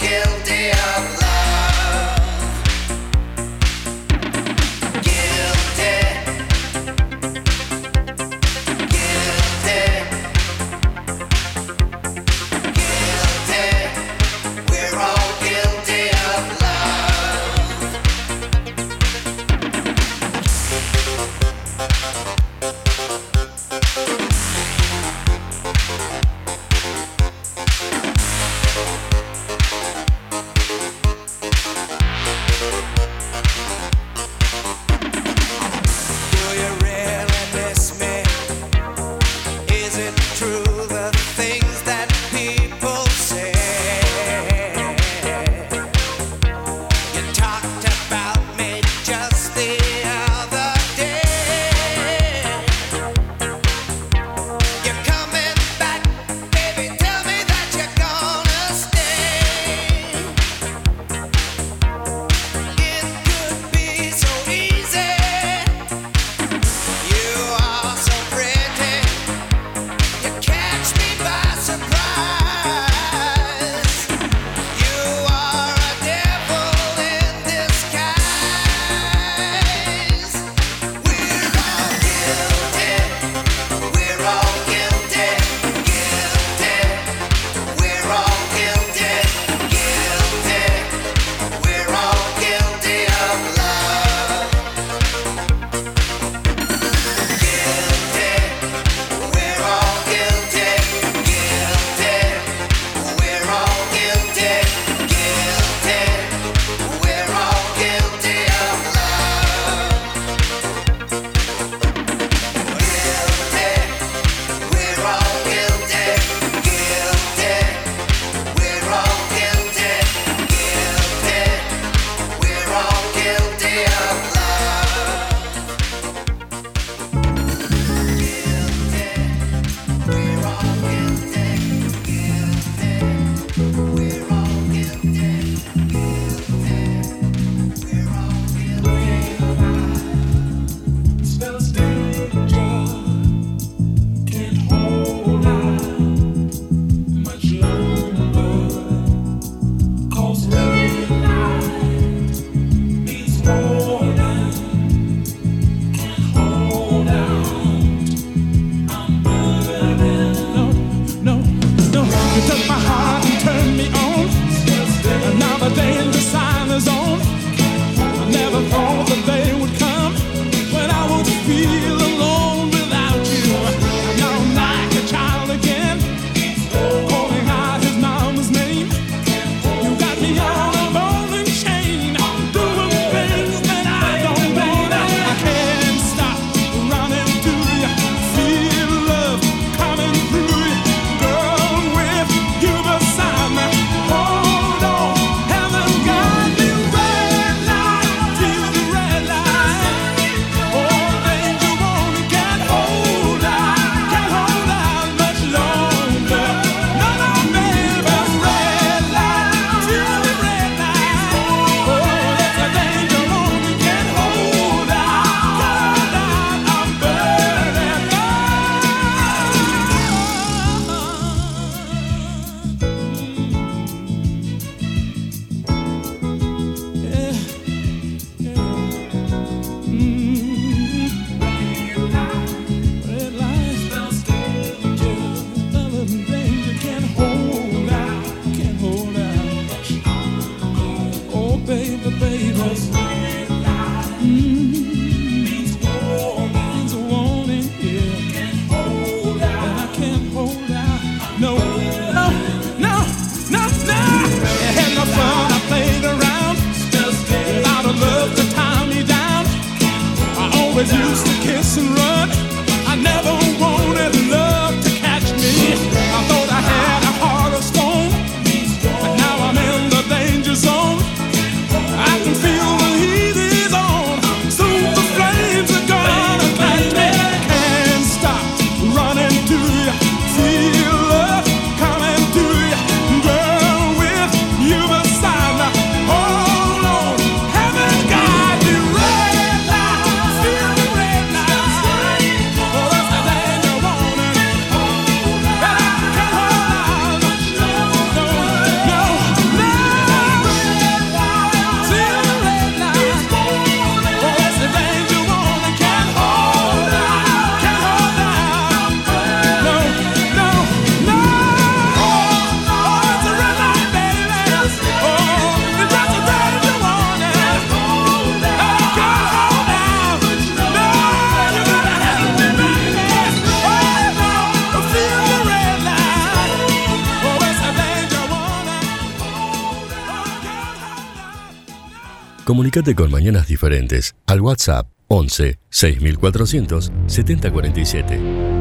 guilty of love. Guilty. Guilty. Guilty. We're all guilty of love. Do you really miss me? Is it true the things that people say? You talked about me just the other day. You're coming back, baby. Tell me that you're gonna stay. It could be so easy. You are so pretty. You catch me by surprise. You are a devil in disguise. We're all guilty. We're all guilty. Guilty. We're all guilty. Guilty. We're all guilty of love. Guilty. We're all guilty. Guilty. We're all guilty. Guilty. We're all guilty of love. Guilty. We're all guilty. Guilty. We're all guilty. Guilty. We're all guilty of love. No, no, you took my heart and turned me on. And now the danger sign is on. I never thought the day would come when I would feel alone without you. Now I'm like a child again, calling out his mama's name. You got me on a rolling chain, doing things that I don't mean. I can't stop running to you, feel love coming through you. Girl, with you beside me, hold on, heaven got me red light, feel the red light. Oh, danger won't can't hold out, can't hold out much longer. No, no, baby, red light, feel the red light. Oh, that's a danger won't can't hold out, hold out, I'm burning. Yeah, yeah. Mm. Red light, danger, danger, can't hold out, can't hold out. Oh, baby, baby. Mm. Means a warning, yeah. And I can't hold out. No, no, no, no, no. You had no fun, I played around. Without a love to tie me down. I always used to kiss and run. I never wanted love to catch me. I thought I had a heart of stone. But now I'm in the danger zone. I can feel the heat. Comunicate con Mañanas Diferentes al WhatsApp once seis mil cuatrocientos setenta cuarenta y siete.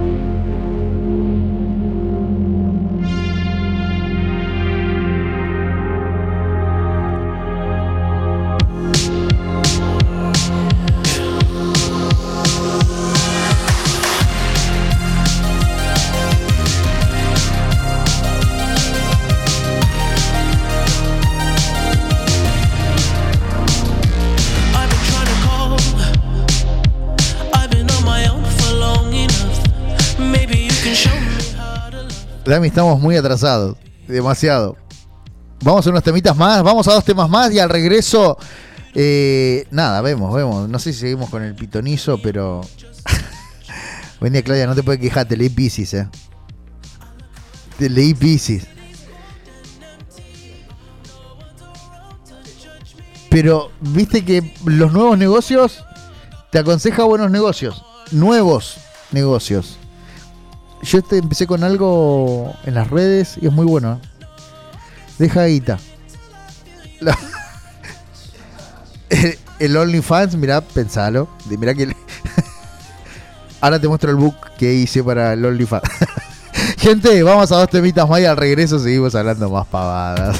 Dami, estamos muy atrasados. Demasiado. Vamos a unos temitas más. Vamos a dos temas más y al regreso... Eh, nada, vemos, vemos. No sé si seguimos con el pitonizo, pero... Buen día, Claudia. No te puedes quejar. Te leí Piscis, eh. Te leí Piscis. Pero, viste que los nuevos negocios... Te aconseja buenos negocios. Nuevos negocios. Yo este empecé con algo en las redes y es muy bueno. Deja guita. La... el, el OnlyFans, mirá, pensalo. Mirá que... Ahora te muestro el book que hice para el OnlyFans. Gente, vamos a dos temitas más y al regreso seguimos hablando más pavadas.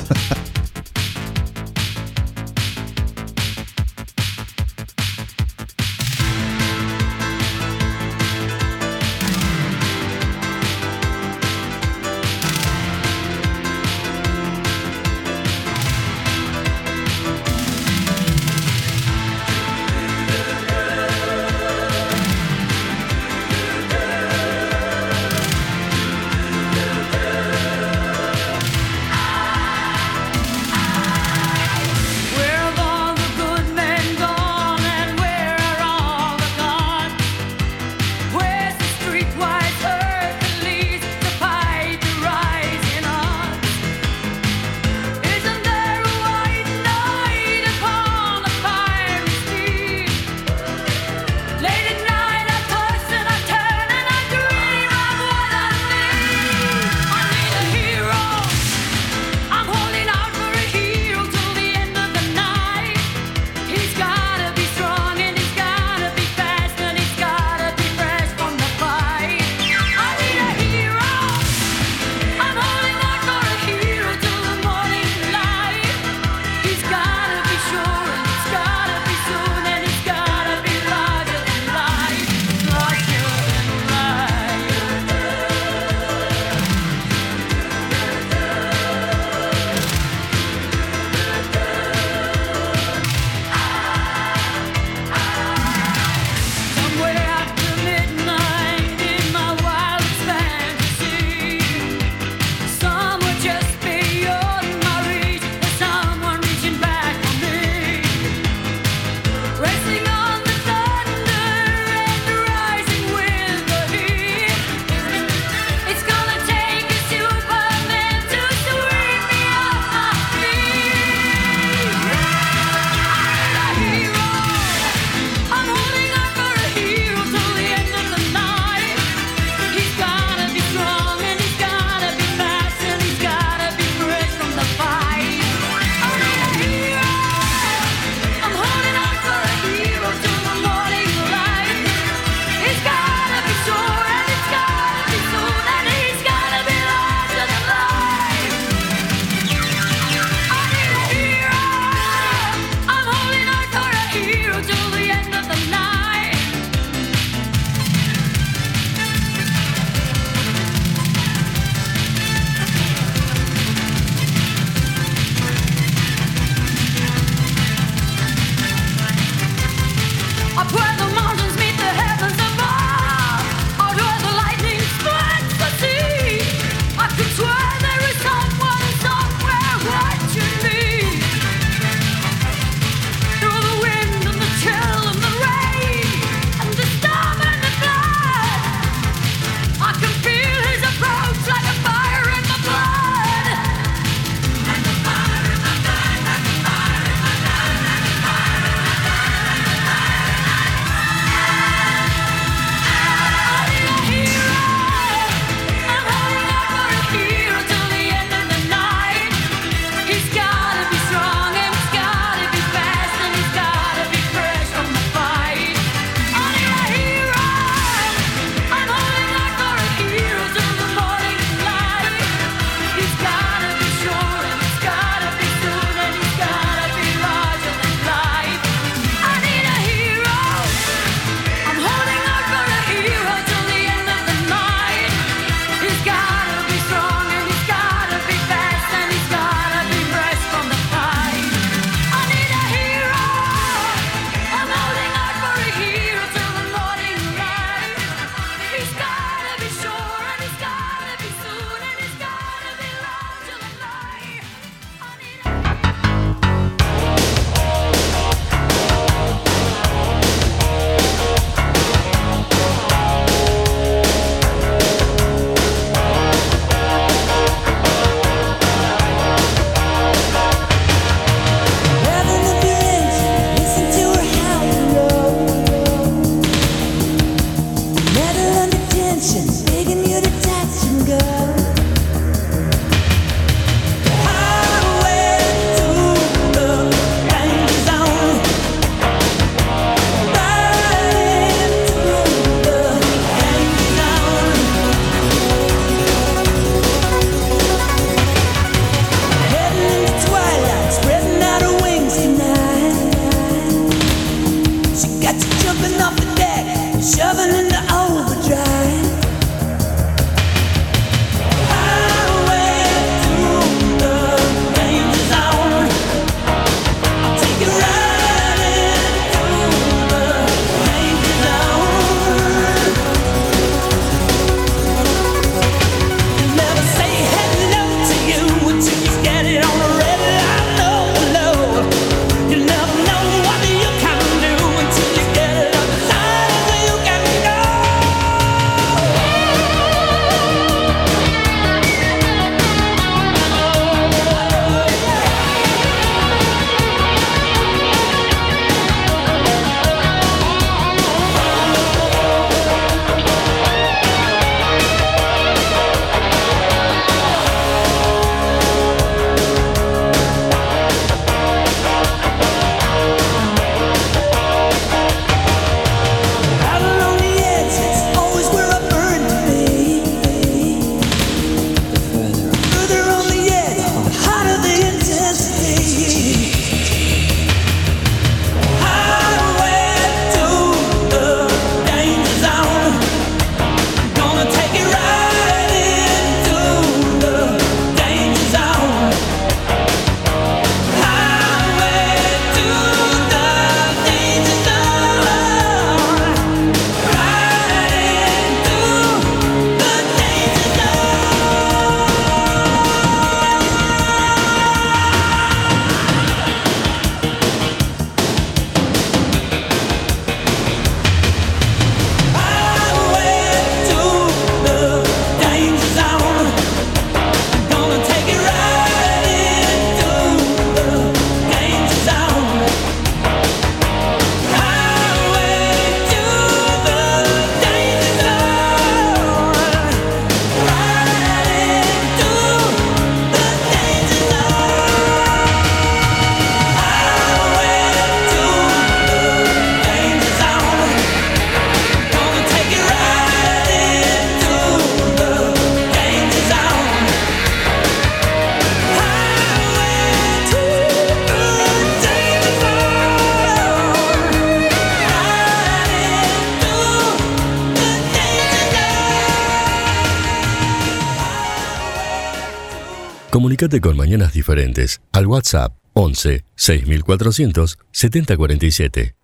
Comunicate con Mañanas Diferentes al WhatsApp once seis mil cuatrocientos setenta cuarenta y siete.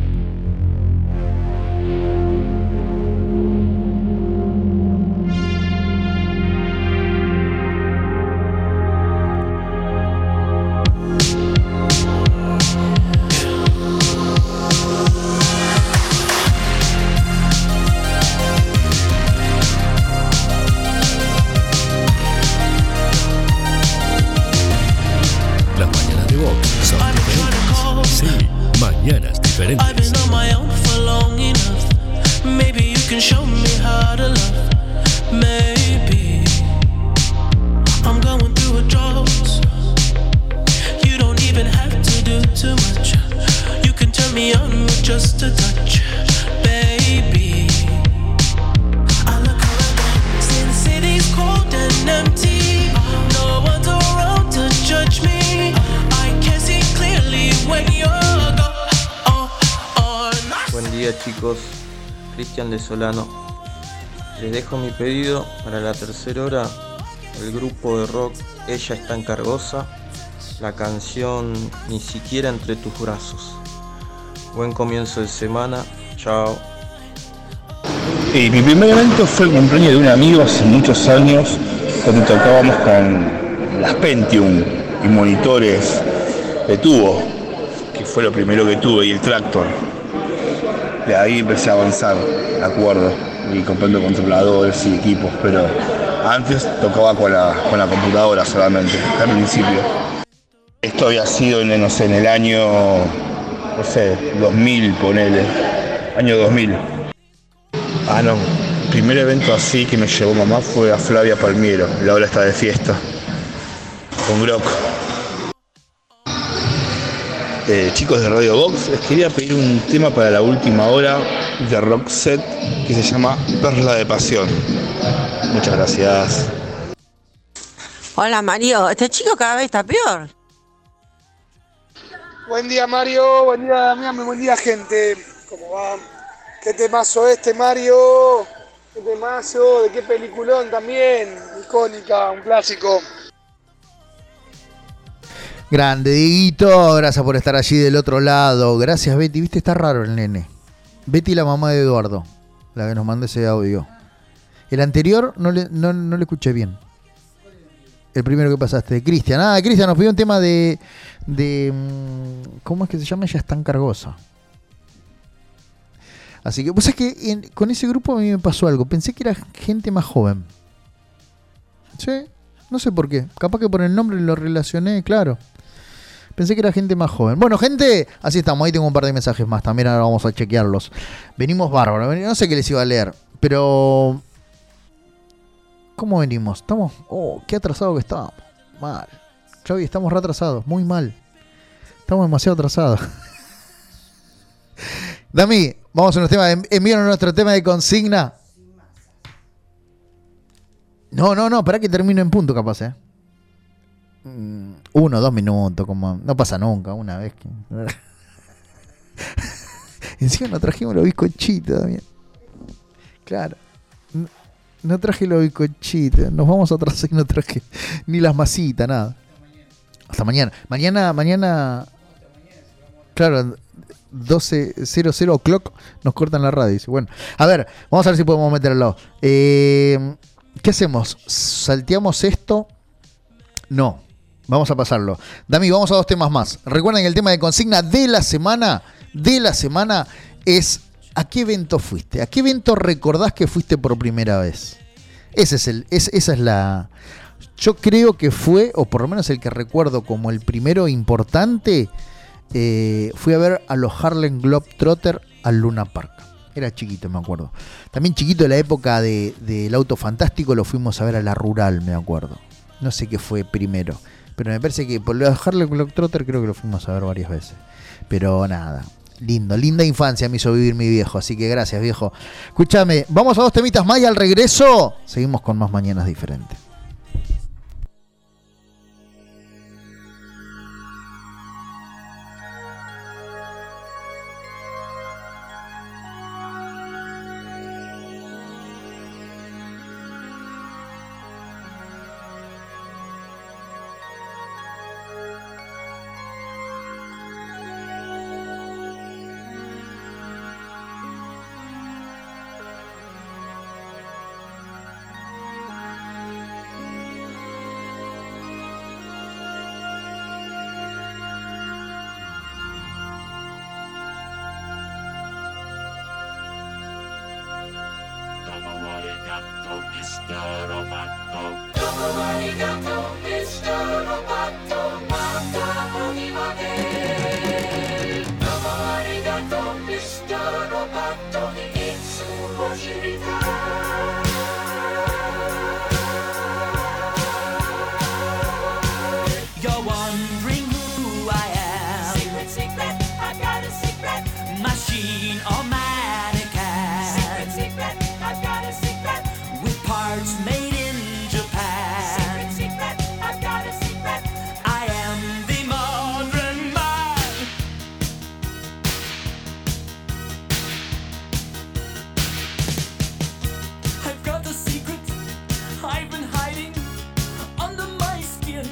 Mañanas Diferentes. I've been on my own for long enough. Maybe you can show me how to love. Maybe I'm going through a drought. You don't even have to do too much. You can turn me on with just a touch, baby. I look around since city's cold and empty. No one's around to judge me. I can see clearly when you're gone. Buen día chicos, Cristian de Solano. Les dejo mi pedido para la tercera hora, el grupo de rock Ella es tan cargosa, la canción Ni siquiera entre tus brazos. Buen comienzo de semana, chao. Y mi primer evento fue el cumpleaños de un amigo hace muchos años, donde tocábamos con las Pentium y monitores de tubo, que fue lo primero que tuve, y el Tractor. De ahí empecé a avanzar, de acuerdo, y comprando controladores y equipos, pero antes tocaba con la, con la computadora solamente, al principio. Esto había sido en, no sé, en el año, no sé, dos mil, ponele, año dos mil. Ah, no, el primer evento así que me llevó mamá fue a Flavia Palmiero, la hora está de fiesta, con Grok. Eh, chicos de Radio Box, les quería pedir un tema para la última hora de Rock Set que se llama Perla de Pasión. Muchas gracias. Hola Mario, este chico cada vez está peor. Buen día Mario, buen día Damián, buen día gente. ¿Cómo va? ¿Qué temazo este Mario? ¿Qué temazo? ¿De qué peliculón también? Icónica, un clásico. Grande, Dieguito, gracias por estar allí del otro lado. Gracias, Betty. Viste, está raro el nene. Betty, la mamá de Eduardo, la que nos mandó ese audio. El anterior no le, no, no le escuché bien. El primero que pasaste, Cristian. Ah, Cristian nos pidió un tema de, de... ¿Cómo es que se llama? Ella es tan cargosa. Así que, pues es que en, con ese grupo a mí me pasó algo. Pensé que era gente más joven. Sí, no sé por qué. Capaz que por el nombre lo relacioné, claro. Pensé que era gente más joven. Bueno, gente, así estamos. Ahí tengo un par de mensajes más. También ahora vamos a chequearlos. Venimos bárbaros. No sé qué les iba a leer. Pero... ¿cómo venimos? Estamos... oh, qué atrasado que estábamos. Mal. Xavi, estamos re atrasados. Muy mal. Estamos demasiado atrasados. Dami, vamos a unos temas. Envíanos nuestro tema de consigna. No, no, no. Para que termine en punto, capaz, ¿eh? Uno, dos minutos, como no pasa nunca, una vez que... Encima no trajimos los bizcochitos también. Claro. No, no traje los bizcochitos. Nos vamos a atrasar y no traje ni las masitas, nada. Hasta mañana. Mañana, mañana... Claro, doce cero cero o'clock nos cortan la radio. Bueno, a ver, vamos a ver si podemos meter al lado. Eh, ¿Qué hacemos? ¿Salteamos esto? No. Vamos a pasarlo. Dami, vamos a dos temas más. Recuerden que el tema de consigna de la semana, de la semana, es ¿a qué evento fuiste? ¿A qué evento recordás que fuiste por primera vez? Ese es el, es, esa es la... Yo creo que fue, o por lo menos el que recuerdo como el primero importante, eh, fui a ver a los Harlem Globetrotters al Luna Park. Era chiquito, me acuerdo. También chiquito de la época de, del Auto Fantástico, lo fuimos a ver a la Rural, me acuerdo. No sé qué fue primero. Pero me parece que por los Harlem Globetrotters creo que lo fuimos a ver varias veces. Pero nada, lindo, linda infancia me hizo vivir mi viejo. Así que gracias, viejo. Escúchame, vamos a dos temitas más y al regreso seguimos con más Mañanas Diferentes. Domo arigato, mister Roboto, mata animate. Domo arigato, mister Roboto, itsu hojirita. You're wondering who I am. Secret, secret, I got a secret. Machine or mannequin. Secret, secret, I got a secret. With parts made in Japan. Secret, secret, I got a secret. I am the modern man. I've got a secret I've been hiding under my skin.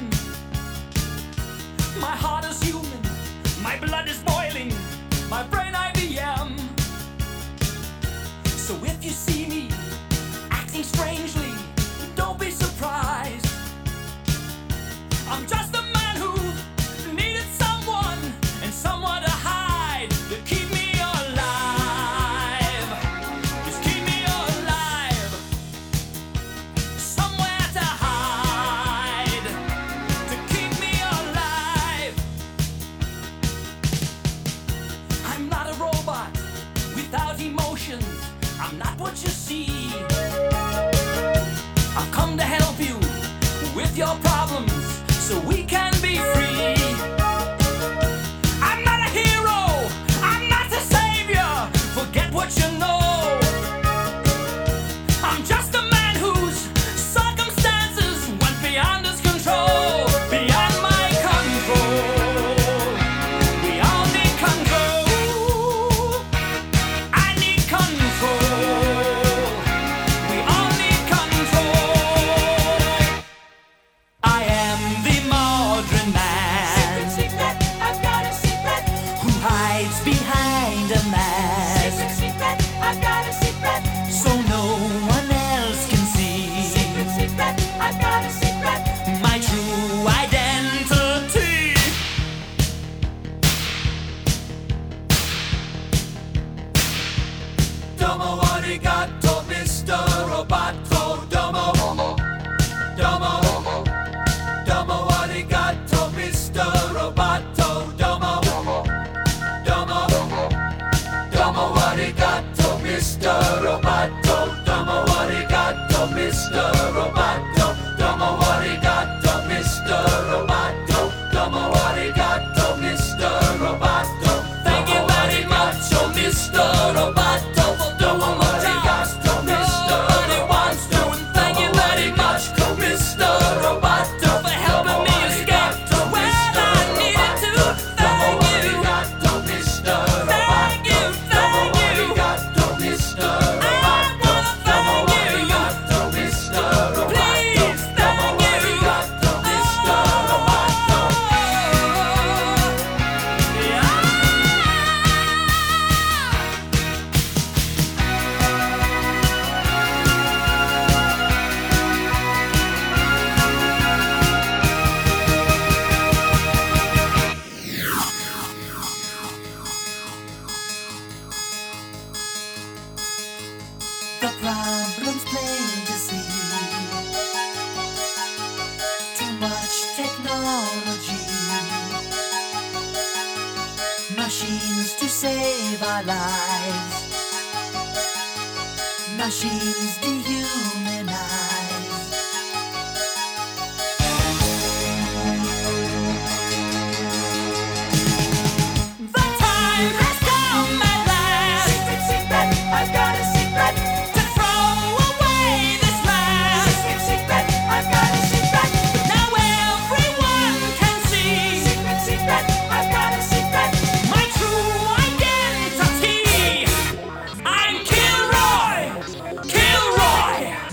My heart is human, my blood is boiling, my brain I B M. So if you see me acting strangely, don't be surprised. I'm just a man who needed someone and someone to hide to keep me alive. Just keep me alive. Somewhere to hide to keep me alive. I'm not a robot without emotions. I'm not what you see. I've come to help you with your problems so we can be free. I'm not a hero, I'm not a savior. Forget what you know. I'm just a man whose circumstances went beyond his control, beyond my control. We all need control. I need control. We all need control. I am the modern man. Secret, secret, I've got a secret. Who hides behind a mask, Secret, secret, I've got a secret. so no one else can see Secret, secret, I've got a secret. my true identity. Domo arigato, mister Roboto. Domo, domo, domo arigato, mister Roboto. Domo, domo, domo arigato, mister Roboto. Domo arigato, mister Roboto. Domo arigato, mister Roboto. Domo arigato, mister Roboto. Thank you very much, oh mister Roboto, for doing my job. Nobody wants to, and thank you very much, mister Roboto, for helping me escape to where I needed to. Thank you, thank you, thank you. I wanna thank you. Please, thank you. The problem's plain to see. Too much technology. Machines to save our lives. Machines dehumanize. The time has come at last. Secret, secret, I've got a secret. To throw away this mask. Secret, secret, I've got a secret. Now everyone can see. Secret, secret, I've got a secret. My true identity. I'm Kilroy. Kilroy.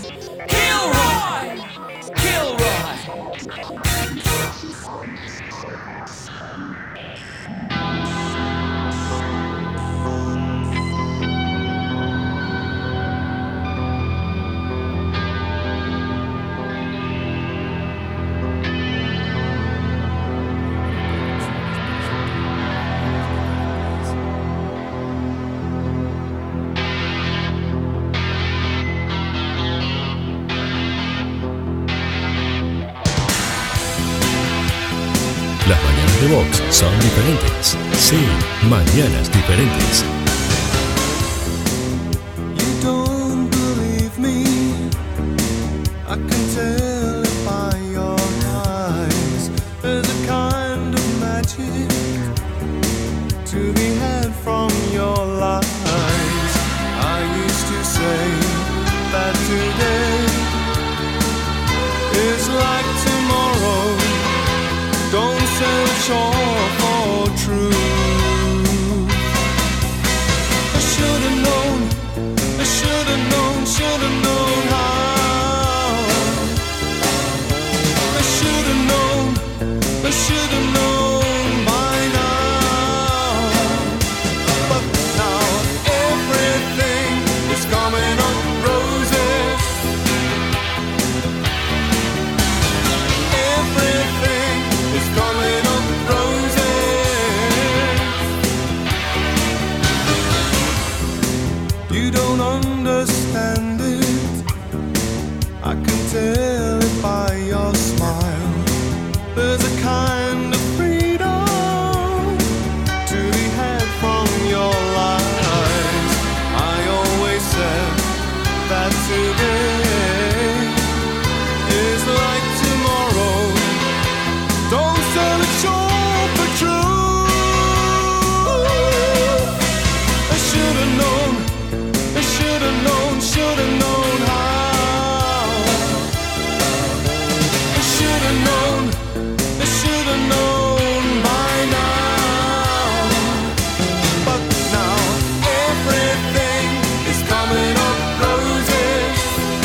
son diferentes. Sí, mañanas diferentes. You don't believe me, I can tell it by your eyes. There's a kind of magic to be had from your lies. I used to say that today is like tomorrow. Don't sell short for truth. I should've known, I should've known, should've known how. I should've known, I should've known by now. But now everything is coming up roses. Everything is coming up roses. You don't understand it, I can tell it by your smile. There's a kind of freedom to be had from your lies. I always said that today is like tomorrow. Don't sell it short for true. I should've known, I should've known, should've known how. I should've known, I should've known by now. But now everything is coming up roses.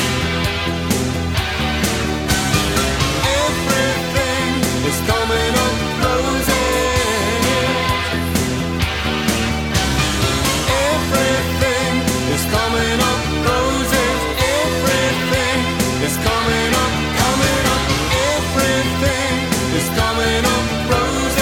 Everything is coming up roses. Everything is coming up roses. Everything is coming up, coming up. Everything is coming up roses.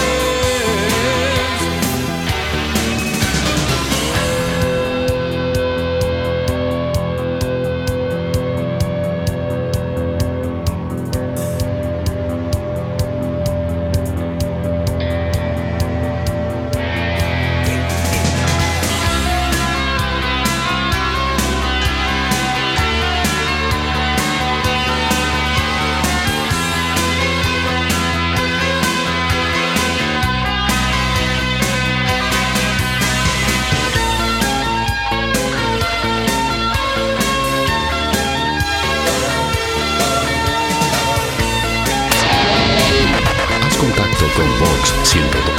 Haz contacto con Vox ciento dos.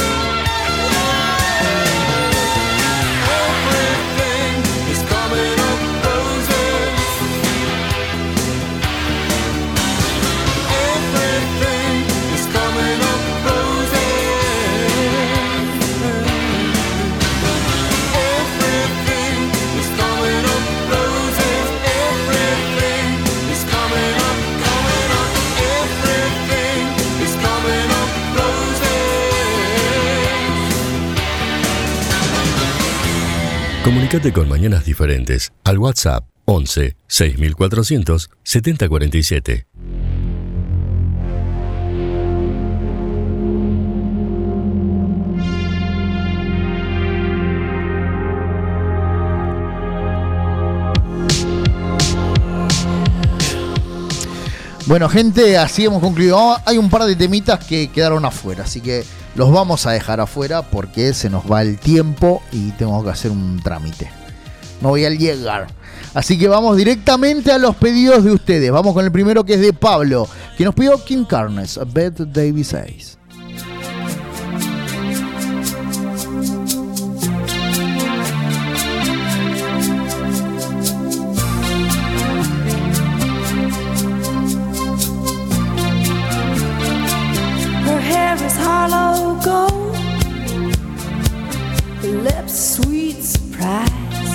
Everything is coming up roses. Everything is coming up roses. Everything is coming up roses. Everything is coming up, coming up. Everything is coming up roses. Comunícate con Mañanas Diferentes al WhatsApp once seis mil cuatrocientos setenta cuarenta y siete. Bueno, gente, así hemos concluido. Hay un par de temitas que quedaron afuera, así que los vamos a dejar afuera porque se nos va el tiempo y tengo que hacer un trámite. No voy al llegar. Así que vamos directamente a los pedidos de ustedes. Vamos con el primero, que es de Pablo, que nos pidió King Carnes, Bette Davis seis. Her hair is hollow gold, her lips sweet surprise.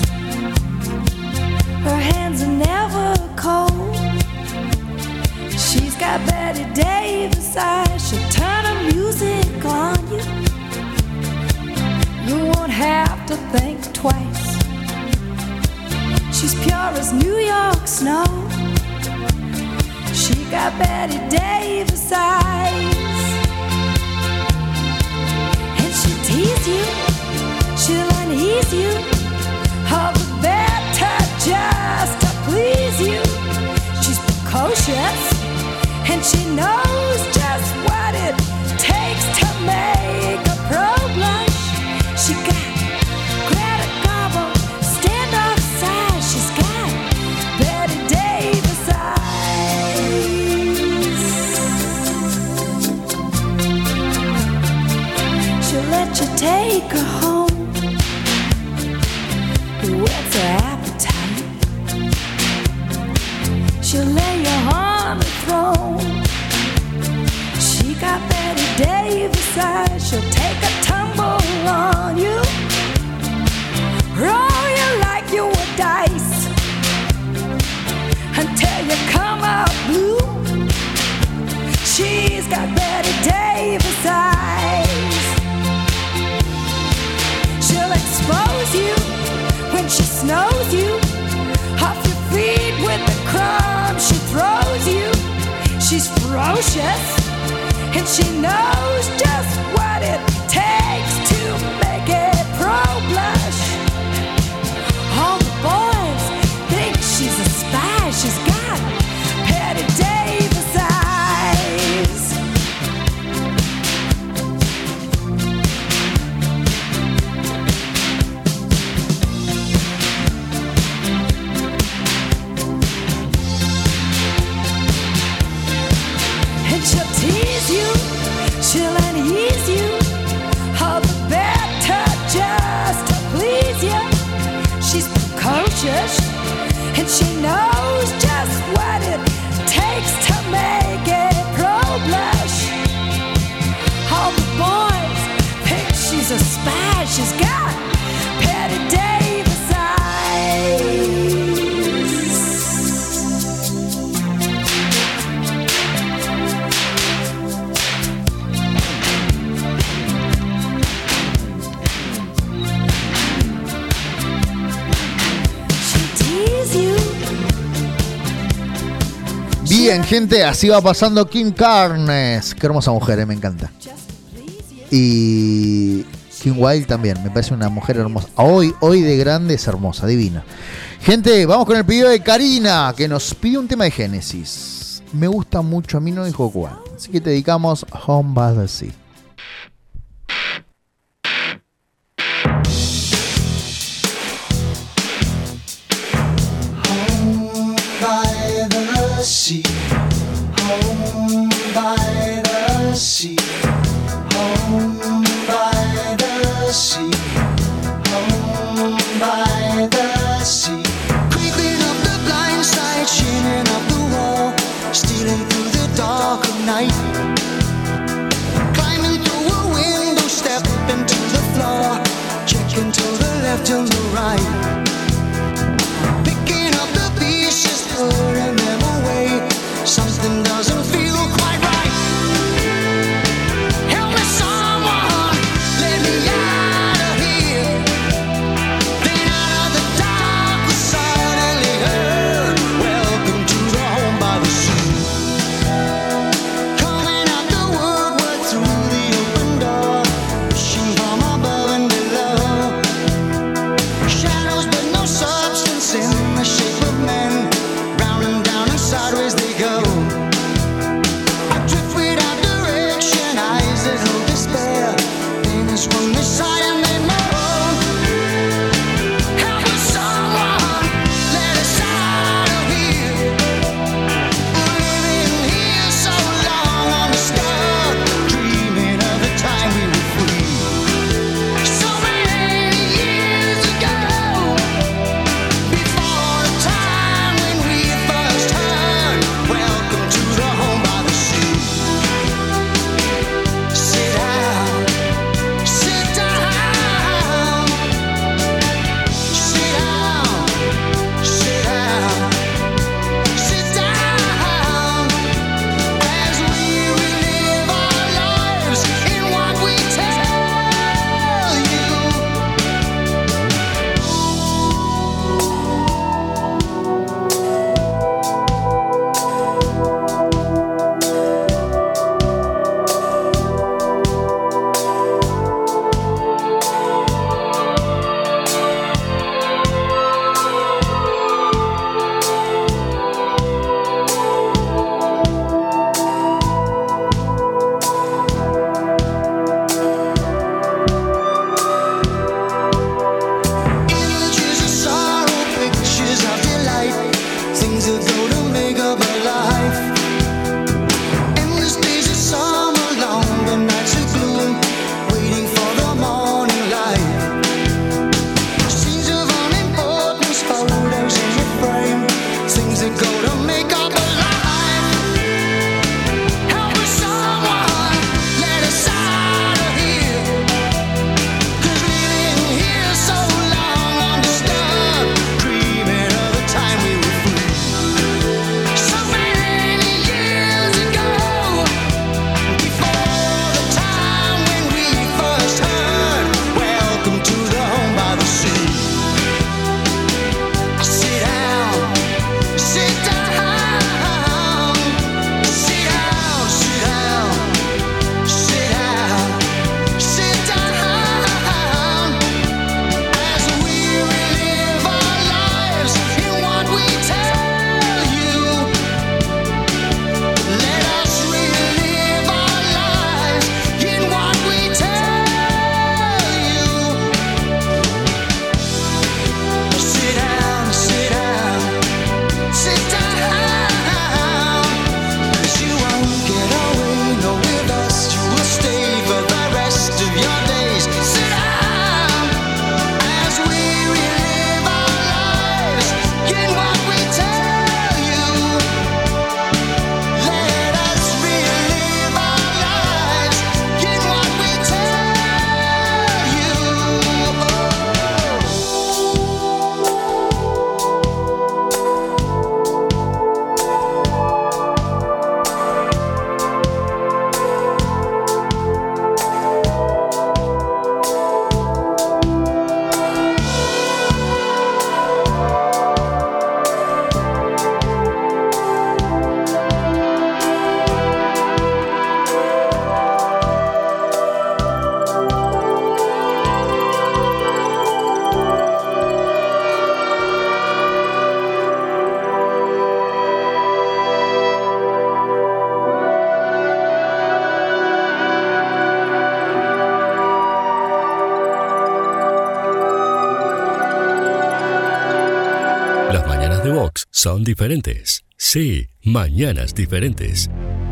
Her hands are never cold. She's got Betty Davis eyes. She'll turn her music on you. You won't have to think twice. She's pure as New York snow. She got Betty Davis eyes. She knows just what it takes to make a pro blush. She got Greta Garbo, stand off side. She's got Betty Davis eyes. She'll let you take her home. What's her appetite? She'll lay you on the throne. She got Betty Davis eyes. She'll take a tumble on you, roll you like you were dice until you come out blue. She's got Betty Davis eyes. She'll expose you when she snows you off your feet with the crumbs she throws you. She's ferocious and she knows just what it takes to make it pro blush. All the boys think she's a spy. She's got Betty Davis eyes. And she'll tease you, she'll unease you, all the better just to please you. She's precocious, and she knows just what it takes to make it pro blush. All the boys think she's a spy. She's got Betty Davis eyes. Bien, gente, así va pasando Kim Carnes. Qué hermosa mujer, eh, me encanta. Y Kim Wilde también, me parece una mujer hermosa. Hoy, hoy de grande es hermosa, divina. Gente, vamos con el pedido de Karina, que nos pidió un tema de Génesis. Me gusta mucho, a mí no dijo cuál. Así que te dedicamos Home by the Sea. By the sea, home by the sea, home by the sea, home by the sea. Creeping up the blind side, shimmering up the wall, stealing through the dark of night, climbing through a window, stepping to the floor, checking to the left and the right. Putting them away, something doesn't feel quite right. Help me, someone, let me out of here. Then out of the dark we suddenly heard, welcome to the home by the sea. Coming out the woodwork through the open door, wishing from above and below. Shadows son diferentes. Sí, mañanas diferentes.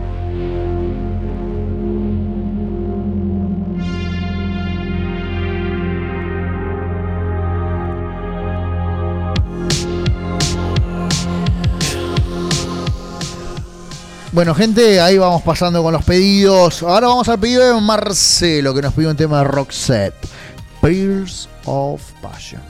Bueno, gente, ahí vamos pasando con los pedidos. Ahora vamos al pedido de Marcelo, que nos pidió un tema de Roxette, Pearls of Passion.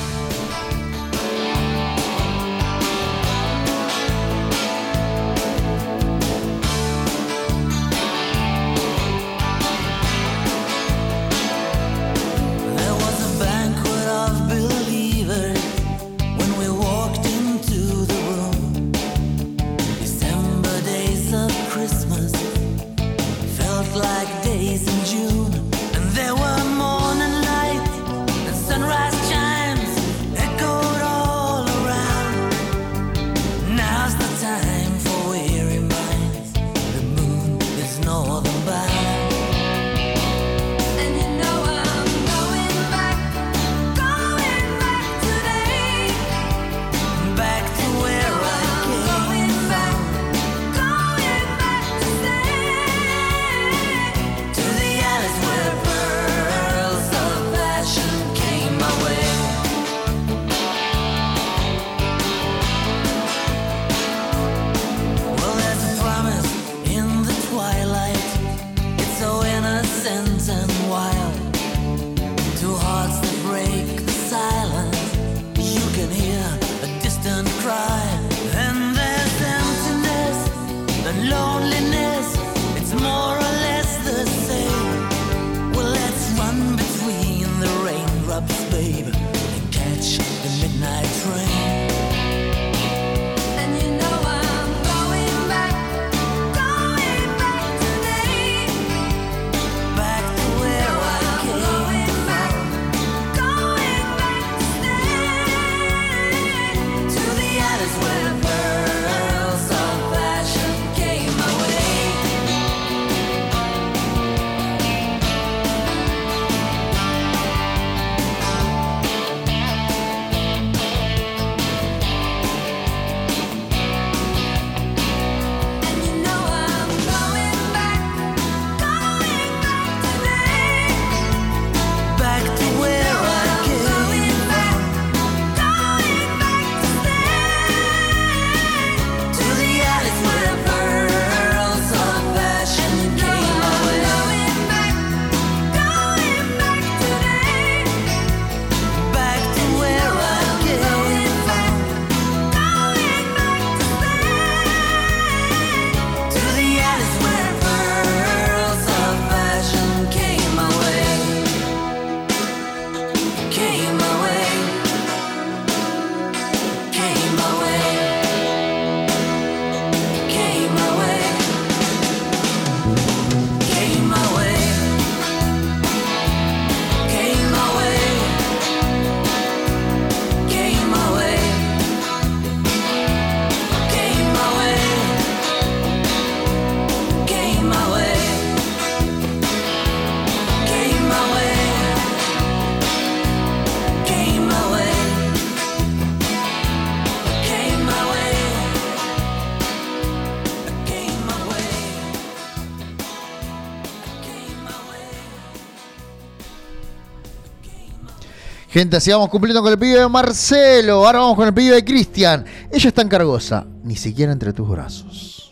Gente, así vamos cumpliendo con el pedido de Marcelo. Ahora vamos con el pedido de Cristian. Ella está en Cargosa, ni siquiera entre tus brazos.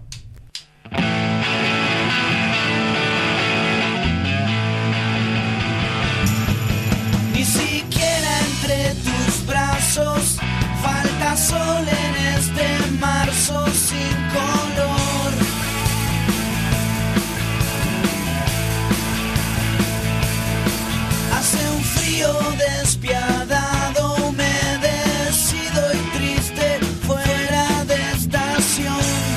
Ni siquiera entre tus brazos falta sol en este marzo sin color. Hace un frío despiadado, humedecido y triste, fuera de estación.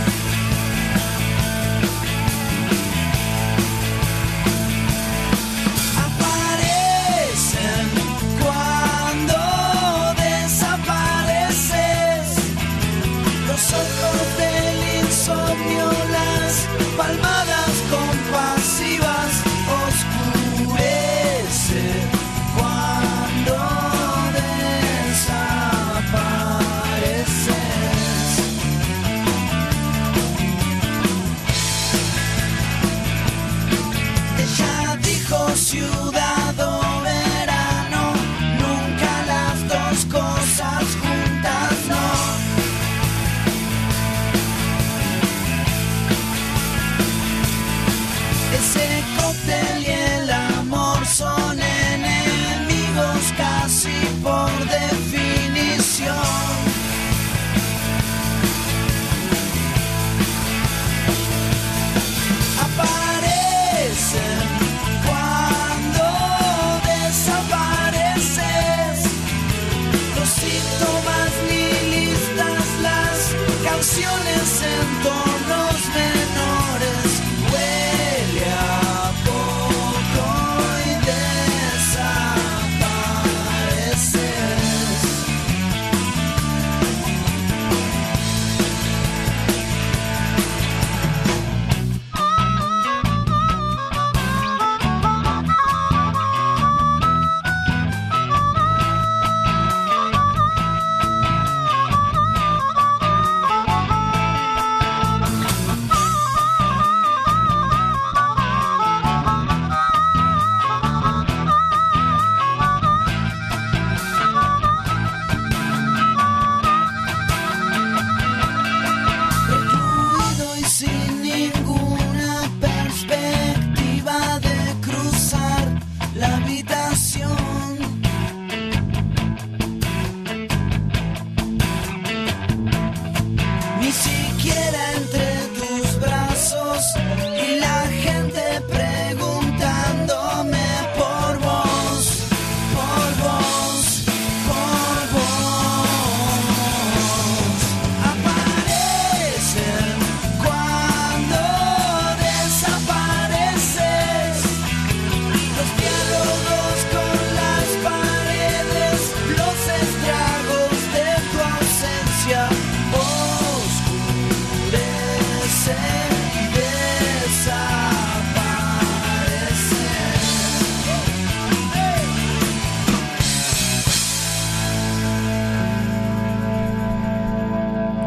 Aparecen cuando desapareces los ojos del insomnio, las palmadas compasivas oscurecen cuando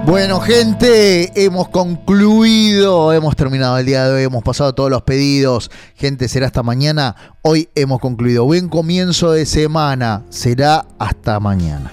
Bueno, gente, hemos concluido, hemos terminado el día de hoy, hemos pasado todos los pedidos. Gente, será hasta mañana. Hoy hemos concluido. Buen comienzo de semana. Será hasta mañana.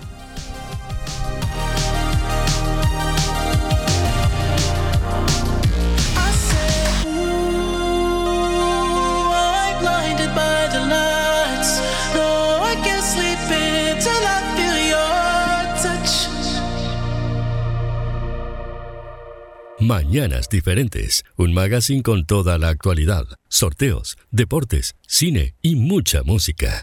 Mañanas Diferentes, un magazine con toda la actualidad, sorteos, deportes, cine y mucha música.